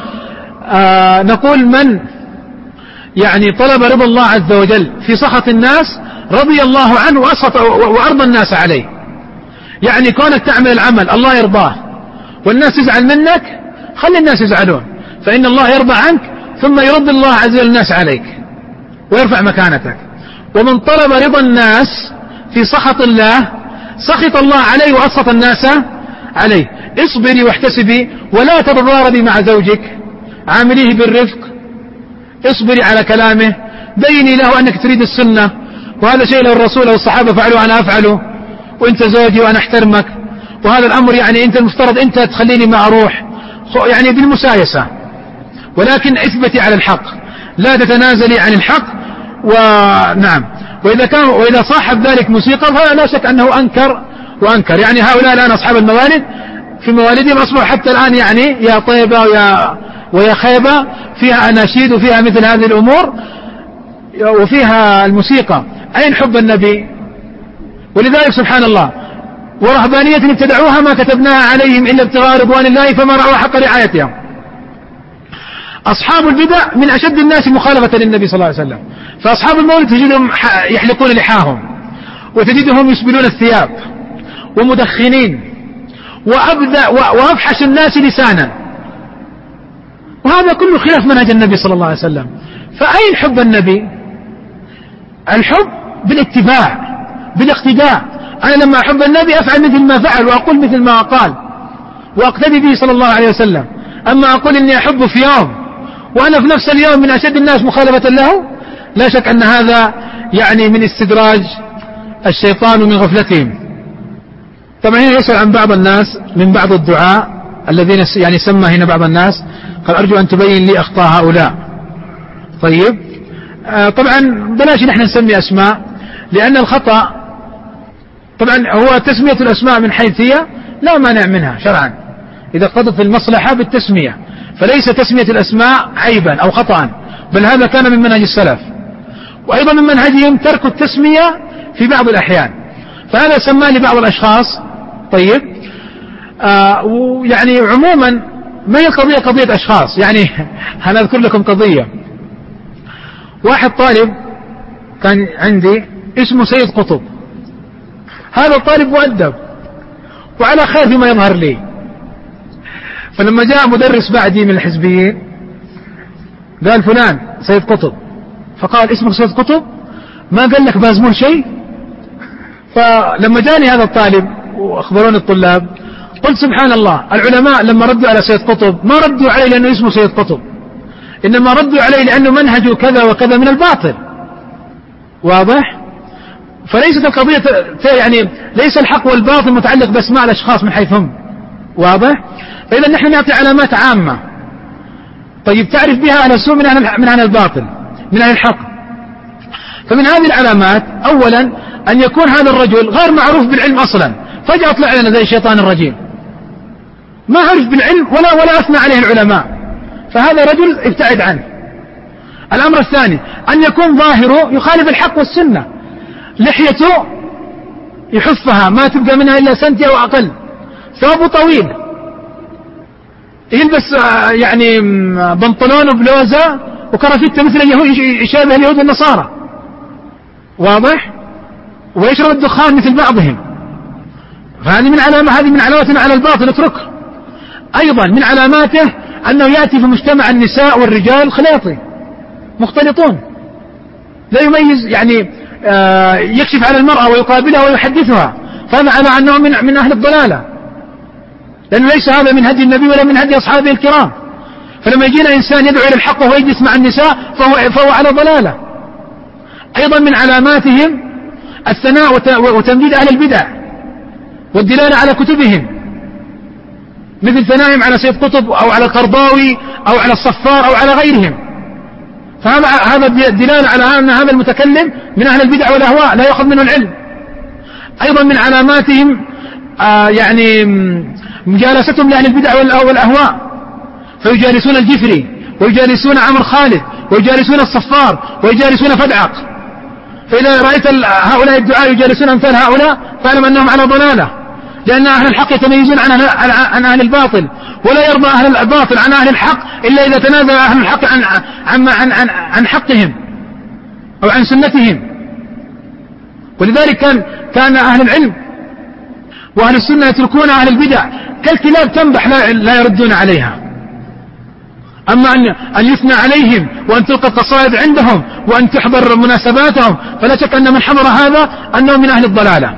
نقول: من يعني طلب رضا الله عز وجل في سخط الناس رضي الله عنه وأرضى الناس عليه. يعني كونك تعمل العمل الله يرضاه والناس يزعل منك، خلي الناس يزعلون، فإن الله يرضى عنك ثم يرد الله عز وجل الناس عليك ويرفع مكانتك. ومن طلب رضا الناس في سخط الله سخط الله عليه وأسخط الناس عليه. اصبري واحتسبي ولا تتضاربي مع زوجك، عامليه بالرفق، اصبري على كلامه، بيني له أنك تريد السنة، وهذا شيء لو الرسول أو الصحابة فعلوا أنا أفعله، وأنت زوجي وأنا أحترمك، وهذا الأمر يعني أنت المفترض أنت تخليني ما أروح، يعني بالمسايسة، ولكن اثبتي على الحق، لا تتنازلي عن الحق. ونعم، وإذا صاحب ذلك موسيقى فهذا لا شك أنه أنكر وأنكر. يعني هؤلاء الآن أصحاب الموالد في موالدهم أصبحوا حتى الآن يعني يا طيبة ويا خيبة فيها أناشيد وفيها مثل هذه الأمور وفيها الموسيقى. أين حب النبي؟ ولذلك سبحان الله، ورهبانية ابتدعوها ما كتبناها عليهم إلا ابتغاء رضوان الله فما رأوا حق رعايتها. أصحاب البدع من أشد الناس مخالفة للنبي صلى الله عليه وسلم، فأصحاب المولد تجدهم يحلقون لحاهم، وتجدهم يسبلون الثياب، ومدخنين، وأفحش الناس لسانا، وهذا كله خلاف منهج النبي صلى الله عليه وسلم. فأين حب النبي؟ الحب بالاتباع بالاقتداء. أنا لما أحب النبي أفعل مثل ما فعل وأقول مثل ما قال وأقتدي به صلى الله عليه وسلم. أما أقول إني أحبه في يوم وأنا في نفس اليوم من أشد الناس مخالفة له، لا شك أن هذا يعني من استدراج الشيطان ومن غفلتهم. طبعا هنا يسأل عن بعض الناس من بعض الدعاء الذين يعني سمى هنا بعض الناس، قال: أرجو أن تبين لي أخطاء هؤلاء. طيب، طبعا بلاش نحن نسمي أسماء، لأن الخطأ طبعا هو تسمية الأسماء من حيث هي لا مانع منها شرعا إذا اقتضت في المصلحة بالتسمية، فليس تسمية الأسماء عيبا أو خطأ، بل هذا كان من منهج السلف. وأيضا من منهجهم ترك التسمية في بعض الأحيان، فهذا سماه لبعض الأشخاص. طيب ويعني عموما ما هي القضية قضية أشخاص، يعني أنا أذكر لكم قضية. واحد طالب كان عندي اسمه سيد قطب، هذا الطالب مؤدب وعلى خير فيما يظهر لي، فلما جاء مدرس بعدي من الحزبيين قال فلان سيد قطب، فقال اسمك سيد قطب؟ ما قال لك بازمول شيء؟ فلما جاني هذا الطالب واخبروني الطلاب قلت سبحان الله، العلماء لما ردوا على سيد قطب ما ردوا عليه لأنه اسمه سيد قطب، إنما ردوا عليه لأنه منهجه كذا وكذا من الباطل. واضح؟ فليست القضية يعني ليس الحق والباطل متعلق بأسماء الأشخاص من حيث هم. واضح؟ فإذا نحن نعطي علامات عامة طيب تعرف بها أهل السوء من أهل الباطل من أهل الحق. فمن هذه العلامات أولا أن يكون هذا الرجل غير معروف بالعلم أصلا، فجأة طلع لنا زي الشيطان الرجيم، ما عرف بالعلم ولا أثنى عليه العلماء، فهذا رجل ابتعد عنه. الأمر الثاني أن يكون ظاهره يخالف الحق والسنة، لحيته يحفها ما تبقى منها إلا سنتي أو أقل، ثوبه طويل، يلبس يعني بنطلون وبلوزة وكرافتة مثل اليهود، يشابه اليهود والنصارى. واضح؟ ويشرب الدخان مثل بعضهم، فهذه من علامات على الباطل، اتركه. أيضا من علاماته أنه يأتي في مجتمع النساء والرجال خلاطي مختلطون، لا يميز، يعني يكشف على المرأة ويقابلها ويحدثها، فهذا على أنه من أهل الضلالة، لأنه ليس هذا من هدي النبي ولا من هدي أصحابه الكرام. فلما يجينا إنسان يدعو إلى الحق وهو يجلس مع النساء فهو على ضلالة. أيضا من علاماتهم الثناء وتمجيد أهل البدع والدلالة على كتبهم، مثل ثنائهم على سيد قطب أو على القرضاوي أو على الصفار أو على غيرهم، فهذا دلالة على أن هذا المتكلم من أهل البدع والأهواء لا يأخذ منه العلم. أيضا من علاماتهم يعني مجالستهم لأهل البدع والأهواء، فيجالسون الجفري ويجالسون عمر خالد ويجالسون الصفار ويجالسون فدعق. فإذا رأيت هؤلاء الدعاء يجالسون أمثال هؤلاء فاعلم أنهم على ضلالة، لأن أهل الحق يتميزون عن أهل الباطل، ولا يرضى أهل الباطل عن أهل الحق إلا إذا تنازل أهل الحق عن حقهم أو عن سنتهم. ولذلك كان أهل العلم وأهل السنة يتركون أهل البدع كالكلاب تنبح لا يردون عليها. أما أن يثنى عليهم وأن تلقى القصائد عندهم وأن تحضر مناسباتهم، فلا شك أن من حضر هذا أنه من أهل الضلالة.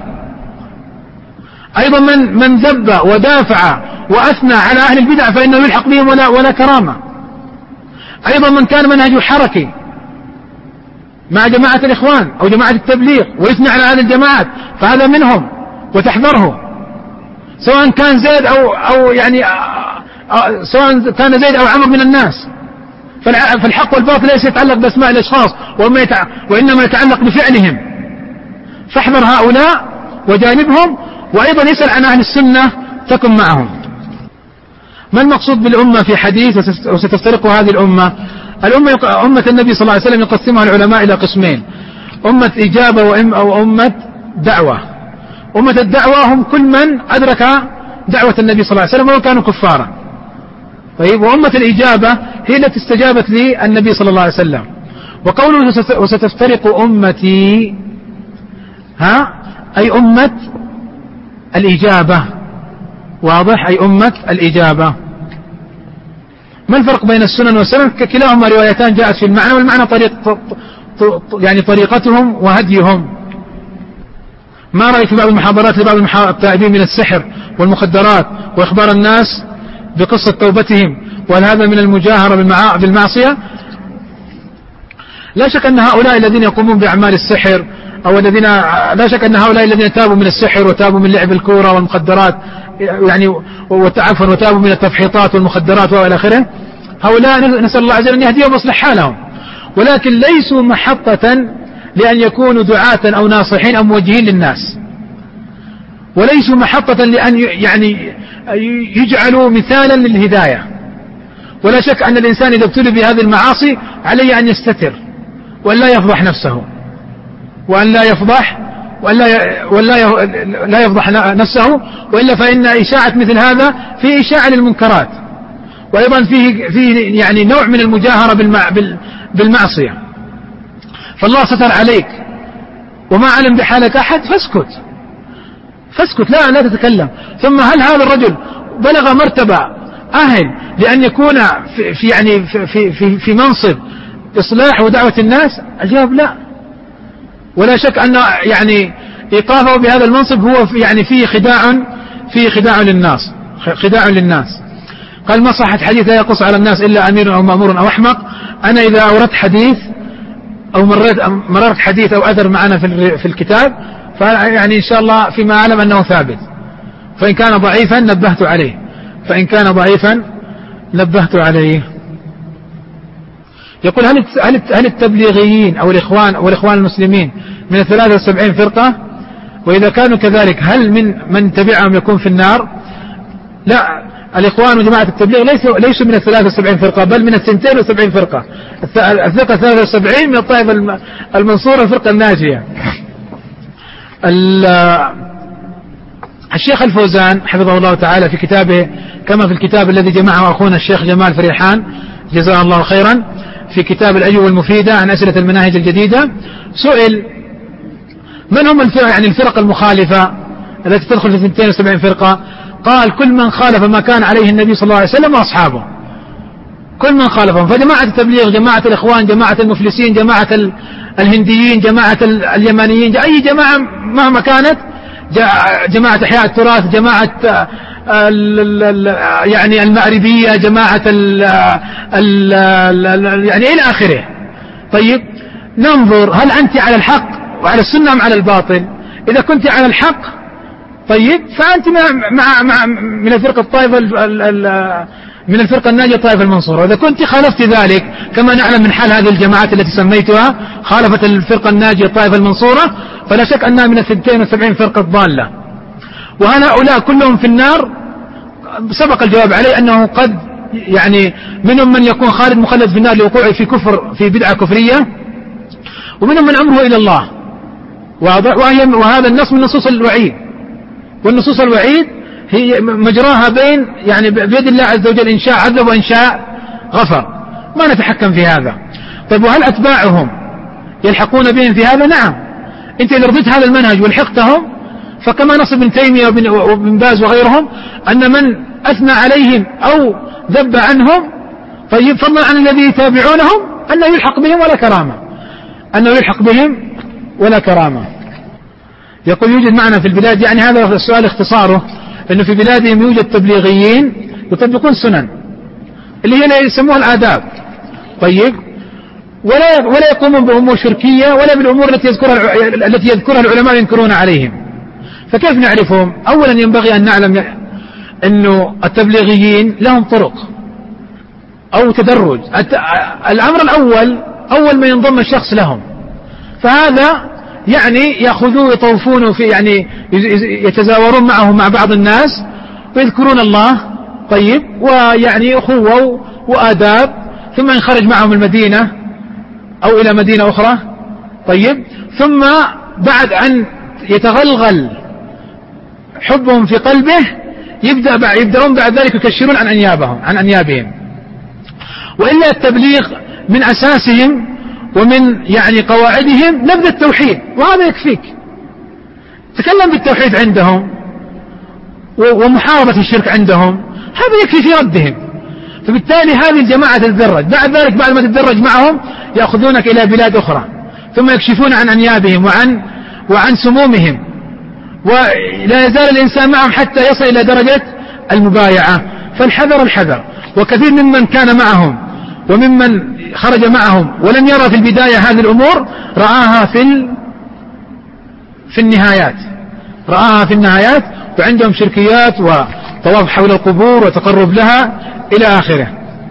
أيضا من ذب ودافع وأثنى على أهل البدع فإنه يلحق بهم ولا كرامة. أيضا من كان منهجه حركي مع جماعة الإخوان أو جماعة التبليغ ويثنى على هذه الجماعات فهذا منهم وتحذره، سواء كان زيد أو يعني سواء كان زيد أو عمر من الناس. فالحق والباطل ليس يتعلق بأسماء الأشخاص وإنما يتعلق بفعلهم، فاحذر هؤلاء وجانبهم، وأيضا يسأل عن أهل السنة تكن معهم. ما المقصود بالأمة في حديث وستفترق هذه الأمة؟ أمة النبي صلى الله عليه وسلم يقسمها العلماء إلى قسمين: أمة إجابة وأمة دعوة. أمة الدعوة هم كل من أدرك دعوة النبي صلى الله عليه وسلم وهم كانوا كفارا. طيب، وأمة الإجابة هي التي استجابت للنبي صلى الله عليه وسلم. وقوله وستفترق أمتي أي أمة الإجابة. واضح؟ أي أمة الإجابة. ما الفرق بين السنن والسنن؟ كلاهما روايتان جاءت في المعنى، والمعنى يعني طريقتهم وهديهم. ما رأيت بعض المحاضرات لبعض التائبين من السحر والمخدرات وإخبار الناس بقصة توبتهم، وهل هذا من المجاهرة بالمعصية؟ لا شك أن هؤلاء الذين يقومون بأعمال السحر أو الذين لا شك أن هؤلاء الذين تابوا من السحر وتابوا من لعب الكورة والمخدرات يعني وتابوا من التفحيطات والمخدرات وإلى آخره، هؤلاء نسأل الله عز وجل أن يهديهم ويصلح حالهم، ولكن ليسوا محطة لأن يكونوا دعاة أو ناصحين أو موجهين للناس. وليسوا محطة لأن يعني يجعلوا مثالا للهداية. ولا شك أن الإنسان إذا ابتلي بهذه المعاصي عليه أن يستتر وأن لا يفضح نفسه، وأن لا يفضح لا يفضح نفسه، وإلا فإن إشاعة مثل هذا فيه إشاعة للمنكرات، وأيضا فيه يعني نوع من المجاهرة بالمعصية. فالله ستر عليك وما علم بحالك أحد، فاسكت لا تتكلم. ثم هل هذا الرجل بلغ مرتبة أهل لأن يكون في منصب إصلاح ودعوة الناس؟ الجواب لا. ولا شك أن يعني إيقافه بهذا المنصب هو يعني فيه خداع للناس. قال ما صحة حديث لا يقص على الناس إلا أمير أو مأمور أو أحمق. أنا إذا أوردت حديث أو مررت حديث أو أثر معنا في الكتاب، فيعني إن شاء الله فيما أعلم أنه ثابت، فإن كان ضعيفا نبهت عليه. يقول هل التبليغيين أو الإخوان المسلمين من 73 فرقة؟ وإذا كانوا كذلك هل من تبعهم يكون في النار؟ لا، الإخوان وجماعة التبليغ ليسوا من 73 فرقة، بل من 72 فرقة. الفرقة 73 من الطائفة المنصورة، الفرقة الناجية. الشيخ الفوزان حفظه الله تعالى في كتابه، كما في الكتاب الذي جمعه أخونا الشيخ جمال فريحان جزاه الله خيرا، في كتاب الأجوبة المفيدة عن أسئلة المناهج الجديدة، سئل من هم الفرق المخالفة التي تدخل في 72 فرقة؟ قال كل من خالف ما كان عليه النبي صلى الله عليه وسلم وأصحابه، كل من خالفهم. فجماعة التبليغ، جماعة الإخوان، جماعة المفلسين، جماعة الهنديين، جماعة اليمانيين، أي جماعة مهما كانت، جماعة إحياء التراث، جماعة يعني المأربية، جماعة يعني إلى آخره. طيب ننظر هل أنت على الحق وعلى السنة أم على الباطل؟ إذا كنت على الحق طيب فأنت من الفرقة الطائفة من الفرقة الناجية الطائفة المنصورة. وإذا كنت خالفت ذلك كما نعلم من حال هذه الجماعات التي سميتها خالفت الفرقة الناجية الطائفة المنصورة، فلا شك أنها من 72 فرقة ضالة. وهؤلاء كلهم في النار. سبق الجواب عليه أنه قد يعني منهم من يكون مخلد في النار لوقوعه في كفر، في بدعة كفرية، ومنهم من أمره إلى الله، وهذا النص من نصوص الوعيد. والنصوص الوعيد هي مجراها بيد الله عز وجل، إن شاء عذب وإن شاء غفر، ما نتحكم في هذا. طيب وهل أتباعهم يلحقون بهم في هذا؟ نعم. أنت إذا رضيت هذا المنهج والحقتهم، فكما نص ابن تيمية وابن باز وغيرهم أن من أثنى عليهم أو ذب عنهم طيب فضلا عن الذي يتابعونهم أنه يلحق بهم ولا كرامة. يقول يوجد معنا في البلاد، يعني هذا السؤال اختصاره أنه في بلادهم يوجد تبليغيين يطبقون سنن اللي هي يسموها الآداب، طيب ولا يقومون بأمور شركية ولا بالأمور التي يذكرها العلماء ينكرون عليهم. فكيف نعرفهم؟ أولا ينبغي أن نعلم أنه التبليغيين لهم طرق أو تدرج. الأمر الأول أول ما ينضم الشخص لهم، فهذا يعني يأخذوه يطوفون في يعني يتزاورون معهم مع بعض الناس ويذكرون الله، طيب ويعني أخوة وآداب، ثم ينخرج معهم المدينة أو إلى مدينة أخرى، طيب ثم بعد أن يتغلغل حبهم في قلبه يبدأون بعد ذلك يكشرون عن أنيابهم. وإلا التبليغ من أساسهم ومن يعني قواعدهم نبذ التوحيد، وهذا يكفيك. تكلم بالتوحيد عندهم ومحاربة الشرك عندهم، هذا يكفي في ردهم. فبالتالي هذه الجماعة تتدرج، بعد ذلك بعد ما تتدرج معهم يأخذونك إلى بلاد أخرى، ثم يكشفون عن أنيابهم وعن سمومهم، ولا يزال الإنسان معهم حتى يصل إلى درجة المبايعة. فالحذر. وكثير ممن كان معهم وممن خرج معهم ولم يرى في البداية هذه الأمور رآها في النهايات، وعندهم شركيات وطواف حول القبور وتقرب لها إلى آخره.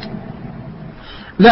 لا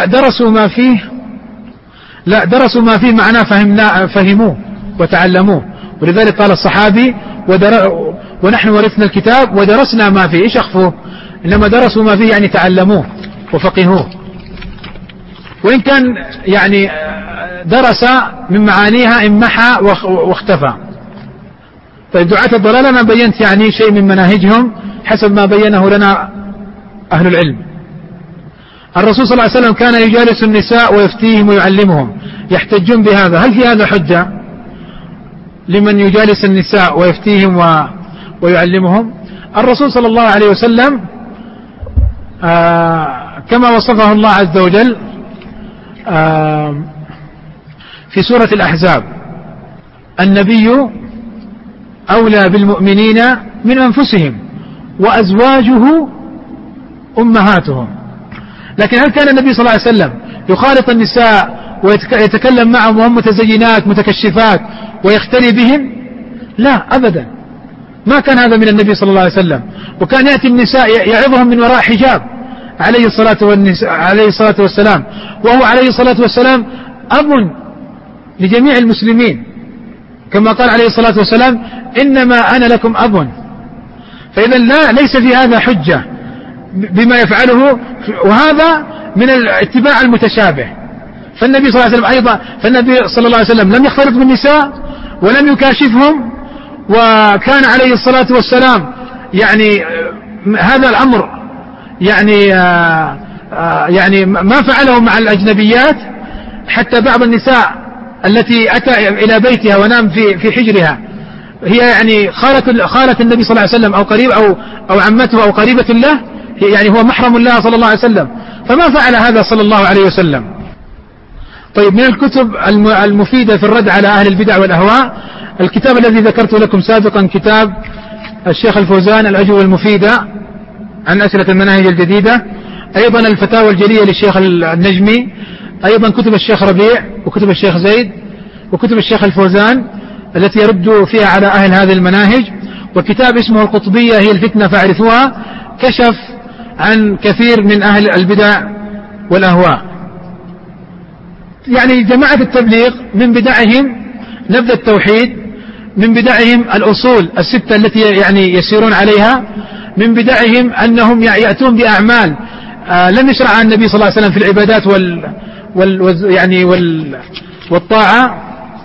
درسوا ما فيه معناه فهموه وتعلموه. ولذلك قال الصحابي ونحن ورثنا الكتاب ودرسنا ما فيه. إيش أخفوه؟ إنما درسوا ما فيه يعني تعلموه وفقهوه، وإن كان يعني درس من معانيها انمحى واختفى. طيب دعاة الضلال أنا بينت يعني شيء من مناهجهم حسب ما بينه لنا أهل العلم. الرسول صلى الله عليه وسلم كان يجالس النساء ويفتيهم ويعلمهم، يحتجون بهذا. هل في هذا حجة لمن يجالس النساء ويفتيهم ويعلمهم؟ الرسول صلى الله عليه وسلم كما وصفه الله عز وجل في سورة الأحزاب: النبي أولى بالمؤمنين من أنفسهم وأزواجه أمهاتهم. لكن هل كان النبي صلى الله عليه وسلم يخالط النساء ويتكلم معهم وهم متزينات متكشفات ويختلي بهم؟ لا أبدا، ما كان هذا من النبي صلى الله عليه وسلم. وكان يأتي النساء يعظهم من وراء حجاب عليه الصلاة والسلام، وهو عليه الصلاة والسلام أب لجميع المسلمين، كما قال عليه الصلاة والسلام: إنما أنا لكم أب. فإذا ليس في هذا حجة بما يفعله، وهذا من الاتباع المتشابه. فالنبي صلى الله عليه وسلم لم يختلط بالنساء ولم يكاشفهم، وكان عليه الصلاة والسلام يعني هذا الأمر يعني ما فعله مع الأجنبيات. حتى بعض النساء التي أتى إلى بيتها ونام في حجرها هي يعني خالة النبي صلى الله عليه وسلم أو قريب أو عمته أو قريبة له، يعني هو محرم الله صلى الله عليه وسلم، فما فعل هذا صلى الله عليه وسلم. طيب، من الكتب المفيدة في الرد على أهل البدع والأهواء الكتاب الذي ذكرت لكم سابقا، كتاب الشيخ الفوزان الأجوبة المفيدة عن أسئلة المناهج الجديدة، أيضا الفتاوى الجلية للشيخ النجمي، أيضا كتب الشيخ ربيع وكتب الشيخ زيد وكتب الشيخ الفوزان التي يرد فيها على أهل هذه المناهج، وكتاب اسمه القطبية هي الفتنة فاعرفوها، كشف عن كثير من أهل البدع والأهواء. يعني جماعة التبليغ من بدعهم نبذ التوحيد، من بدعهم الأصول الستة التي يعني يسيرون عليها، من بدعهم أنهم يأتون بأعمال لم يشرعها النبي صلى الله عليه وسلم في العبادات والطاعة.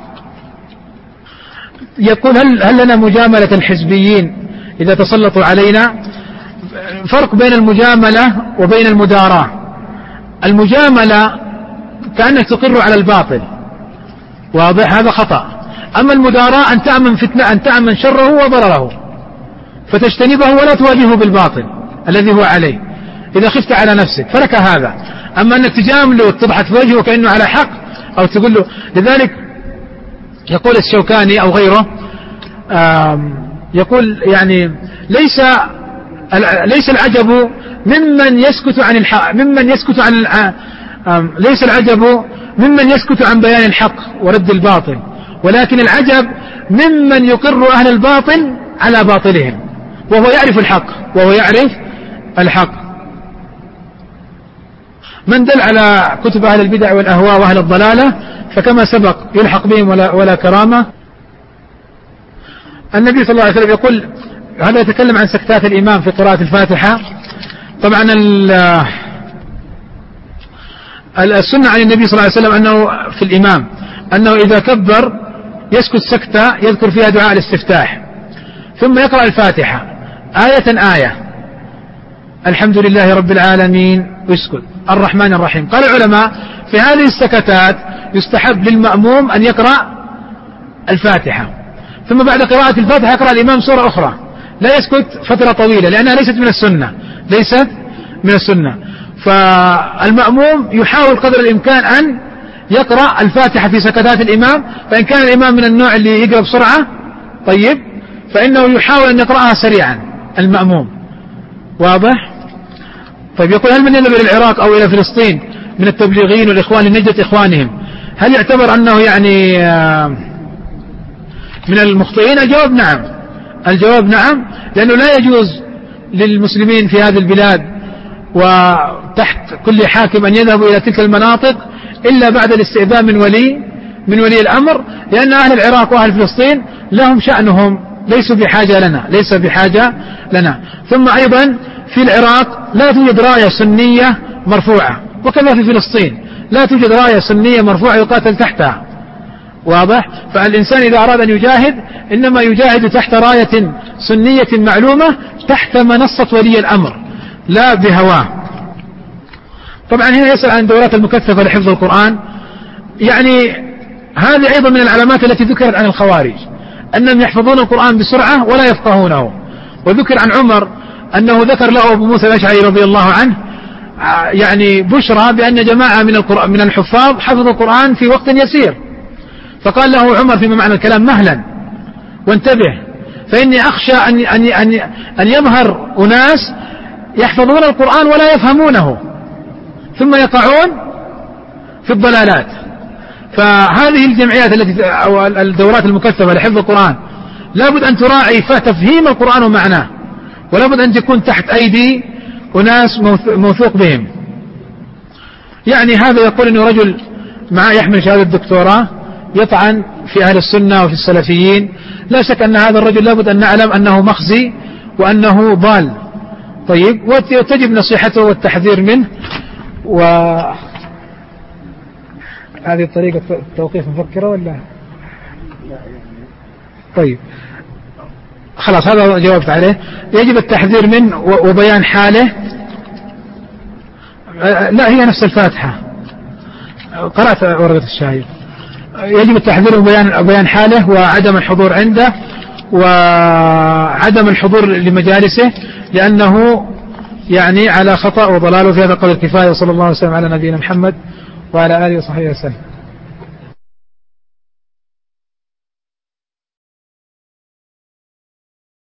يقول: هل لنا مجاملة الحزبيين إذا تسلطوا علينا؟ فرق بين المجاملة وبين المداراة. المجاملة كأنك تقر على الباطل، واضح؟ هذا خطأ. أما المداراة أن تأمن فتنة، أن تأمن شره وضرره فتجتنبه ولا تواجهه بالباطل الذي هو عليه إذا خفت على نفسك، فلك هذا. أما أنك تجامله وتضحك في وجهه كأنه على حق أو تقول له. لذلك يقول الشوكاني أو غيره، يقول يعني ليس العجب ممن يسكت عن الحق، ليس العجب ممن يسكت عن بيان الحق ورد الباطل، ولكن العجب ممن يقر أهل الباطل على باطلهم وهو يعرف الحق. من دل على كتب أهل البدع والأهواء وأهل الضلالة فكما سبق يلحق بهم ولا كرامة. النبي صلى الله عليه وسلم يقول، هذا يتكلم عن سكتات الإمام في قراءة الفاتحة. طبعا السنة عن النبي صلى الله عليه وسلم أنه في الإمام أنه إذا كبر يسكت سكتة يذكر فيها دعاء الاستفتاح، ثم يقرأ الفاتحة آية الحمد لله رب العالمين ويسكت الرحمن الرحيم. قال العلماء في هذه السكتات يستحب للمأموم أن يقرأ الفاتحة، ثم بعد قراءة الفاتحة يقرأ الإمام سورة أخرى، لا يسكت فترة طويلة لأنها ليست من السنة. فالمأموم يحاول قدر الإمكان أن يقرأ الفاتحة في سكتات الإمام، فإن كان الإمام من النوع اللي يقرأ بسرعة طيب فإنه يحاول أن يقرأها سريعا المأموم، واضح؟ طيب يقول: هل من يذهب إلى العراق أو إلى فلسطين من التبليغيين والإخوان لنجدة إخوانهم هل يعتبر أنه يعني من المخطئين؟ الجواب نعم، لأنه لا يجوز للمسلمين في هذه البلاد وتحت كل حاكم أن يذهبوا إلى تلك المناطق إلا بعد الاستئذان من ولي الأمر، لأن أهل العراق وأهل فلسطين لهم شأنهم ليس بحاجة لنا. ثم أيضا في العراق لا توجد راية سنية مرفوعة، وكذا في فلسطين لا توجد راية سنية مرفوعة يقاتل تحتها. واضح؟ فالإنسان إذا أراد أن يجاهد إنما يجاهد تحت راية سنية معلومة، تحت منصة ولي الأمر، لا بهواه. طبعا هنا يسأل عن الدورات المكثفة لحفظ القرآن. يعني هذه أيضا من العلامات التي ذكرت عن الخوارج، أنهم يحفظون القرآن بسرعة ولا يفقهونه. وذكر عن عمر أنه ذكر له أبو موسى الأشعري رضي الله عنه يعني بشرى بأن جماعة من الحفاظ حفظوا القرآن في وقت يسير، فقال له عمر فيما معنى الكلام: مهلا وانتبه، فإني أخشى أن يظهر أناس يحفظون القرآن ولا يفهمونه ثم يقعون في الضلالات. فهذه الجمعيات أو الدورات المكثفة لحفظ القرآن لابد أن تراعي تفهيم القرآن ومعناه، ولابد أن تكون تحت أيدي أناس موثوق بهم. يعني هذا يقول أنه رجل معه يحمل شهادة الدكتوراه يطعن في أهل السنة وفي السلفيين. لا شك أن هذا الرجل لابد أن نعلم أنه مخزي وأنه ضال. طيب، وتجب نصيحته والتحذير منه. وهذه الطريقة توقيف مفكرة ولا؟ طيب خلاص، هذا جاوبت عليه. يجب التحذير منه وبيان حاله. لا، هي نفس الفاتحة، قرأت ورقة الشاهد. يجب التحذير وبيان حاله وعدم الحضور عنده وعدم الحضور لمجالسه، لأنه يعني على خطأ وضلال. في هذا قدر الكفاية، وصلى الله وسلم على نبينا محمد وعلى آله وصحبه وسلم.